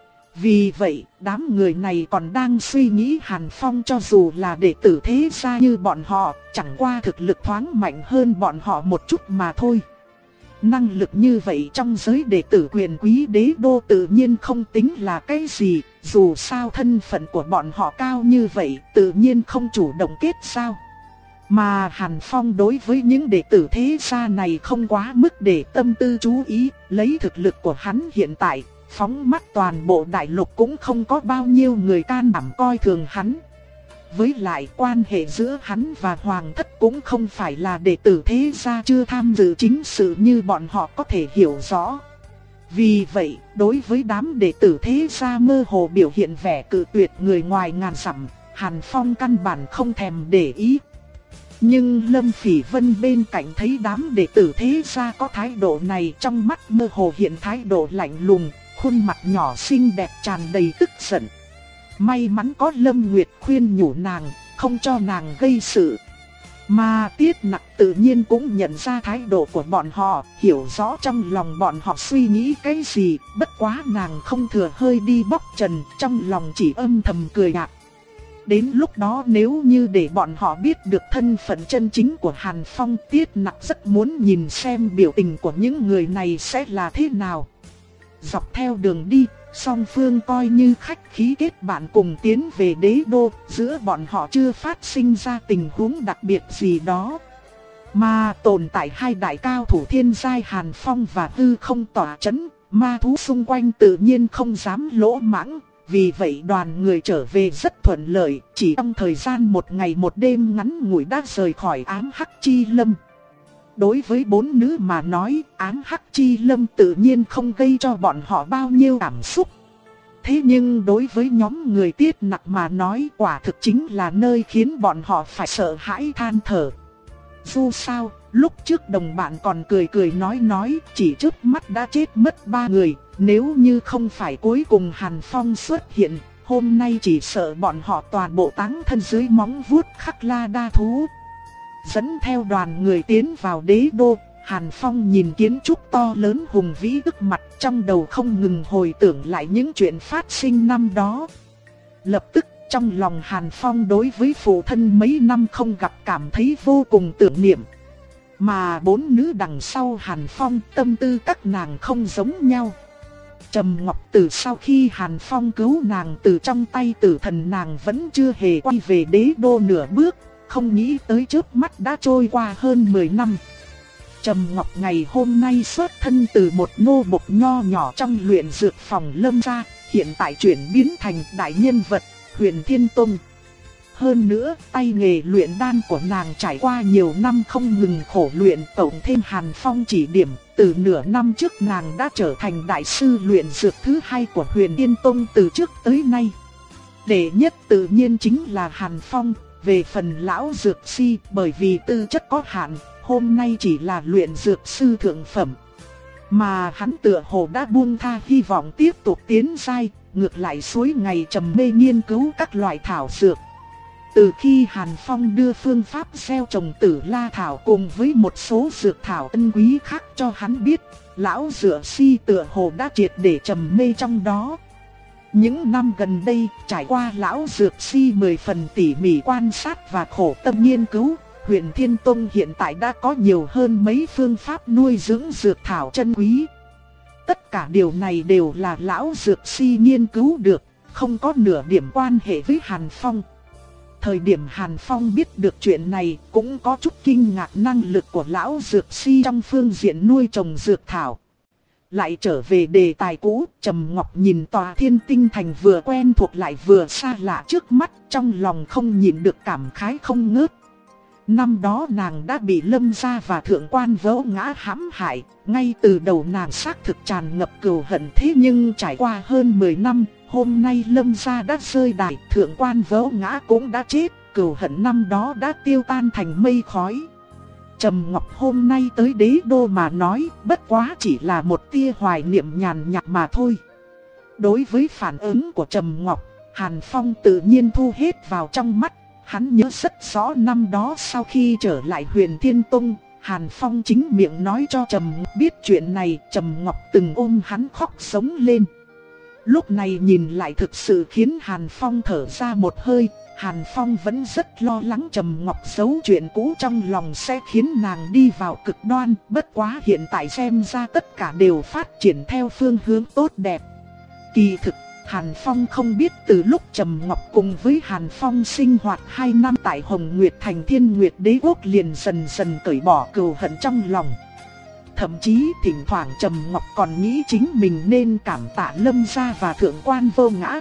Vì vậy, đám người này còn đang suy nghĩ Hàn Phong cho dù là đệ tử thế gia như bọn họ, chẳng qua thực lực thoáng mạnh hơn bọn họ một chút mà thôi. Năng lực như vậy trong giới đệ tử quyền quý đế đô tự nhiên không tính là cái gì, dù sao thân phận của bọn họ cao như vậy, tự nhiên không chủ động kết giao. Mà Hàn Phong đối với những đệ tử thế gia này không quá mức để tâm tư chú ý, lấy thực lực của hắn hiện tại, phóng mắt toàn bộ đại lục cũng không có bao nhiêu người can đảm coi thường hắn. Với lại quan hệ giữa hắn và Hoàng Thất cũng không phải là đệ tử thế gia chưa tham dự chính sự như bọn họ có thể hiểu rõ. Vì vậy, đối với đám đệ tử thế gia mơ hồ biểu hiện vẻ cự tuyệt người ngoài ngàn dặm, Hàn Phong căn bản không thèm để ý. Nhưng Lâm Phỉ Vân bên cạnh thấy đám đệ tử thế gia có thái độ này, trong mắt mơ hồ hiện thái độ lạnh lùng, khuôn mặt nhỏ xinh đẹp tràn đầy tức giận. May mắn có Lâm Nguyệt khuyên nhủ nàng, không cho nàng gây sự. Mà Tiết Nặc tự nhiên cũng nhận ra thái độ của bọn họ, hiểu rõ trong lòng bọn họ suy nghĩ cái gì, bất quá nàng không thừa hơi đi bóc trần, trong lòng chỉ âm thầm cười nhạt. Đến lúc đó nếu như để bọn họ biết được thân phận chân chính của Hàn Phong, Tiết Nặc rất muốn nhìn xem biểu tình của những người này sẽ là thế nào. Dọc theo đường đi, song phương coi như khách khí kết bạn cùng tiến về đế đô, giữa bọn họ chưa phát sinh ra tình huống đặc biệt gì đó. Mà tồn tại hai đại cao thủ thiên giai Hàn Phong và Hư Không tỏa chấn, ma thú xung quanh tự nhiên không dám lỗ mãng. Vì vậy đoàn người trở về rất thuận lợi, chỉ trong thời gian một ngày một đêm ngắn ngủi đã rời khỏi ám hắc chi lâm. Đối với bốn nữ mà nói, ám hắc chi lâm tự nhiên không gây cho bọn họ bao nhiêu cảm xúc. Thế nhưng đối với nhóm người Tiết Nặc mà nói, quả thực chính là nơi khiến bọn họ phải sợ hãi than thở. Dù sao, lúc trước đồng bạn còn cười cười nói nói, chỉ trước mắt đã chết mất ba người. Nếu như không phải cuối cùng Hàn Phong xuất hiện, hôm nay chỉ sợ bọn họ toàn bộ táng thân dưới móng vuốt Khắc La Đa thú. Dẫn theo đoàn người tiến vào đế đô, Hàn Phong nhìn kiến trúc to lớn hùng vĩ trước mặt, trong đầu không ngừng hồi tưởng lại những chuyện phát sinh năm đó. Lập tức trong lòng Hàn Phong đối với phụ thân mấy năm không gặp cảm thấy vô cùng tưởng niệm. Mà bốn nữ đằng sau Hàn Phong, tâm tư các nàng không giống nhau. Trầm Ngọc Tử sau khi Hàn Phong cứu nàng từ trong tay tử thần, nàng vẫn chưa hề quay về đế đô nửa bước, không nghĩ tới trước mắt đã trôi qua hơn mười năm. Trầm Ngọc ngày hôm nay xuất thân từ một nô bộc nho nhỏ trong luyện dược phòng Lâm gia, hiện tại chuyển biến thành đại nhân vật, Huyền Thiên Tông. Hơn nữa, tay nghề luyện đan của nàng trải qua nhiều năm không ngừng khổ luyện, cộng thêm Hàn Phong chỉ điểm, từ nửa năm trước nàng đã trở thành đại sư luyện dược thứ hai của Huyền Thiên Tông từ trước tới nay. Đệ nhất tự nhiên chính là Hàn Phong, về phần lão dược si, bởi vì tư chất có hạn, hôm nay chỉ là luyện dược sư thượng phẩm. Mà hắn tựa hồ đã buông tha hy vọng tiếp tục tiến giai, ngược lại suốt ngày trầm mê nghiên cứu các loại thảo dược. Từ khi Hàn Phong đưa phương pháp gieo trồng Tử La Thảo cùng với một số dược thảo ân quý khác cho hắn biết, lão Dựa Si tựa hồ đã triệt để trầm mê trong đó. Những năm gần đây, trải qua lão Dược Si mười phần tỉ mỉ quan sát và khổ tâm nghiên cứu, Huyền Thiên Tông hiện tại đã có nhiều hơn mấy phương pháp nuôi dưỡng dược thảo chân quý. Tất cả điều này đều là lão Dược Si nghiên cứu được, không có nửa điểm quan hệ với Hàn Phong. Thời điểm Hàn Phong biết được chuyện này cũng có chút kinh ngạc năng lực của lão Dược Si trong phương diện nuôi trồng dược thảo. Lại trở về đề tài cũ, Trầm Ngọc nhìn tòa Thiên Tinh Thành vừa quen thuộc lại vừa xa lạ trước mắt, trong lòng không nhịn được cảm khái không ngớt. Năm đó nàng đã bị Lâm gia và Thượng Quan Vô Ngã hãm hại, ngay từ đầu nàng xác thực tràn ngập cừu hận, thế nhưng trải qua hơn mười năm, hôm nay Lâm gia đã rơi đài, Thượng Quan Vô Ngã cũng đã chết, cừu hận năm đó đã tiêu tan thành mây khói. Trầm Ngọc hôm nay tới đế đô mà nói, bất quá chỉ là một tia hoài niệm nhàn nhạt mà thôi. Đối với phản ứng của Trầm Ngọc, Hàn Phong tự nhiên thu hết vào trong mắt. Hắn nhớ rất rõ năm đó sau khi trở lại Huyền Thiên Tông, Hàn Phong chính miệng nói cho Trầm Ngọc biết chuyện này, Trầm Ngọc từng ôm hắn khóc sống lên. Lúc này nhìn lại thực sự khiến Hàn Phong thở ra một hơi. Hàn Phong vẫn rất lo lắng Trầm Ngọc giấu chuyện cũ trong lòng sẽ khiến nàng đi vào cực đoan. Bất quá hiện tại xem ra tất cả đều phát triển theo phương hướng tốt đẹp. Kỳ thực, Hàn Phong không biết từ lúc Trầm Ngọc cùng với Hàn Phong sinh hoạt hai năm tại Hồng Nguyệt Thành Thiên Nguyệt Đế Quốc liền dần dần cởi bỏ cừu hận trong lòng. Thậm chí thỉnh thoảng Trầm Ngọc còn nghĩ chính mình nên cảm tạ Lâm gia và Thượng Quan Vô Ngã.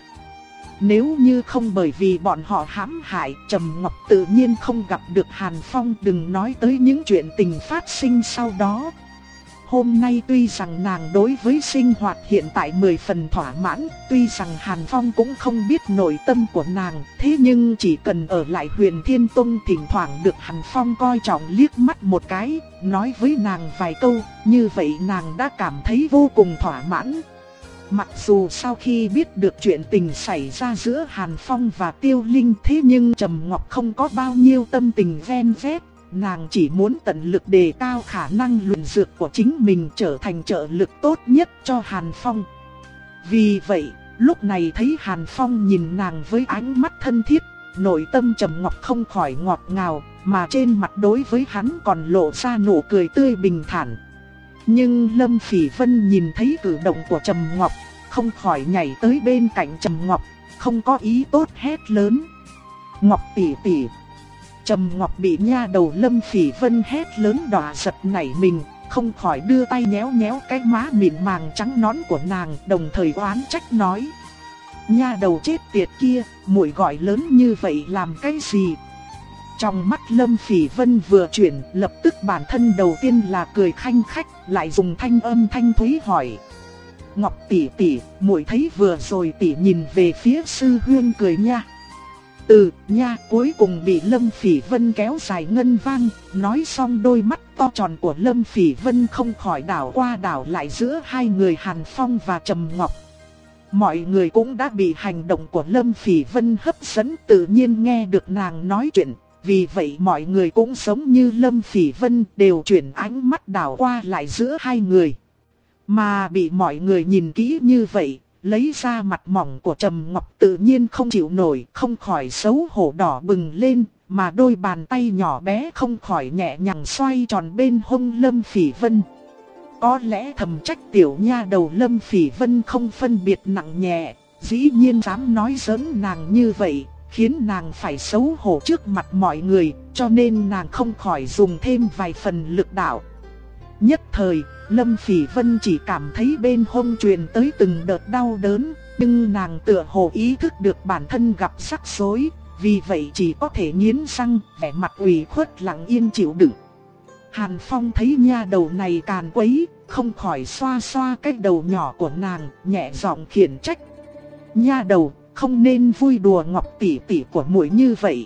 Nếu như không bởi vì bọn họ hãm hại, Trầm Ngọc tự nhiên không gặp được Hàn Phong, đừng nói tới những chuyện tình phát sinh sau đó. Hôm nay tuy rằng nàng đối với sinh hoạt hiện tại mười phần thỏa mãn, tuy rằng Hàn Phong cũng không biết nội tâm của nàng, thế nhưng chỉ cần ở lại Huyền Thiên Tông thỉnh thoảng được Hàn Phong coi trọng liếc mắt một cái, nói với nàng vài câu, như vậy nàng đã cảm thấy vô cùng thỏa mãn. Mặc dù sau khi biết được chuyện tình xảy ra giữa Hàn Phong và Tiêu Linh, thế nhưng Trầm Ngọc không có bao nhiêu tâm tình ven vét. Nàng chỉ muốn tận lực đề cao khả năng luyện dược của chính mình, trở thành trợ lực tốt nhất cho Hàn Phong. Vì vậy, lúc này thấy Hàn Phong nhìn nàng với ánh mắt thân thiết, nội tâm Trầm Ngọc không khỏi ngọt ngào, mà trên mặt đối với hắn còn lộ ra nụ cười tươi bình thản. Nhưng Lâm Phỉ Vân nhìn thấy cử động của Trầm Ngọc, không khỏi nhảy tới bên cạnh Trầm Ngọc, không có ý tốt hét lớn: "Ngọc tỷ tỷ!" Trầm Ngọc bị nha đầu Lâm Phỉ Vân hét lớn đỏ giật nảy mình, không khỏi đưa tay nhéo nhéo cái má mịn màng trắng nõn của nàng, đồng thời oán trách nói: "Nha đầu chết tiệt kia, muội gọi lớn như vậy làm cái gì?" Trong mắt Lâm Phỉ Vân vừa chuyển, lập tức bản thân đầu tiên là cười khanh khách, lại dùng thanh âm thanh thúy hỏi: "Ngọc tỷ tỷ, muội thấy vừa rồi tỷ nhìn về phía sư huynh cười nha." Từ nha cuối cùng bị Lâm Phỉ Vân kéo dài ngân vang, nói xong đôi mắt to tròn của Lâm Phỉ Vân không khỏi đảo qua đảo lại giữa hai người Hàn Phong và Trầm Ngọc. Mọi người cũng đã bị hành động của Lâm Phỉ Vân hấp dẫn, tự nhiên nghe được nàng nói chuyện, vì vậy mọi người cũng giống như Lâm Phỉ Vân đều chuyển ánh mắt đảo qua lại giữa hai người. Mà bị mọi người nhìn kỹ như vậy, lấy ra mặt mỏng của Trầm Ngọc tự nhiên không chịu nổi, không khỏi xấu hổ đỏ bừng lên, mà đôi bàn tay nhỏ bé không khỏi nhẹ nhàng xoay tròn bên hông Lâm Phỉ Vân. Có lẽ thầm trách tiểu nha đầu Lâm Phỉ Vân không phân biệt nặng nhẹ, dĩ nhiên dám nói giỡn nàng như vậy, khiến nàng phải xấu hổ trước mặt mọi người, cho nên nàng không khỏi dùng thêm vài phần lực đạo. Nhất thời, Lâm Phỉ Vân chỉ cảm thấy bên hông truyền tới từng đợt đau đớn, nhưng nàng tựa hồ ý thức được bản thân gặp rắc rối, vì vậy chỉ có thể nghiến răng, vẻ mặt ủy khuất lặng yên chịu đựng. Hàn Phong thấy nha đầu này càn quấy, không khỏi xoa xoa cái đầu nhỏ của nàng, nhẹ giọng khiển trách: "Nha đầu, không nên vui đùa Ngọc tỷ tỷ của muội như vậy."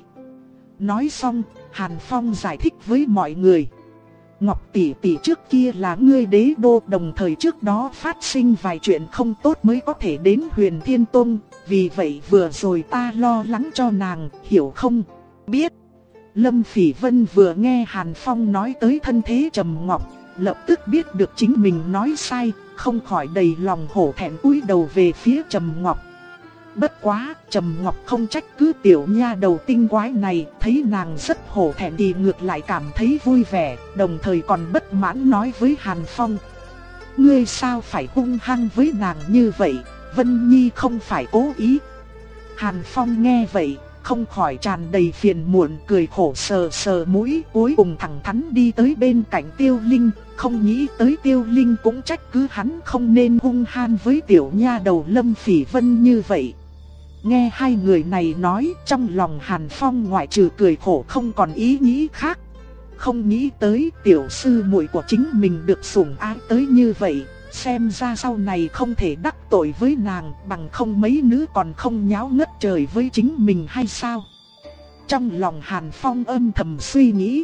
Nói xong, Hàn Phong giải thích với mọi người: "Ngọc tỷ tỷ trước kia là ngươi đế đô, đồng thời trước đó phát sinh vài chuyện không tốt mới có thể đến Huyền Thiên Tông, vì vậy vừa rồi ta lo lắng cho nàng, hiểu không?" Biết. Lâm Phỉ Vân vừa nghe Hàn Phong nói tới thân thế Trầm Ngọc, lập tức biết được chính mình nói sai, không khỏi đầy lòng hổ thẹn cúi đầu về phía Trầm Ngọc. Bất quá, Trầm Ngọc không trách cứ tiểu nha đầu tinh quái này, thấy nàng rất hổ thẹn thì ngược lại cảm thấy vui vẻ, đồng thời còn bất mãn nói với Hàn Phong: ngươi sao phải hung hăng với nàng như vậy, Vân Nhi không phải cố ý. Hàn Phong nghe vậy, không khỏi tràn đầy phiền muộn, cười khổ sờ sờ mũi, cuối cùng thẳng thắn đi tới bên cạnh Tiêu Linh, không nghĩ tới Tiêu Linh cũng trách cứ hắn không nên hung hăng với tiểu nha đầu Lâm Phỉ Vân như vậy. Nghe hai người này nói, trong lòng Hàn Phong ngoại trừ cười khổ không còn ý nghĩ khác. Không nghĩ tới tiểu sư muội của chính mình được sủng ái tới như vậy, xem ra sau này không thể đắc tội với nàng, bằng không mấy nữ còn không nháo ngất trời với chính mình hay sao. Trong lòng Hàn Phong âm thầm suy nghĩ.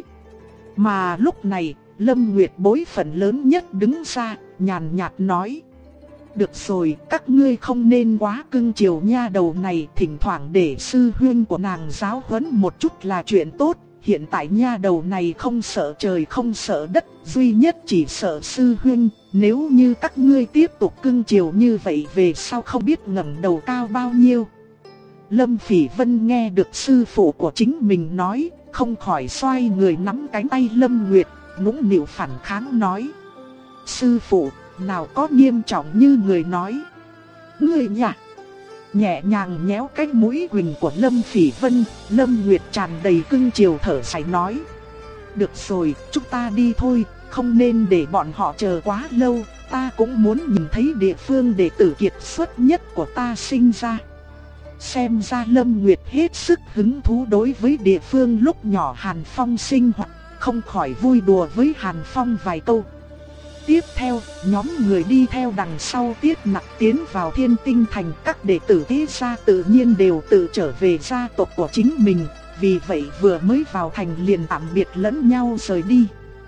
Mà lúc này, Lâm Nguyệt bối phận lớn nhất đứng ra, nhàn nhạt nói: được rồi, các ngươi không nên quá cưng chiều nha đầu này, thỉnh thoảng để sư huynh của nàng giáo huấn một chút là chuyện tốt. Hiện tại nha đầu này không sợ trời không sợ đất, duy nhất chỉ sợ sư huynh, nếu như các ngươi tiếp tục cưng chiều như vậy về sau không biết ngẩng đầu cao bao nhiêu. Lâm Phỉ Vân nghe được sư phụ của chính mình nói, không khỏi xoay người nắm cánh tay Lâm Nguyệt, nũng nịu phản kháng nói: sư phụ, nào có nghiêm trọng như người nói. Ngươi nhả. Nhẹ nhàng nhéo cái mũi quỳnh của Lâm Phỉ Vân, Lâm Nguyệt tràn đầy cưng chiều thở dài nói: được rồi, chúng ta đi thôi, không nên để bọn họ chờ quá lâu, ta cũng muốn nhìn thấy địa phương đệ tử kiệt xuất nhất của ta sinh ra. Xem ra Lâm Nguyệt hết sức hứng thú đối với địa phương lúc nhỏ Hàn Phong sinh hoạt, không khỏi vui đùa với Hàn Phong vài câu. Tiếp theo, nhóm người đi theo đằng sau Tiết Nặc tiến vào Thiên Tinh Thành, các đệ tử thế gia tự nhiên đều tự trở về gia tộc của chính mình, vì vậy vừa mới vào thành liền tạm biệt lẫn nhau rời đi.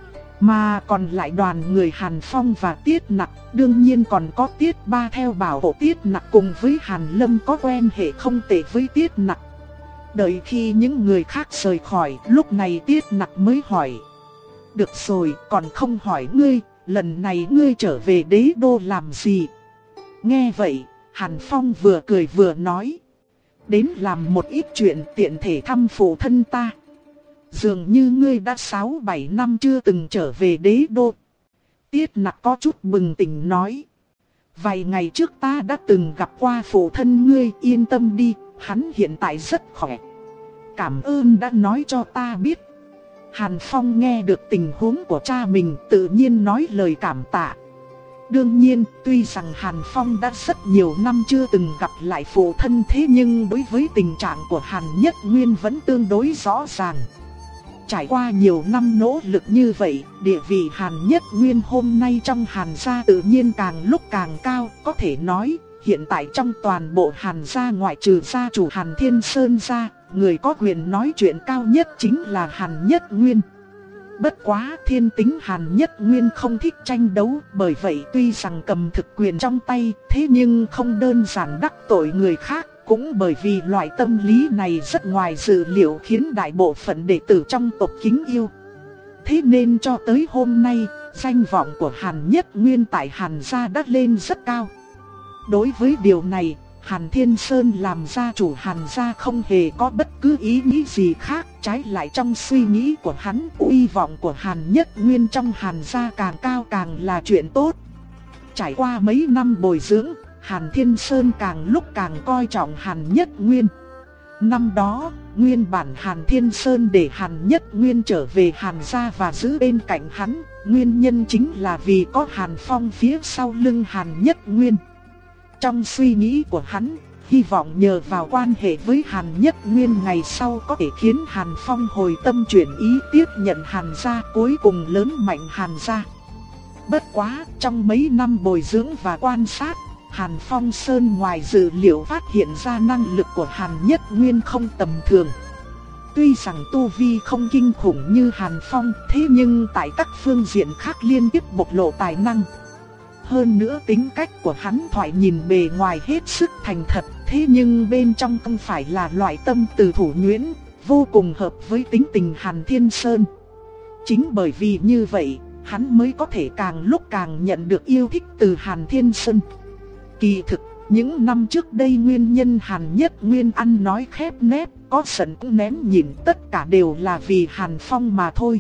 Mà còn lại đoàn người Hàn Phong và Tiết Nặc, đương nhiên còn có Tiết Ba theo bảo hộ Tiết Nặc, cùng với Hàn Lâm có quen hệ không tệ với Tiết Nặc. Đợi khi những người khác rời khỏi, lúc này Tiết Nặc mới hỏi: được rồi, còn không hỏi ngươi, lần này ngươi trở về đế đô làm gì? Nghe vậy, Hàn Phong vừa cười vừa nói: đến làm một ít chuyện tiện thể thăm phụ thân ta. Dường như ngươi đã sáu bảy năm chưa từng trở về đế đô. Tiết Nặc có chút bừng tỉnh nói: vài ngày trước ta đã từng gặp qua phụ thân ngươi, yên tâm đi, hắn hiện tại rất khỏe. Cảm ơn đã nói cho ta biết. Hàn Phong nghe được tình huống của cha mình, tự nhiên nói lời cảm tạ. Đương nhiên, tuy rằng Hàn Phong đã rất nhiều năm chưa từng gặp lại phụ thân, thế nhưng đối với tình trạng của Hàn Nhất Nguyên vẫn tương đối rõ ràng. Trải qua nhiều năm nỗ lực như vậy, địa vị Hàn Nhất Nguyên hôm nay trong Hàn gia tự nhiên càng lúc càng cao. Có thể nói, hiện tại trong toàn bộ Hàn gia ngoại trừ gia chủ Hàn Thiên Sơn ra, người có quyền nói chuyện cao nhất chính là Hàn Nhất Nguyên. Bất quá thiên tính Hàn Nhất Nguyên không thích tranh đấu, bởi vậy tuy rằng cầm thực quyền trong tay, thế nhưng không đơn giản đắc tội người khác. Cũng bởi vì loại tâm lý này rất ngoài dự liệu khiến đại bộ phận đệ tử trong tộc kính yêu. Thế nên cho tới hôm nay, danh vọng của Hàn Nhất Nguyên tại Hàn gia đã lên rất cao. Đối với điều này, Hàn Thiên Sơn làm gia chủ Hàn gia không hề có bất cứ ý nghĩ gì khác. Trái lại trong suy nghĩ của hắn, uy vọng của Hàn Nhất Nguyên trong Hàn gia càng cao càng là chuyện tốt. Trải qua mấy năm bồi dưỡng, Hàn Thiên Sơn càng lúc càng coi trọng Hàn Nhất Nguyên. Năm đó, nguyên bản Hàn Thiên Sơn để Hàn Nhất Nguyên trở về Hàn gia và giữ bên cạnh hắn, nguyên nhân chính là vì có Hàn Phong phía sau lưng Hàn Nhất Nguyên. Trong suy nghĩ của hắn, hy vọng nhờ vào quan hệ với Hàn Nhất Nguyên ngày sau có thể khiến Hàn Phong hồi tâm chuyển ý tiếp nhận Hàn gia, cuối cùng lớn mạnh Hàn gia. Bất quá, trong mấy năm bồi dưỡng và quan sát, Hàn Phong Sơn ngoài dự liệu phát hiện ra năng lực của Hàn Nhất Nguyên không tầm thường. Tuy rằng tu vi không kinh khủng như Hàn Phong, thế nhưng tại các phương diện khác liên tiếp bộc lộ tài năng. Hơn nữa tính cách của hắn thoại nhìn bề ngoài hết sức thành thật, thế nhưng bên trong không phải là loại tâm từ thủ nhuyễn, vô cùng hợp với tính tình Hàn Thiên Sơn. Chính bởi vì như vậy, hắn mới có thể càng lúc càng nhận được yêu thích từ Hàn Thiên Sơn. Kỳ thực, những năm trước đây nguyên nhân Hàn Nhất Nguyên ăn nói khép nép, có giận cũng nén nhịn, tất cả đều là vì Hàn Phong mà thôi.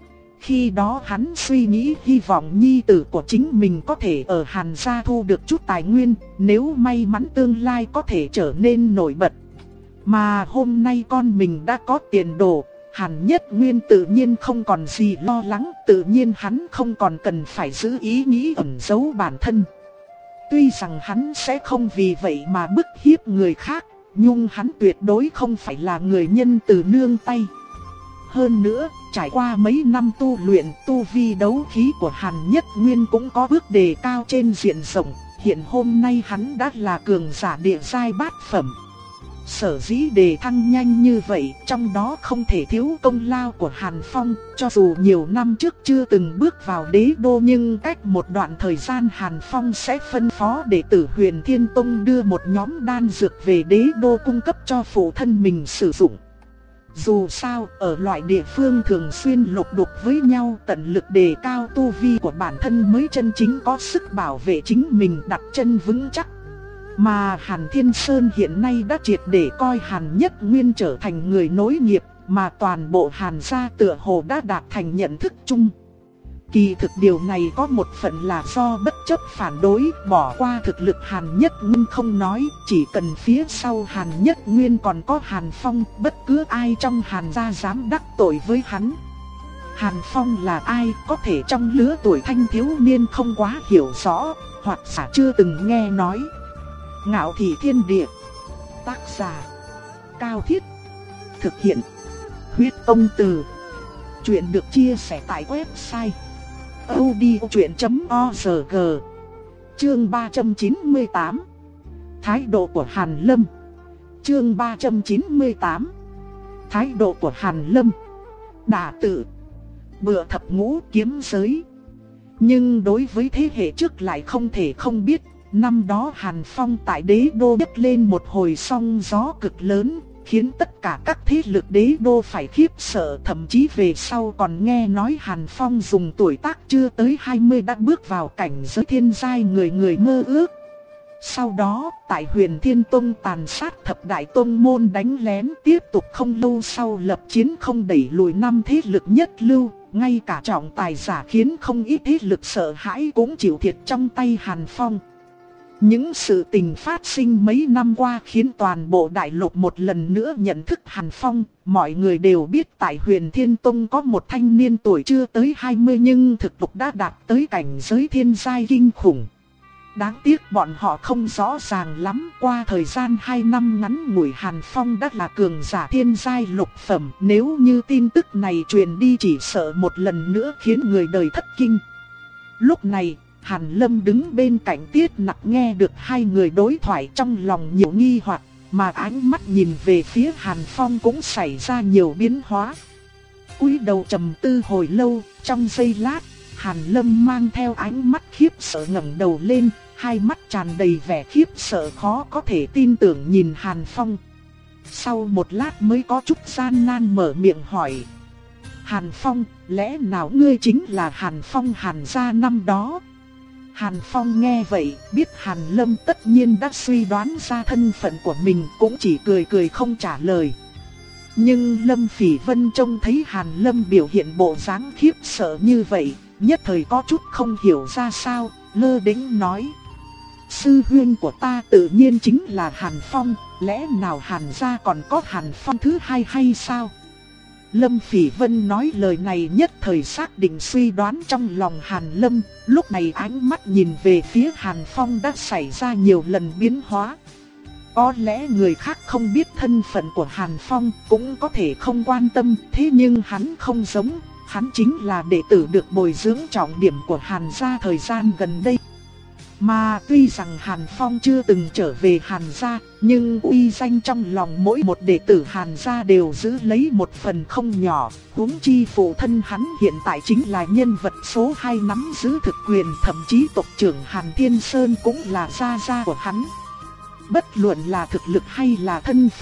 Khi đó hắn suy nghĩ hy vọng nhi tử của chính mình có thể ở Hàn gia thu được chút tài nguyên, nếu may mắn tương lai có thể trở nên nổi bật. Mà hôm nay con mình đã có tiền đồ, Hàn Nhất Nguyên tự nhiên không còn gì lo lắng, tự nhiên hắn không còn cần phải giữ ý nghĩ ẩn giấu bản thân. Tuy rằng hắn sẽ không vì vậy mà bức hiếp người khác, nhưng hắn tuyệt đối không phải là người nhân từ nương tay. Hơn nữa, trải qua mấy năm tu luyện, tu vi đấu khí của Hàn Nhất Nguyên cũng có bước đề cao trên diện rộng, hiện hôm nay hắn đã là cường giả địa giai bát phẩm. Sở dĩ đề thăng nhanh như vậy, trong đó không thể thiếu công lao của Hàn Phong, cho dù nhiều năm trước chưa từng bước vào đế đô, nhưng cách một đoạn thời gian Hàn Phong sẽ phân phó đệ tử Huyền Thiên Tông đưa một nhóm đan dược về đế đô cung cấp cho phụ thân mình sử dụng. Dù sao, ở loại địa phương thường xuyên lục đục với nhau, tận lực đề cao tu vi của bản thân mới chân chính có sức bảo vệ chính mình đặt chân vững chắc. Mà Hàn Thiên Sơn hiện nay đã triệt để coi Hàn Nhất Nguyên trở thành người nối nghiệp, mà toàn bộ Hàn gia tựa hồ đã đạt thành nhận thức chung. Kỳ thực điều này có một phần là do bất chấp phản đối, bỏ qua thực lực Hàn Nhất Nguyên không nói, chỉ cần phía sau Hàn Nhất Nguyên còn có Hàn Phong, bất cứ ai trong Hàn gia dám đắc tội với hắn. Hàn Phong là ai, có thể trong lứa tuổi thanh thiếu niên không quá hiểu rõ, hoặc giả chưa từng nghe nói. Ngạo Thị Thiên Địa. Tác giả Cao Thiết. Thực hiện Huyết Ông Từ. Chuyện được chia sẻ tại website audiochuyện chấm org. Chương ba trăm chín mươi tám. Thái độ của Hàn Lâm. Chương ba trăm chín mươi tám. Thái độ của Hàn Lâm. Đả tự, bựa thập ngũ kiếm giới. Nhưng đối với thế hệ trước lại không thể không biết, năm đó Hàn Phong tại đế đô nhấc lên một hồi sóng gió cực lớn, khiến tất cả các thế lực đế đô phải khiếp sợ, thậm chí về sau còn nghe nói Hàn Phong dùng tuổi tác chưa tới hai mươi đã bước vào cảnh giới thiên giai người người mơ ước. Sau đó, tại Huyền Thiên Tông tàn sát thập đại tông môn đánh lén, tiếp tục không lâu sau lập chiến không đẩy lùi năm thế lực nhất lưu, ngay cả trọng tài giả khiến không ít thế lực sợ hãi cũng chịu thiệt trong tay Hàn Phong. Những sự tình phát sinh mấy năm qua khiến toàn bộ đại lục một lần nữa nhận thức Hàn Phong. Mọi người đều biết tại Huyền Thiên Tông có một thanh niên tuổi chưa tới hai mươi nhưng thực lực đã đạt tới cảnh giới thiên giai kinh khủng. Đáng tiếc bọn họ không rõ ràng lắm, qua thời gian hai năm ngắn ngủi Hàn Phong đã là cường giả thiên giai lục phẩm. Nếu như tin tức này truyền đi chỉ sợ một lần nữa khiến người đời thất kinh. Lúc này, Hàn Lâm đứng bên cạnh Tiết Nặc nghe được hai người đối thoại, trong lòng nhiều nghi hoặc, mà ánh mắt nhìn về phía Hàn Phong cũng xảy ra nhiều biến hóa. Cúi đầu trầm tư hồi lâu, trong giây lát, Hàn Lâm mang theo ánh mắt khiếp sợ ngẩng đầu lên, hai mắt tràn đầy vẻ khiếp sợ khó có thể tin tưởng nhìn Hàn Phong. Sau một lát mới có chút gian nan mở miệng hỏi: Hàn Phong, lẽ nào ngươi chính là Hàn Phong Hàn gia năm đó? Hàn Phong nghe vậy, biết Hàn Lâm tất nhiên đã suy đoán ra thân phận của mình, cũng chỉ cười cười không trả lời. Nhưng Lâm Phỉ Vân trông thấy Hàn Lâm biểu hiện bộ dáng khiếp sợ như vậy, nhất thời có chút không hiểu ra sao, lơ đễnh nói: sư huynh của ta tự nhiên chính là Hàn Phong, lẽ nào Hàn gia còn có Hàn Phong thứ hai hay sao? Lâm Phỉ Vân nói lời này nhất thời xác định suy đoán trong lòng Hàn Lâm, lúc này ánh mắt nhìn về phía Hàn Phong đã xảy ra nhiều lần biến hóa. Có lẽ người khác không biết thân phận của Hàn Phong cũng có thể không quan tâm, thế nhưng hắn không giống, hắn chính là đệ tử được bồi dưỡng trọng điểm của Hàn gia thời gian gần đây. Mà tuy rằng Hàn Phong chưa từng trở về Hàn gia, nhưng uy danh trong lòng mỗi một đệ tử Hàn gia đều giữ lấy một phần không nhỏ, huống chi phụ thân hắn hiện tại chính là nhân vật số hai nắm giữ thực quyền, thậm chí tộc trưởng Hàn Thiên Sơn cũng là gia gia của hắn. Bất luận là thực lực hay là thân phận,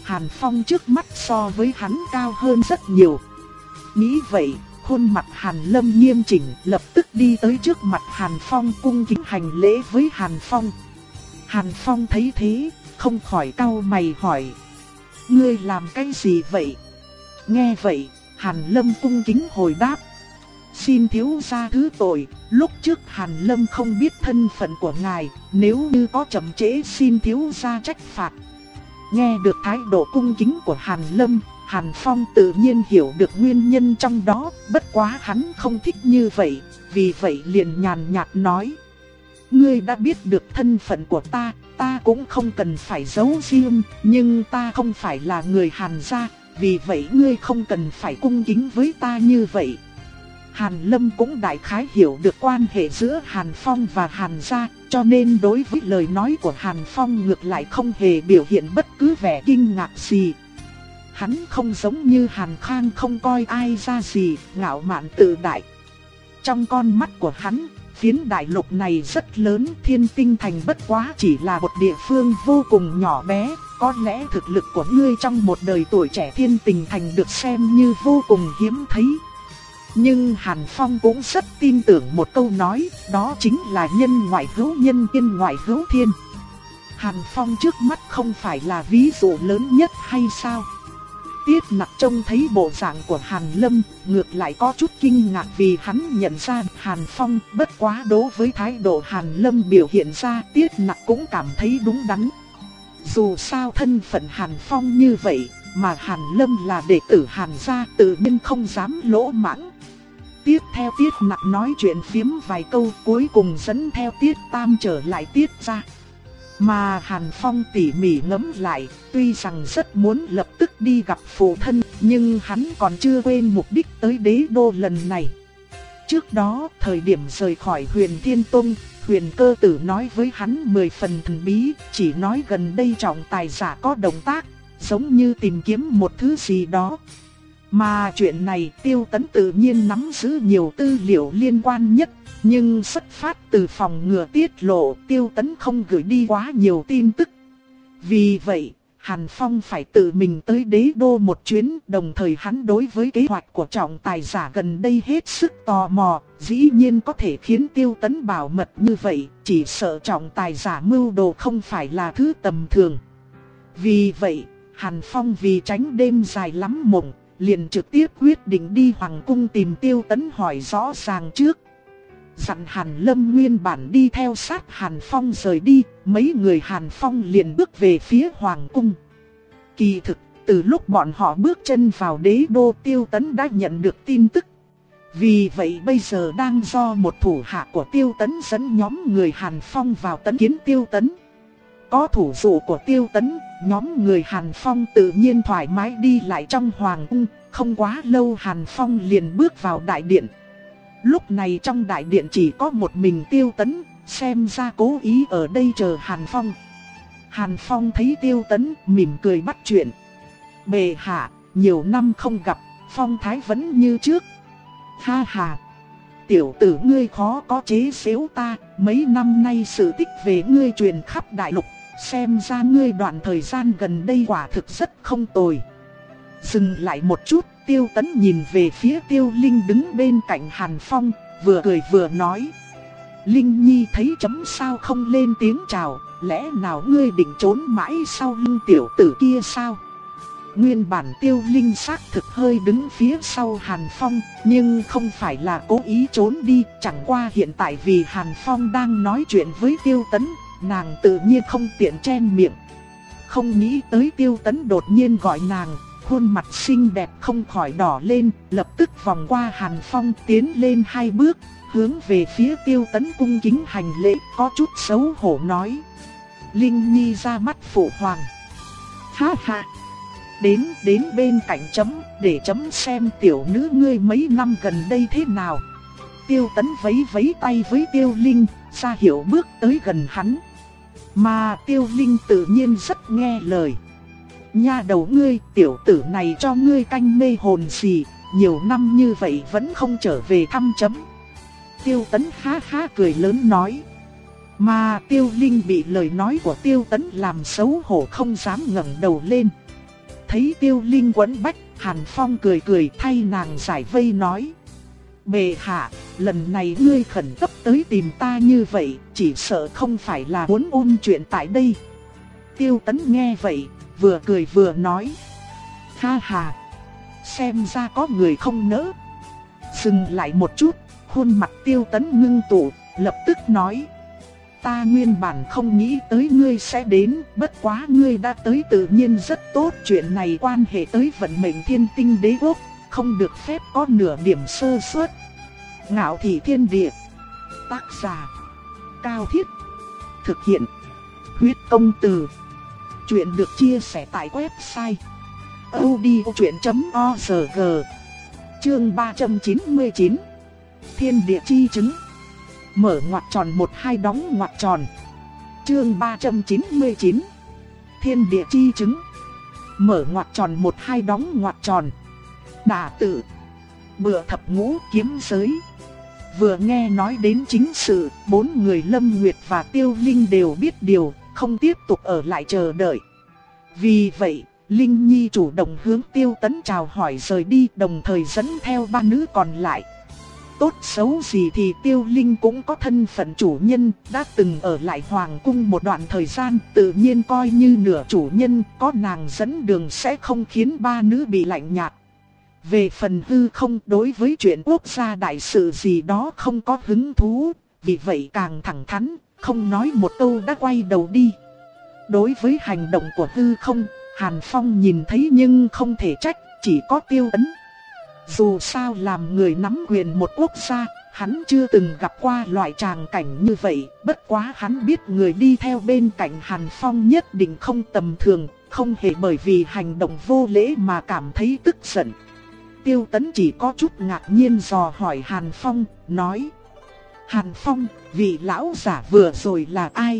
Hàn Phong trước mắt so với hắn cao hơn rất nhiều. Nghĩ vậy, khuôn mặt Hàn Lâm nghiêm chỉnh, lập tức đi tới trước mặt Hàn Phong cung kính hành lễ với Hàn Phong. Hàn Phong thấy thế, không khỏi cau mày hỏi: ngươi làm cái gì vậy? Nghe vậy, Hàn Lâm cung kính hồi đáp: xin thiếu gia thứ tội, lúc trước Hàn Lâm không biết thân phận của ngài, nếu như có chậm trễ xin thiếu gia trách phạt. Nghe được thái độ cung kính của Hàn Lâm, Hàn Phong tự nhiên hiểu được nguyên nhân trong đó, bất quá hắn không thích như vậy, vì vậy liền nhàn nhạt nói: ngươi đã biết được thân phận của ta, ta cũng không cần phải giấu riêng, nhưng ta không phải là người Hàn gia, vì vậy ngươi không cần phải cung kính với ta như vậy. Hàn Lâm cũng đại khái hiểu được quan hệ giữa Hàn Phong và Hàn gia, cho nên đối với lời nói của Hàn Phong ngược lại không hề biểu hiện bất cứ vẻ kinh ngạc gì. Hắn không giống như Hàn Khang không coi ai ra gì, ngạo mạn tự đại. Trong con mắt của hắn, phiến đại lục này rất lớn, Thiên Tinh Thành bất quá chỉ là một địa phương vô cùng nhỏ bé. Có lẽ thực lực của ngươi trong một đời tuổi trẻ Thiên Tinh Thành được xem như vô cùng hiếm thấy. Nhưng Hàn Phong cũng rất tin tưởng một câu nói, đó chính là nhân ngoại hữu nhân, thiên ngoại hữu thiên. Hàn Phong trước mắt không phải là ví dụ lớn nhất hay sao? Tiết Nặc trông thấy bộ dạng của Hàn Lâm, ngược lại có chút kinh ngạc vì hắn nhận ra Hàn Phong, bất quá đối với thái độ Hàn Lâm biểu hiện ra, Tiết Nặc cũng cảm thấy đúng đắn. Dù sao thân phận Hàn Phong như vậy, mà Hàn Lâm là đệ tử Hàn gia, tự nhiên không dám lỗ mãng. Tiếp theo Tiết Nặc nói chuyện phiếm vài câu, cuối cùng dẫn theo Tiết Tam trở lại Tiết gia. Mà Hàn Phong tỉ mỉ ngẫm lại, tuy rằng rất muốn lập tức đi gặp phụ thân, nhưng hắn còn chưa quên mục đích tới đế đô lần này. Trước đó, thời điểm rời khỏi Huyền Thiên Tông, Huyền Cơ Tử nói với hắn mười phần thần bí, chỉ nói gần đây trọng tài giả có động tác, giống như tìm kiếm một thứ gì đó. Mà chuyện này Tiêu Tấn tự nhiên nắm giữ nhiều tư liệu liên quan nhất, nhưng xuất phát từ phòng ngừa tiết lộ, Tiêu Tấn không gửi đi quá nhiều tin tức. Vì vậy, Hàn Phong phải tự mình tới đế đô một chuyến, đồng thời hắn đối với kế hoạch của trọng tài giả gần đây hết sức tò mò, dĩ nhiên có thể khiến Tiêu Tấn bảo mật như vậy, chỉ sợ trọng tài giả mưu đồ không phải là thứ tầm thường. Vì vậy, Hàn Phong vì tránh đêm dài lắm mộng, liền trực tiếp quyết định đi Hoàng cung tìm Tiêu Tấn hỏi rõ ràng trước. Dặn Hàn Lâm nguyên bản đi theo sát Hàn Phong rời đi, mấy người Hàn Phong liền bước về phía Hoàng cung. Kỳ thực, từ lúc bọn họ bước chân vào đế đô, Tiêu Tấn đã nhận được tin tức. Vì vậy bây giờ đang do một thủ hạ của Tiêu Tấn dẫn nhóm người Hàn Phong vào tấn kiến Tiêu Tấn. Có thủ dụ của Tiêu Tấn, nhóm người Hàn Phong tự nhiên thoải mái đi lại trong Hoàng cung. Không quá lâu Hàn Phong liền bước vào đại điện. Lúc này trong đại điện chỉ có một mình Tiêu Tấn, xem ra cố ý ở đây chờ Hàn Phong. Hàn Phong thấy Tiêu Tấn, mỉm cười bắt chuyện. Bệ hạ, nhiều năm không gặp, phong thái vẫn như trước. Ha ha, tiểu tử ngươi khó có chế giễu ta, mấy năm nay sự tích về ngươi truyền khắp đại lục, xem ra ngươi đoạn thời gian gần đây quả thực rất không tồi. Dừng lại một chút, Tiêu Tấn nhìn về phía Tiêu Linh đứng bên cạnh Hàn Phong, vừa cười vừa nói. Linh Nhi thấy chấm sao không lên tiếng chào, lẽ nào ngươi định trốn mãi sau lưng tiểu tử kia sao? Nguyên bản Tiêu Linh xác thực hơi đứng phía sau Hàn Phong, nhưng không phải là cố ý trốn đi, chẳng qua hiện tại vì Hàn Phong đang nói chuyện với Tiêu Tấn, nàng tự nhiên không tiện chen miệng. Không nghĩ tới Tiêu Tấn đột nhiên gọi nàng, khuôn mặt xinh đẹp không khỏi đỏ lên, lập tức vòng qua Hàn Phong tiến lên hai bước, hướng về phía Tiêu Tấn cung kính hành lễ, có chút xấu hổ nói. Linh Nhi ra mắt phụ hoàng. Ha ha, đến đến bên cạnh chấm, để chấm xem tiểu nữ ngươi mấy năm gần đây thế nào. Tiêu Tấn vẫy vẫy tay với Tiêu Linh, ra hiệu bước tới gần hắn. Mà Tiêu Linh tự nhiên rất nghe lời. Nha đầu ngươi, tiểu tử này cho ngươi canh mê hồn gì, nhiều năm như vậy vẫn không trở về thăm chấm. Tiêu Tấn ha ha cười lớn nói. Mà Tiêu Linh bị lời nói của Tiêu Tấn làm xấu hổ không dám ngẩng đầu lên. thấy Tiêu Linh quấn bách, Hàn Phong cười cười thay nàng giải vây nói. Bệ hạ, lần này ngươi khẩn cấp tới tìm ta như vậy, chỉ sợ không phải là muốn ôn chuyện tại đây. Tiêu Tấn nghe vậy, vừa cười vừa nói. Ha ha, xem ra có người không nỡ. Dừng lại một chút, khuôn mặt Tiêu Tấn ngưng tụ, lập tức nói. Ta nguyên bản không nghĩ tới ngươi sẽ đến, bất quá ngươi đã tới tự nhiên rất tốt. Chuyện này quan hệ tới vận mệnh thiên tinh đế quốc, không được phép có nửa điểm sơ suất. Ngạo thị thiên địa. Tác giả Cao Thiết. Thực hiện Huyết Công Từ. Chuyện được chia sẻ tại website audiochuyện chấm org. Chương ba trăm chín mươi chín. Thiên địa chi chứng. Mở ngoặc tròn một hai đóng ngoặc tròn. Chương ba trăm chín mươi chín. Thiên địa chi chứng. Mở ngoặc tròn một hai đóng ngoặc tròn. Đả tự. Bựa thập ngũ kiếm giới. Vừa nghe nói đến chính sự, bốn người Lâm Nguyệt và Tiêu Linh đều biết điều, không tiếp tục ở lại chờ đợi. Vì vậy, Linh Nhi chủ động hướng Tiêu Tấn chào hỏi rời đi, đồng thời dẫn theo ba nữ còn lại. Tốt xấu gì thì Tiêu Linh cũng có thân phận chủ nhân, đã từng ở lại Hoàng cung một đoạn thời gian, tự nhiên coi như nửa chủ nhân, có nàng dẫn đường sẽ không khiến ba nữ bị lạnh nhạt. Về phần Hư Không, đối với chuyện quốc gia đại sự gì đó không có hứng thú, vì vậy càng thẳng thắn, không nói một câu đã quay đầu đi. Đối với hành động của Hư Không, Hàn Phong nhìn thấy nhưng không thể trách, chỉ có Tiêu Tấn. Dù sao làm người nắm quyền một quốc gia, hắn chưa từng gặp qua loại tràng cảnh như vậy, bất quá hắn biết người đi theo bên cạnh Hàn Phong nhất định không tầm thường, không hề bởi vì hành động vô lễ mà cảm thấy tức giận. Tiêu Tấn chỉ có chút ngạc nhiên dò hỏi Hàn Phong, nói. Hàn Phong, vị lão giả vừa rồi là ai?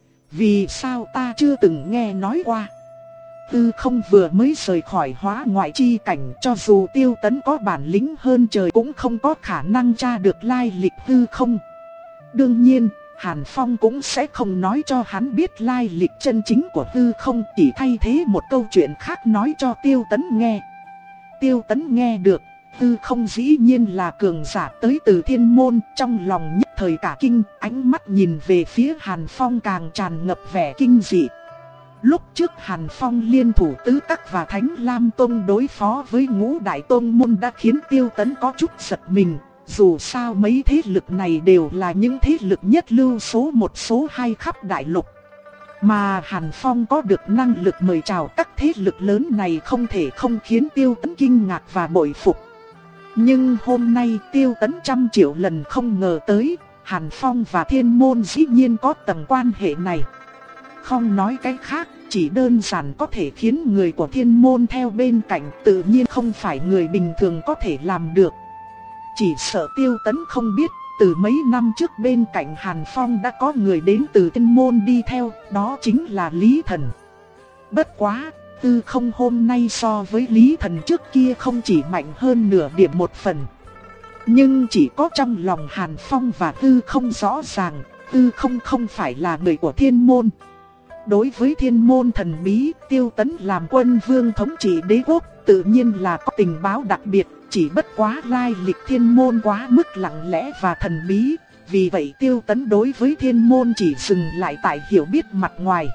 Vì sao ta chưa từng nghe nói qua? Hư Không vừa mới rời khỏi hóa ngoại chi cảnh, cho dù Tiêu Tấn có bản lĩnh hơn trời cũng không có khả năng tra được lai lịch Hư Không. Đương nhiên, Hàn Phong cũng sẽ không nói cho hắn biết lai lịch chân chính của Hư Không, chỉ thay thế một câu chuyện khác nói cho Tiêu Tấn nghe. Tiêu Tấn nghe được, Hư Không dĩ nhiên là cường giả tới từ thiên môn, trong lòng nhất thời cả kinh, ánh mắt nhìn về phía Hàn Phong càng tràn ngập vẻ kinh dị. Lúc trước Hàn Phong liên thủ tứ các và Thánh Lam Tông đối phó với ngũ đại tông môn đã khiến Tiêu Tấn có chút giật mình. Dù sao mấy thế lực này đều là những thế lực nhất lưu số một số hai khắp đại lục. Mà Hàn Phong có được năng lực mời chào các thế lực lớn này không thể không khiến Tiêu Tấn kinh ngạc và bội phục. Nhưng hôm nay Tiêu Tấn trăm triệu lần không ngờ tới, Hàn Phong và thiên môn dĩ nhiên có tầng quan hệ này. Không nói cái khác, chỉ đơn giản có thể khiến người của thiên môn theo bên cạnh, tự nhiên không phải người bình thường có thể làm được. Chỉ sợ Tiêu Tấn không biết, từ mấy năm trước bên cạnh Hàn Phong đã có người đến từ thiên môn đi theo, đó chính là Lý Thần. Bất quá, Hư Không hôm nay so với Lý Thần trước kia không chỉ mạnh hơn nửa điểm một phần. Nhưng chỉ có trong lòng Hàn Phong và Hư Không rõ ràng, Hư Không không phải là người của thiên môn. Đối với thiên môn thần bí, Tiêu Tấn làm quân vương thống trị đế quốc, tự nhiên là có tình báo đặc biệt, chỉ bất quá lai lịch thiên môn quá mức lặng lẽ và thần bí, vì vậy Tiêu Tấn đối với thiên môn chỉ dừng lại tại hiểu biết mặt ngoài.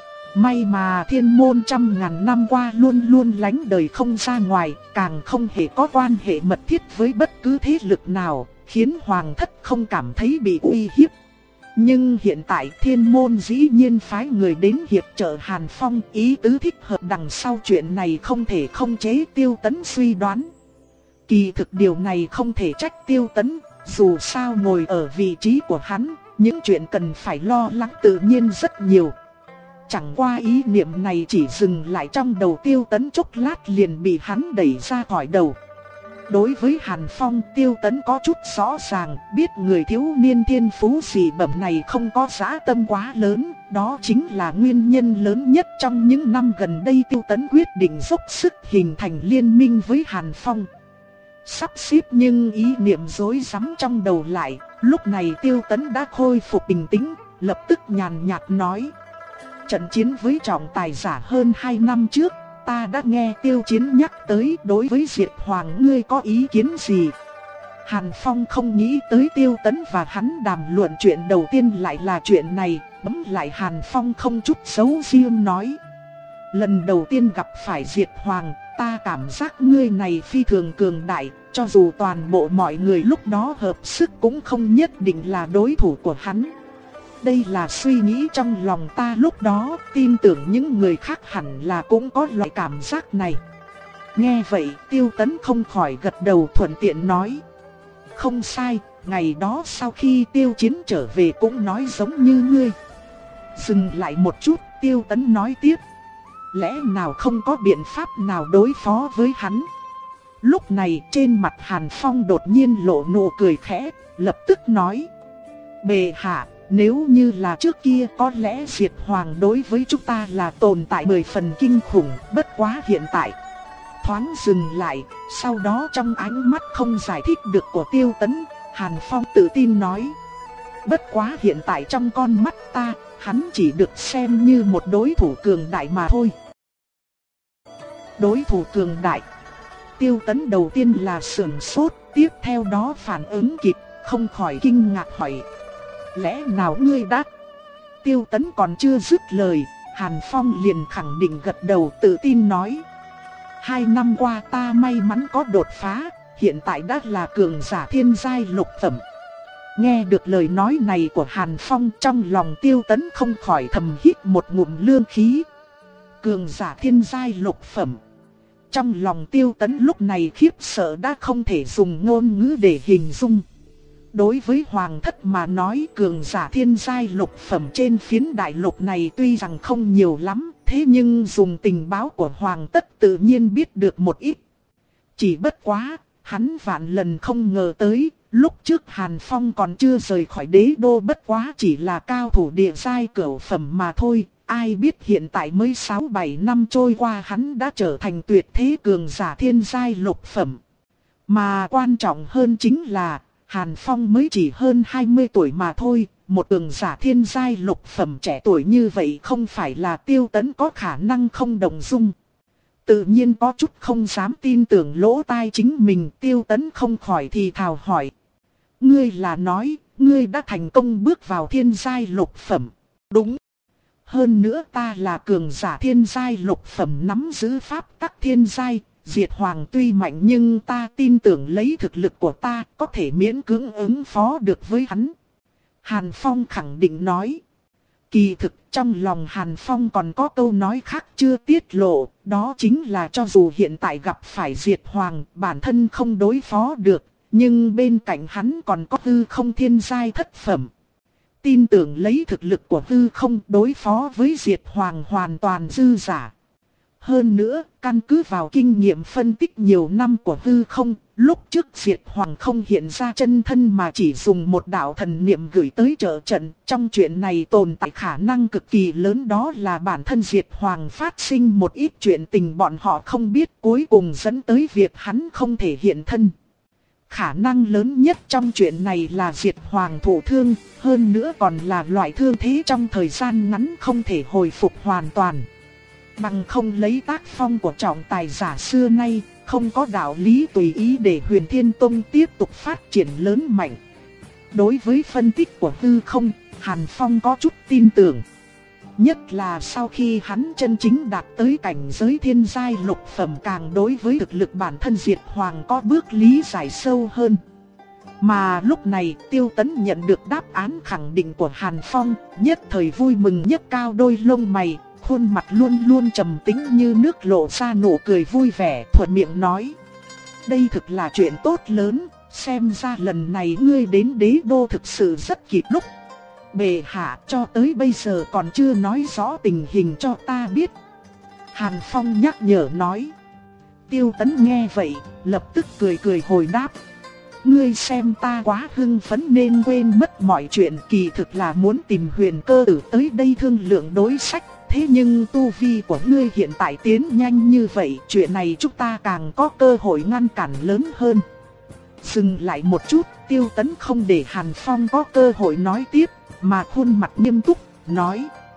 May mà thiên môn trăm ngàn năm qua luôn luôn lánh đời không ra ngoài, càng không hề có quan hệ mật thiết với bất cứ thế lực nào, khiến hoàng thất không cảm thấy bị uy hiếp. Nhưng hiện tại thiên môn dĩ nhiên phái người đến hiệp trợ Hàn Phong, ý tứ thích hợp đằng sau chuyện này không thể không chế Tiêu Tấn suy đoán. Kỳ thực điều này không thể trách Tiêu Tấn, dù sao ngồi ở vị trí của hắn, những chuyện cần phải lo lắng tự nhiên rất nhiều. Chẳng qua ý niệm này chỉ dừng lại trong đầu Tiêu Tấn chốc lát liền bị hắn đẩy ra khỏi đầu. Đối với Hàn Phong, Tiêu Tấn có chút rõ ràng, biết người thiếu niên thiên phú dị bẩm này không có dã tâm quá lớn, đó chính là nguyên nhân lớn nhất trong những năm gần đây Tiêu Tấn quyết định dốc sức hình thành liên minh với Hàn Phong. Sắp xếp nhưng ý niệm rối rắm trong đầu lại, lúc này Tiêu Tấn đã khôi phục bình tĩnh, lập tức nhàn nhạt nói. Trận chiến với trọng tài giả hơn hai năm trước, ta đã nghe Tiêu Chiến nhắc tới, đối với Diệt Hoàng ngươi có ý kiến gì? Hàn Phong không nghĩ tới Tiêu Tấn và hắn đàm luận chuyện đầu tiên lại là chuyện này, bấm lại Hàn Phong không chút giấu riêng nói. Lần đầu tiên gặp phải Diệt Hoàng, ta cảm giác ngươi này phi thường cường đại, cho dù toàn bộ mọi người lúc đó hợp sức cũng không nhất định là đối thủ của hắn. Đây là suy nghĩ trong lòng ta lúc đó, tin tưởng những người khác hẳn là cũng có loại cảm giác này. Nghe vậy Tiêu Tấn không khỏi gật đầu thuận tiện nói. Không sai, ngày đó sau khi Tiêu Chiến trở về cũng nói giống như ngươi. Dừng lại một chút, Tiêu Tấn nói tiếp. Lẽ nào không có biện pháp nào đối phó với hắn? Lúc này trên mặt Hàn Phong đột nhiên lộ nụ cười khẽ, lập tức nói. Bệ hạ, nếu như là trước kia có lẽ Diệt Hoàng đối với chúng ta là tồn tại mười phần kinh khủng, bất quá hiện tại. Thoáng dừng lại, sau đó trong ánh mắt không giải thích được của Tiêu Tấn, Hàn Phong tự tin nói. Bất quá hiện tại trong con mắt ta, hắn chỉ được xem như một đối thủ cường đại mà thôi. Đối thủ cường đại. Tiêu Tấn đầu tiên là sửng sốt, tiếp theo đó phản ứng kịp, không khỏi kinh ngạc hỏi. Lẽ nào ngươi đã? Tiêu Tấn còn chưa dứt lời, Hàn Phong liền khẳng định gật đầu tự tin nói. Hai năm qua ta may mắn có đột phá, hiện tại đã là cường giả thiên giai lục phẩm. Nghe được lời nói này của Hàn Phong, trong lòng Tiêu Tấn không khỏi thầm hít một ngụm lương khí. Cường giả thiên giai lục phẩm. Trong lòng Tiêu Tấn lúc này khiếp sợ đã không thể dùng ngôn ngữ để hình dung. Đối với Hoàng thất mà nói, cường giả thiên giai lục phẩm trên phiến đại lục này tuy rằng không nhiều lắm, thế nhưng dùng tình báo của Hoàng thất tự nhiên biết được một ít. Chỉ bất quá, hắn vạn lần không ngờ tới, lúc trước Hàn Phong còn chưa rời khỏi đế đô, bất quá chỉ là cao thủ địa giai cửu phẩm mà thôi. Ai biết hiện tại mới sáu bảy năm trôi qua hắn đã trở thành tuyệt thế cường giả thiên giai lục phẩm. Mà quan trọng hơn chính là Hàn Phong mới chỉ hơn hai mươi tuổi mà thôi, một cường giả thiên giai lục phẩm trẻ tuổi như vậy không phải là Tiêu Tấn có khả năng không đồng dung. Tự nhiên có chút không dám tin tưởng lỗ tai chính mình, Tiêu Tấn không khỏi thì thào hỏi. Ngươi là nói, ngươi đã thành công bước vào thiên giai lục phẩm. Đúng. Hơn nữa ta là cường giả thiên giai lục phẩm nắm giữ pháp tắc thiên giai. Diệt Hoàng tuy mạnh nhưng ta tin tưởng lấy thực lực của ta có thể miễn cưỡng ứng phó được với hắn. Hàn Phong khẳng định nói. Kỳ thực trong lòng Hàn Phong còn có câu nói khác chưa tiết lộ, đó chính là cho dù hiện tại gặp phải Diệt Hoàng bản thân không đối phó được, nhưng bên cạnh hắn còn có hư không thiên giai thất phẩm. Tin tưởng lấy thực lực của hư không đối phó với Diệt Hoàng hoàn toàn dư giả. Hơn nữa, căn cứ vào kinh nghiệm phân tích nhiều năm của hư không, lúc trước Diệt Hoàng không hiện ra chân thân mà chỉ dùng một đạo thần niệm gửi tới trợ trận. Trong chuyện này tồn tại khả năng cực kỳ lớn, đó là bản thân Diệt Hoàng phát sinh một ít chuyện tình bọn họ không biết, cuối cùng dẫn tới việc hắn không thể hiện thân. Khả năng lớn nhất trong chuyện này là Diệt Hoàng thụ thương, hơn nữa còn là loại thương thế trong thời gian ngắn không thể hồi phục hoàn toàn. Bằng không lấy tác phong của trọng tài giả xưa nay, không có đạo lý tùy ý để Huyền Thiên Tông tiếp tục phát triển lớn mạnh. Đối với phân tích của hư không, Hàn Phong có chút tin tưởng. Nhất là sau khi hắn chân chính đạt tới cảnh giới thiên giai lục phẩm, càng đối với thực lực bản thân Diệt Hoàng có bước lý giải sâu hơn. Mà lúc này Tiêu Tấn nhận được đáp án khẳng định của Hàn Phong, nhất thời vui mừng nhấc cao đôi lông mày, khuôn mặt luôn luôn trầm tĩnh như nước lộ ra nụ cười vui vẻ, thuận miệng nói. Đây thực là chuyện tốt lớn, xem ra lần này ngươi đến đế đô thực sự rất kịp lúc. Bệ hạ cho tới bây giờ còn chưa nói rõ tình hình cho ta biết. Hàn Phong nhắc nhở nói. Tiêu Tấn nghe vậy, lập tức cười cười hồi đáp. Ngươi xem ta quá hưng phấn nên quên mất mọi chuyện, kỳ thực là muốn tìm Huyền Cơ Tử tới đây thương lượng đối sách. Thế nhưng tu vi của ngươi hiện tại tiến nhanh như vậy, chuyện này chúng ta càng có cơ hội ngăn cản lớn hơn. Dừng lại một chút, Tiêu Tấn không để Hàn Phong có cơ hội nói tiếp, mà khuôn mặt nghiêm túc, nói.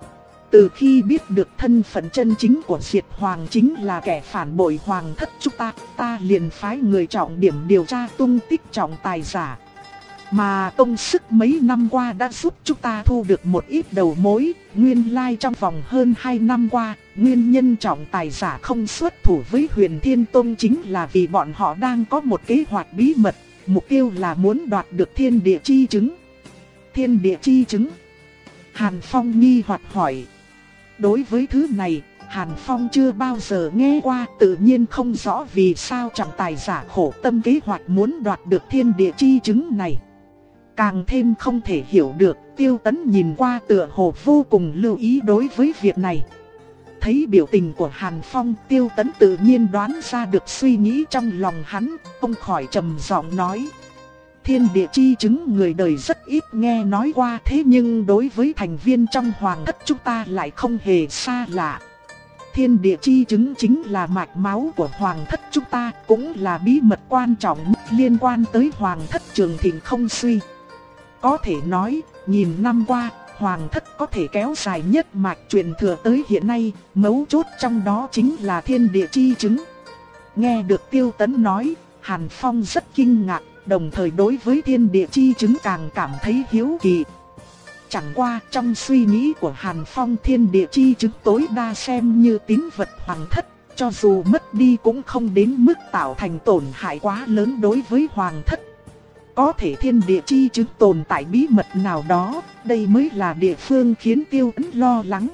Từ khi biết được thân phận chân chính của Diệt Hoàng chính là kẻ phản bội hoàng thất chúng ta, ta liền phái người trọng điểm điều tra tung tích trọng tài giả. Mà công sức mấy năm qua đã giúp chúng ta thu được một ít đầu mối, nguyên lai trong vòng hơn hai năm qua, nguyên nhân trọng tài giả không xuất thủ với Huyền Thiên Tông chính là vì bọn họ đang có một kế hoạch bí mật, mục tiêu là muốn đoạt được thiên địa chi chứng. Thiên địa chi chứng? Hàn Phong nghi hoặc hỏi. Đối với thứ này, Hàn Phong chưa bao giờ nghe qua, tự nhiên không rõ vì sao trọng tài giả khổ tâm kế hoạch muốn đoạt được thiên địa chi chứng này. Càng thêm không thể hiểu được, Tiêu Tấn nhìn qua tựa hồ vô cùng lưu ý đối với việc này. Thấy biểu tình của Hàn Phong, Tiêu Tấn tự nhiên đoán ra được suy nghĩ trong lòng hắn, không khỏi trầm giọng nói. Thiên địa chi chứng người đời rất ít nghe nói qua, thế nhưng đối với thành viên trong hoàng thất chúng ta lại không hề xa lạ. Thiên địa chi chứng chính là mạch máu của hoàng thất chúng ta, cũng là bí mật quan trọng nhất liên quan tới hoàng thất trường thịnh không suy. Có thể nói, nghìn năm qua, hoàng thất có thể kéo dài nhất mạch truyền thừa tới hiện nay, mấu chốt trong đó chính là thiên địa chi chứng. Nghe được Tiêu Tấn nói, Hàn Phong rất kinh ngạc, đồng thời đối với thiên địa chi chứng càng cảm thấy hiếu kỳ. Chẳng qua trong suy nghĩ của Hàn Phong, thiên địa chi chứng tối đa xem như tín vật hoàng thất, cho dù mất đi cũng không đến mức tạo thành tổn hại quá lớn đối với hoàng thất. Có thể thiên địa chi chứng tồn tại bí mật nào đó, đây mới là địa phương khiến Tiêu Tấn lo lắng.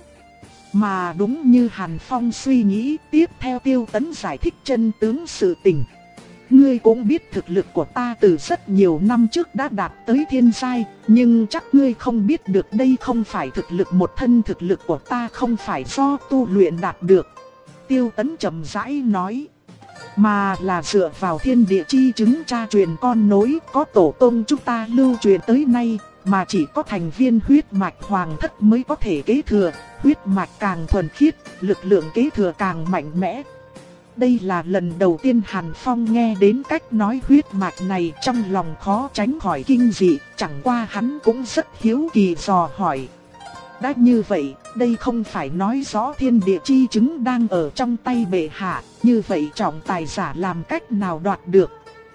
Mà đúng như Hàn Phong suy nghĩ, tiếp theo Tiêu Tấn giải thích chân tướng sự tình. Ngươi cũng biết thực lực của ta từ rất nhiều năm trước đã đạt tới thiên giai, nhưng chắc ngươi không biết được đây không phải thực lực một thân, thực lực của ta không phải do tu luyện đạt được. Tiêu Tấn chậm rãi nói, mà là dựa vào thiên địa chi chứng cha truyền con nối có tổ tông chúng ta lưu truyền tới nay, mà chỉ có thành viên huyết mạch hoàng thất mới có thể kế thừa, huyết mạch càng thuần khiết, lực lượng kế thừa càng mạnh mẽ. Đây là lần đầu tiên Hàn Phong nghe đến cách nói huyết mạch này, trong lòng khó tránh khỏi kinh dị, chẳng qua hắn cũng rất hiếu kỳ dò hỏi. Đã như vậy, đây không phải nói rõ thiên địa chi chứng đang ở trong tay bệ hạ, như vậy trọng tài giả làm cách nào đoạt được?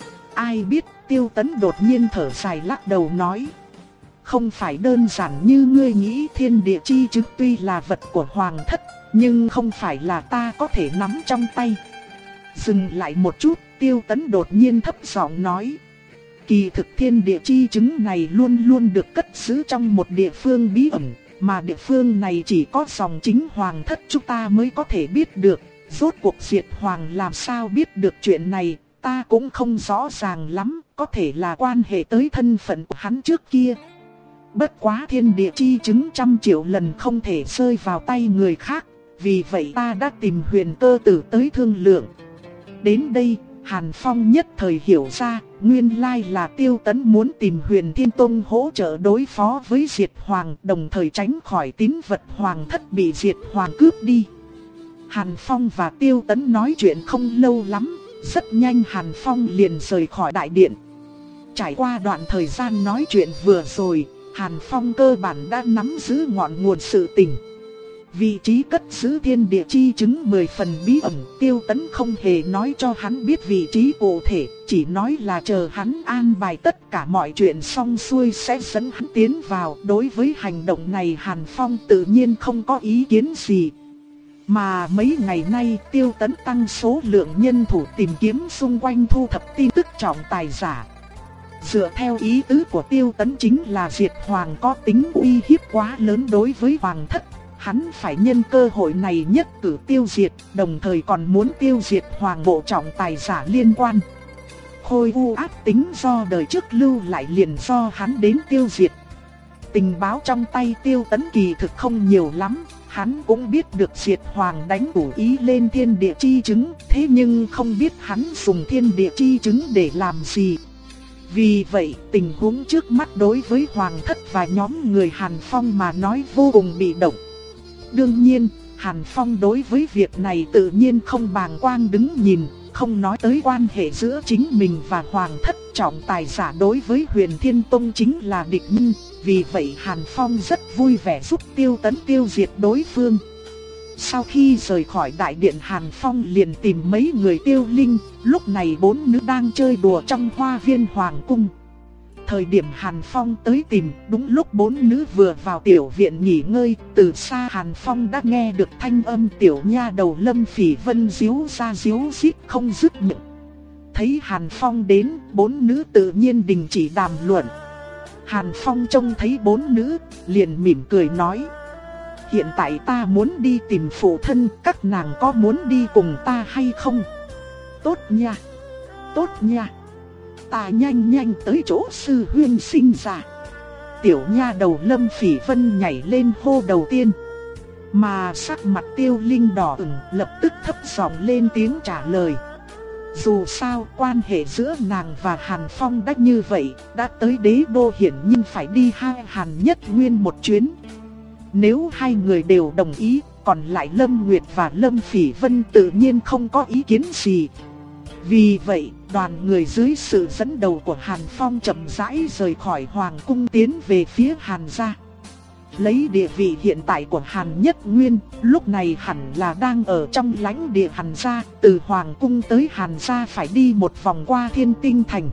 Ai biết, Tiêu Tấn đột nhiên thở dài lắc đầu nói. Không phải đơn giản như ngươi nghĩ, thiên địa chi chứng tuy là vật của hoàng thất, nhưng không phải là ta có thể nắm trong tay. Dừng lại một chút, Tiêu Tấn đột nhiên thấp giọng nói. Kỳ thực thiên địa chi chứng này luôn luôn được cất giữ trong một địa phương bí ẩn, mà địa phương này chỉ có dòng chính hoàng thất chúng ta mới có thể biết được. Rốt cuộc Diệt Hoàng làm sao biết được chuyện này, ta cũng không rõ ràng lắm, có thể là quan hệ tới thân phận của hắn trước kia. Bất quá thiên địa chi chứng trăm triệu lần không thể rơi vào tay người khác, vì vậy ta đã tìm Huyền Cơ Tử tới thương lượng. Đến đây, Hàn Phong nhất thời hiểu ra, nguyên lai là Tiêu Tấn muốn tìm Huyền Thiên Tông hỗ trợ đối phó với Diệt Hoàng, đồng thời tránh khỏi tín vật hoàng thất bị Diệt Hoàng cướp đi. Hàn Phong và Tiêu Tấn nói chuyện không lâu lắm, rất nhanh Hàn Phong liền rời khỏi đại điện. Trải qua đoạn thời gian nói chuyện vừa rồi, Hàn Phong cơ bản đã nắm giữ ngọn nguồn sự tình. Vị trí cất giữ thiên địa chi chứng mười phần bí ẩn, Tiêu Tấn không hề nói cho hắn biết vị trí cụ thể, chỉ nói là chờ hắn an bài tất cả mọi chuyện xong xuôi sẽ dẫn hắn tiến vào. Đối với hành động này Hàn Phong tự nhiên không có ý kiến gì. Mà mấy ngày nay Tiêu Tấn tăng số lượng nhân thủ tìm kiếm xung quanh thu thập tin tức trọng tài giả. Dựa theo ý tứ của Tiêu Tấn chính là Diệt Hoàng có tính uy hiếp quá lớn đối với hoàng thất. Hắn phải nhân cơ hội này nhất cử tiêu diệt, đồng thời còn muốn tiêu diệt hoàng bộ trọng tài giả liên quan. Khôi u ác tính do đời trước lưu lại liền do hắn đến tiêu diệt. Tình báo trong tay Tiêu Tấn kỳ thực không nhiều lắm, hắn cũng biết được Diệt Hoàng đánh chủ ý lên thiên địa chi chứng, thế nhưng không biết hắn dùng thiên địa chi chứng để làm gì. Vì vậy, tình huống trước mắt đối với hoàng thất và nhóm người Hàn Phong mà nói vô cùng bị động. Đương nhiên, Hàn Phong đối với việc này tự nhiên không bàng quan đứng nhìn, không nói tới quan hệ giữa chính mình và hoàng thất. Trọng tài giả đối với Huyền Thiên Tông chính là địch nhân, vì vậy Hàn Phong rất vui vẻ giúp Tiêu Tấn tiêu diệt đối phương. Sau khi rời khỏi đại điện, Hàn Phong liền tìm mấy người Tiêu Linh, lúc này bốn nữ đang chơi đùa trong hoa viên hoàng cung. Thời điểm Hàn Phong tới tìm, đúng lúc bốn nữ vừa vào tiểu viện nghỉ ngơi, từ xa Hàn Phong đã nghe được thanh âm tiểu nha đầu Lâm Phỉ Vân díu ra díu dít không dứt miệng. Thấy Hàn Phong đến, bốn nữ tự nhiên đình chỉ đàm luận. Hàn Phong trông thấy bốn nữ, liền mỉm cười nói: hiện tại ta muốn đi tìm phụ thân, các nàng có muốn đi cùng ta hay không? Tốt nha, tốt nha, ta nhanh nhanh tới chỗ sư huynh sinh ra. Tiểu nha đầu Lâm Phỉ Vân nhảy lên hô đầu tiên. Mà sắc mặt Tiêu Linh đỏ ửng, lập tức thấp giọng lên tiếng trả lời. Dù sao quan hệ giữa nàng và Hàn Phong đã như vậy, đã tới đế đô hiển nhiên phải đi hai Hàn Nhất Nguyên một chuyến. Nếu hai người đều đồng ý, còn lại Lâm Nguyệt và Lâm Phỉ Vân tự nhiên không có ý kiến gì. Vì vậy, đoàn người dưới sự dẫn đầu của Hàn Phong chậm rãi rời khỏi Hoàng cung tiến về phía Hàn gia. Lấy địa vị hiện tại của Hàn Nhất Nguyên, lúc này hẳn là đang ở trong lãnh địa Hàn gia, từ Hoàng cung tới Hàn gia phải đi một vòng qua Thiên Tinh Thành.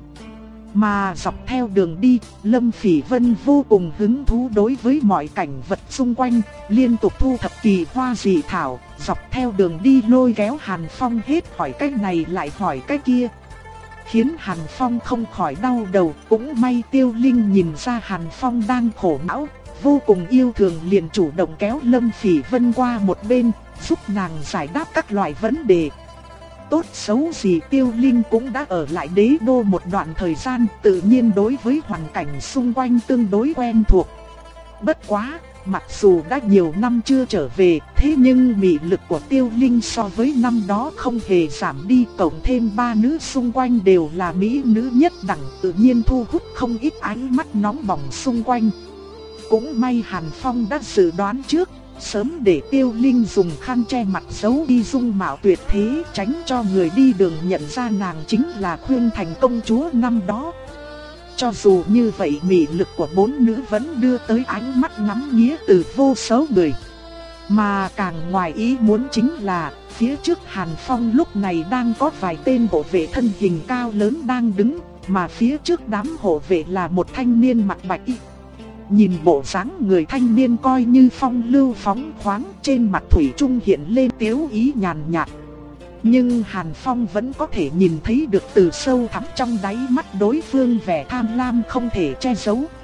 Mà dọc theo đường đi, Lâm Phỉ Vân vô cùng hứng thú đối với mọi cảnh vật xung quanh, liên tục thu thập kỳ hoa dị thảo, dọc theo đường đi lôi kéo Hàn Phong hết hỏi cái này lại hỏi cái kia, khiến Hàn Phong không khỏi đau đầu. Cũng may Tiêu Linh nhìn ra Hàn Phong đang khổ não, vô cùng yêu thương, liền chủ động kéo Lâm Phỉ Vân qua một bên, giúp nàng giải đáp các loại vấn đề. Tốt xấu gì Tiêu Linh cũng đã ở lại đế đô một đoạn thời gian, tự nhiên đối với hoàn cảnh xung quanh tương đối quen thuộc. Bất quá, mặc dù đã nhiều năm chưa trở về, thế nhưng mị lực của Tiêu Linh so với năm đó không hề giảm đi, cộng thêm ba nữ xung quanh đều là mỹ nữ nhất đẳng, tự nhiên thu hút không ít ánh mắt nóng bỏng xung quanh. Cũng may Hàn Phong đã dự đoán trước, sớm để Tiêu Linh dùng khăn che mặt giấu đi dung mạo tuyệt thế, tránh cho người đi đường nhận ra nàng chính là Khuyên Thành công chúa năm đó. Cho dù như vậy, mị lực của bốn nữ vẫn đưa tới ánh mắt ngắm nghía từ vô số người. Mà càng ngoài ý muốn chính là, phía trước Hàn Phong lúc này đang có vài tên hộ vệ thân hình cao lớn đang đứng, mà phía trước đám hộ vệ là một thanh niên mặc bạch y. Nhìn bộ dáng người thanh niên coi như phong lưu phóng khoáng, trên mặt thủy chung hiện lên tiếu ý nhàn nhạt. Nhưng Hàn Phong vẫn có thể nhìn thấy được từ sâu thẳm trong đáy mắt đối phương vẻ tham lam không thể che giấu.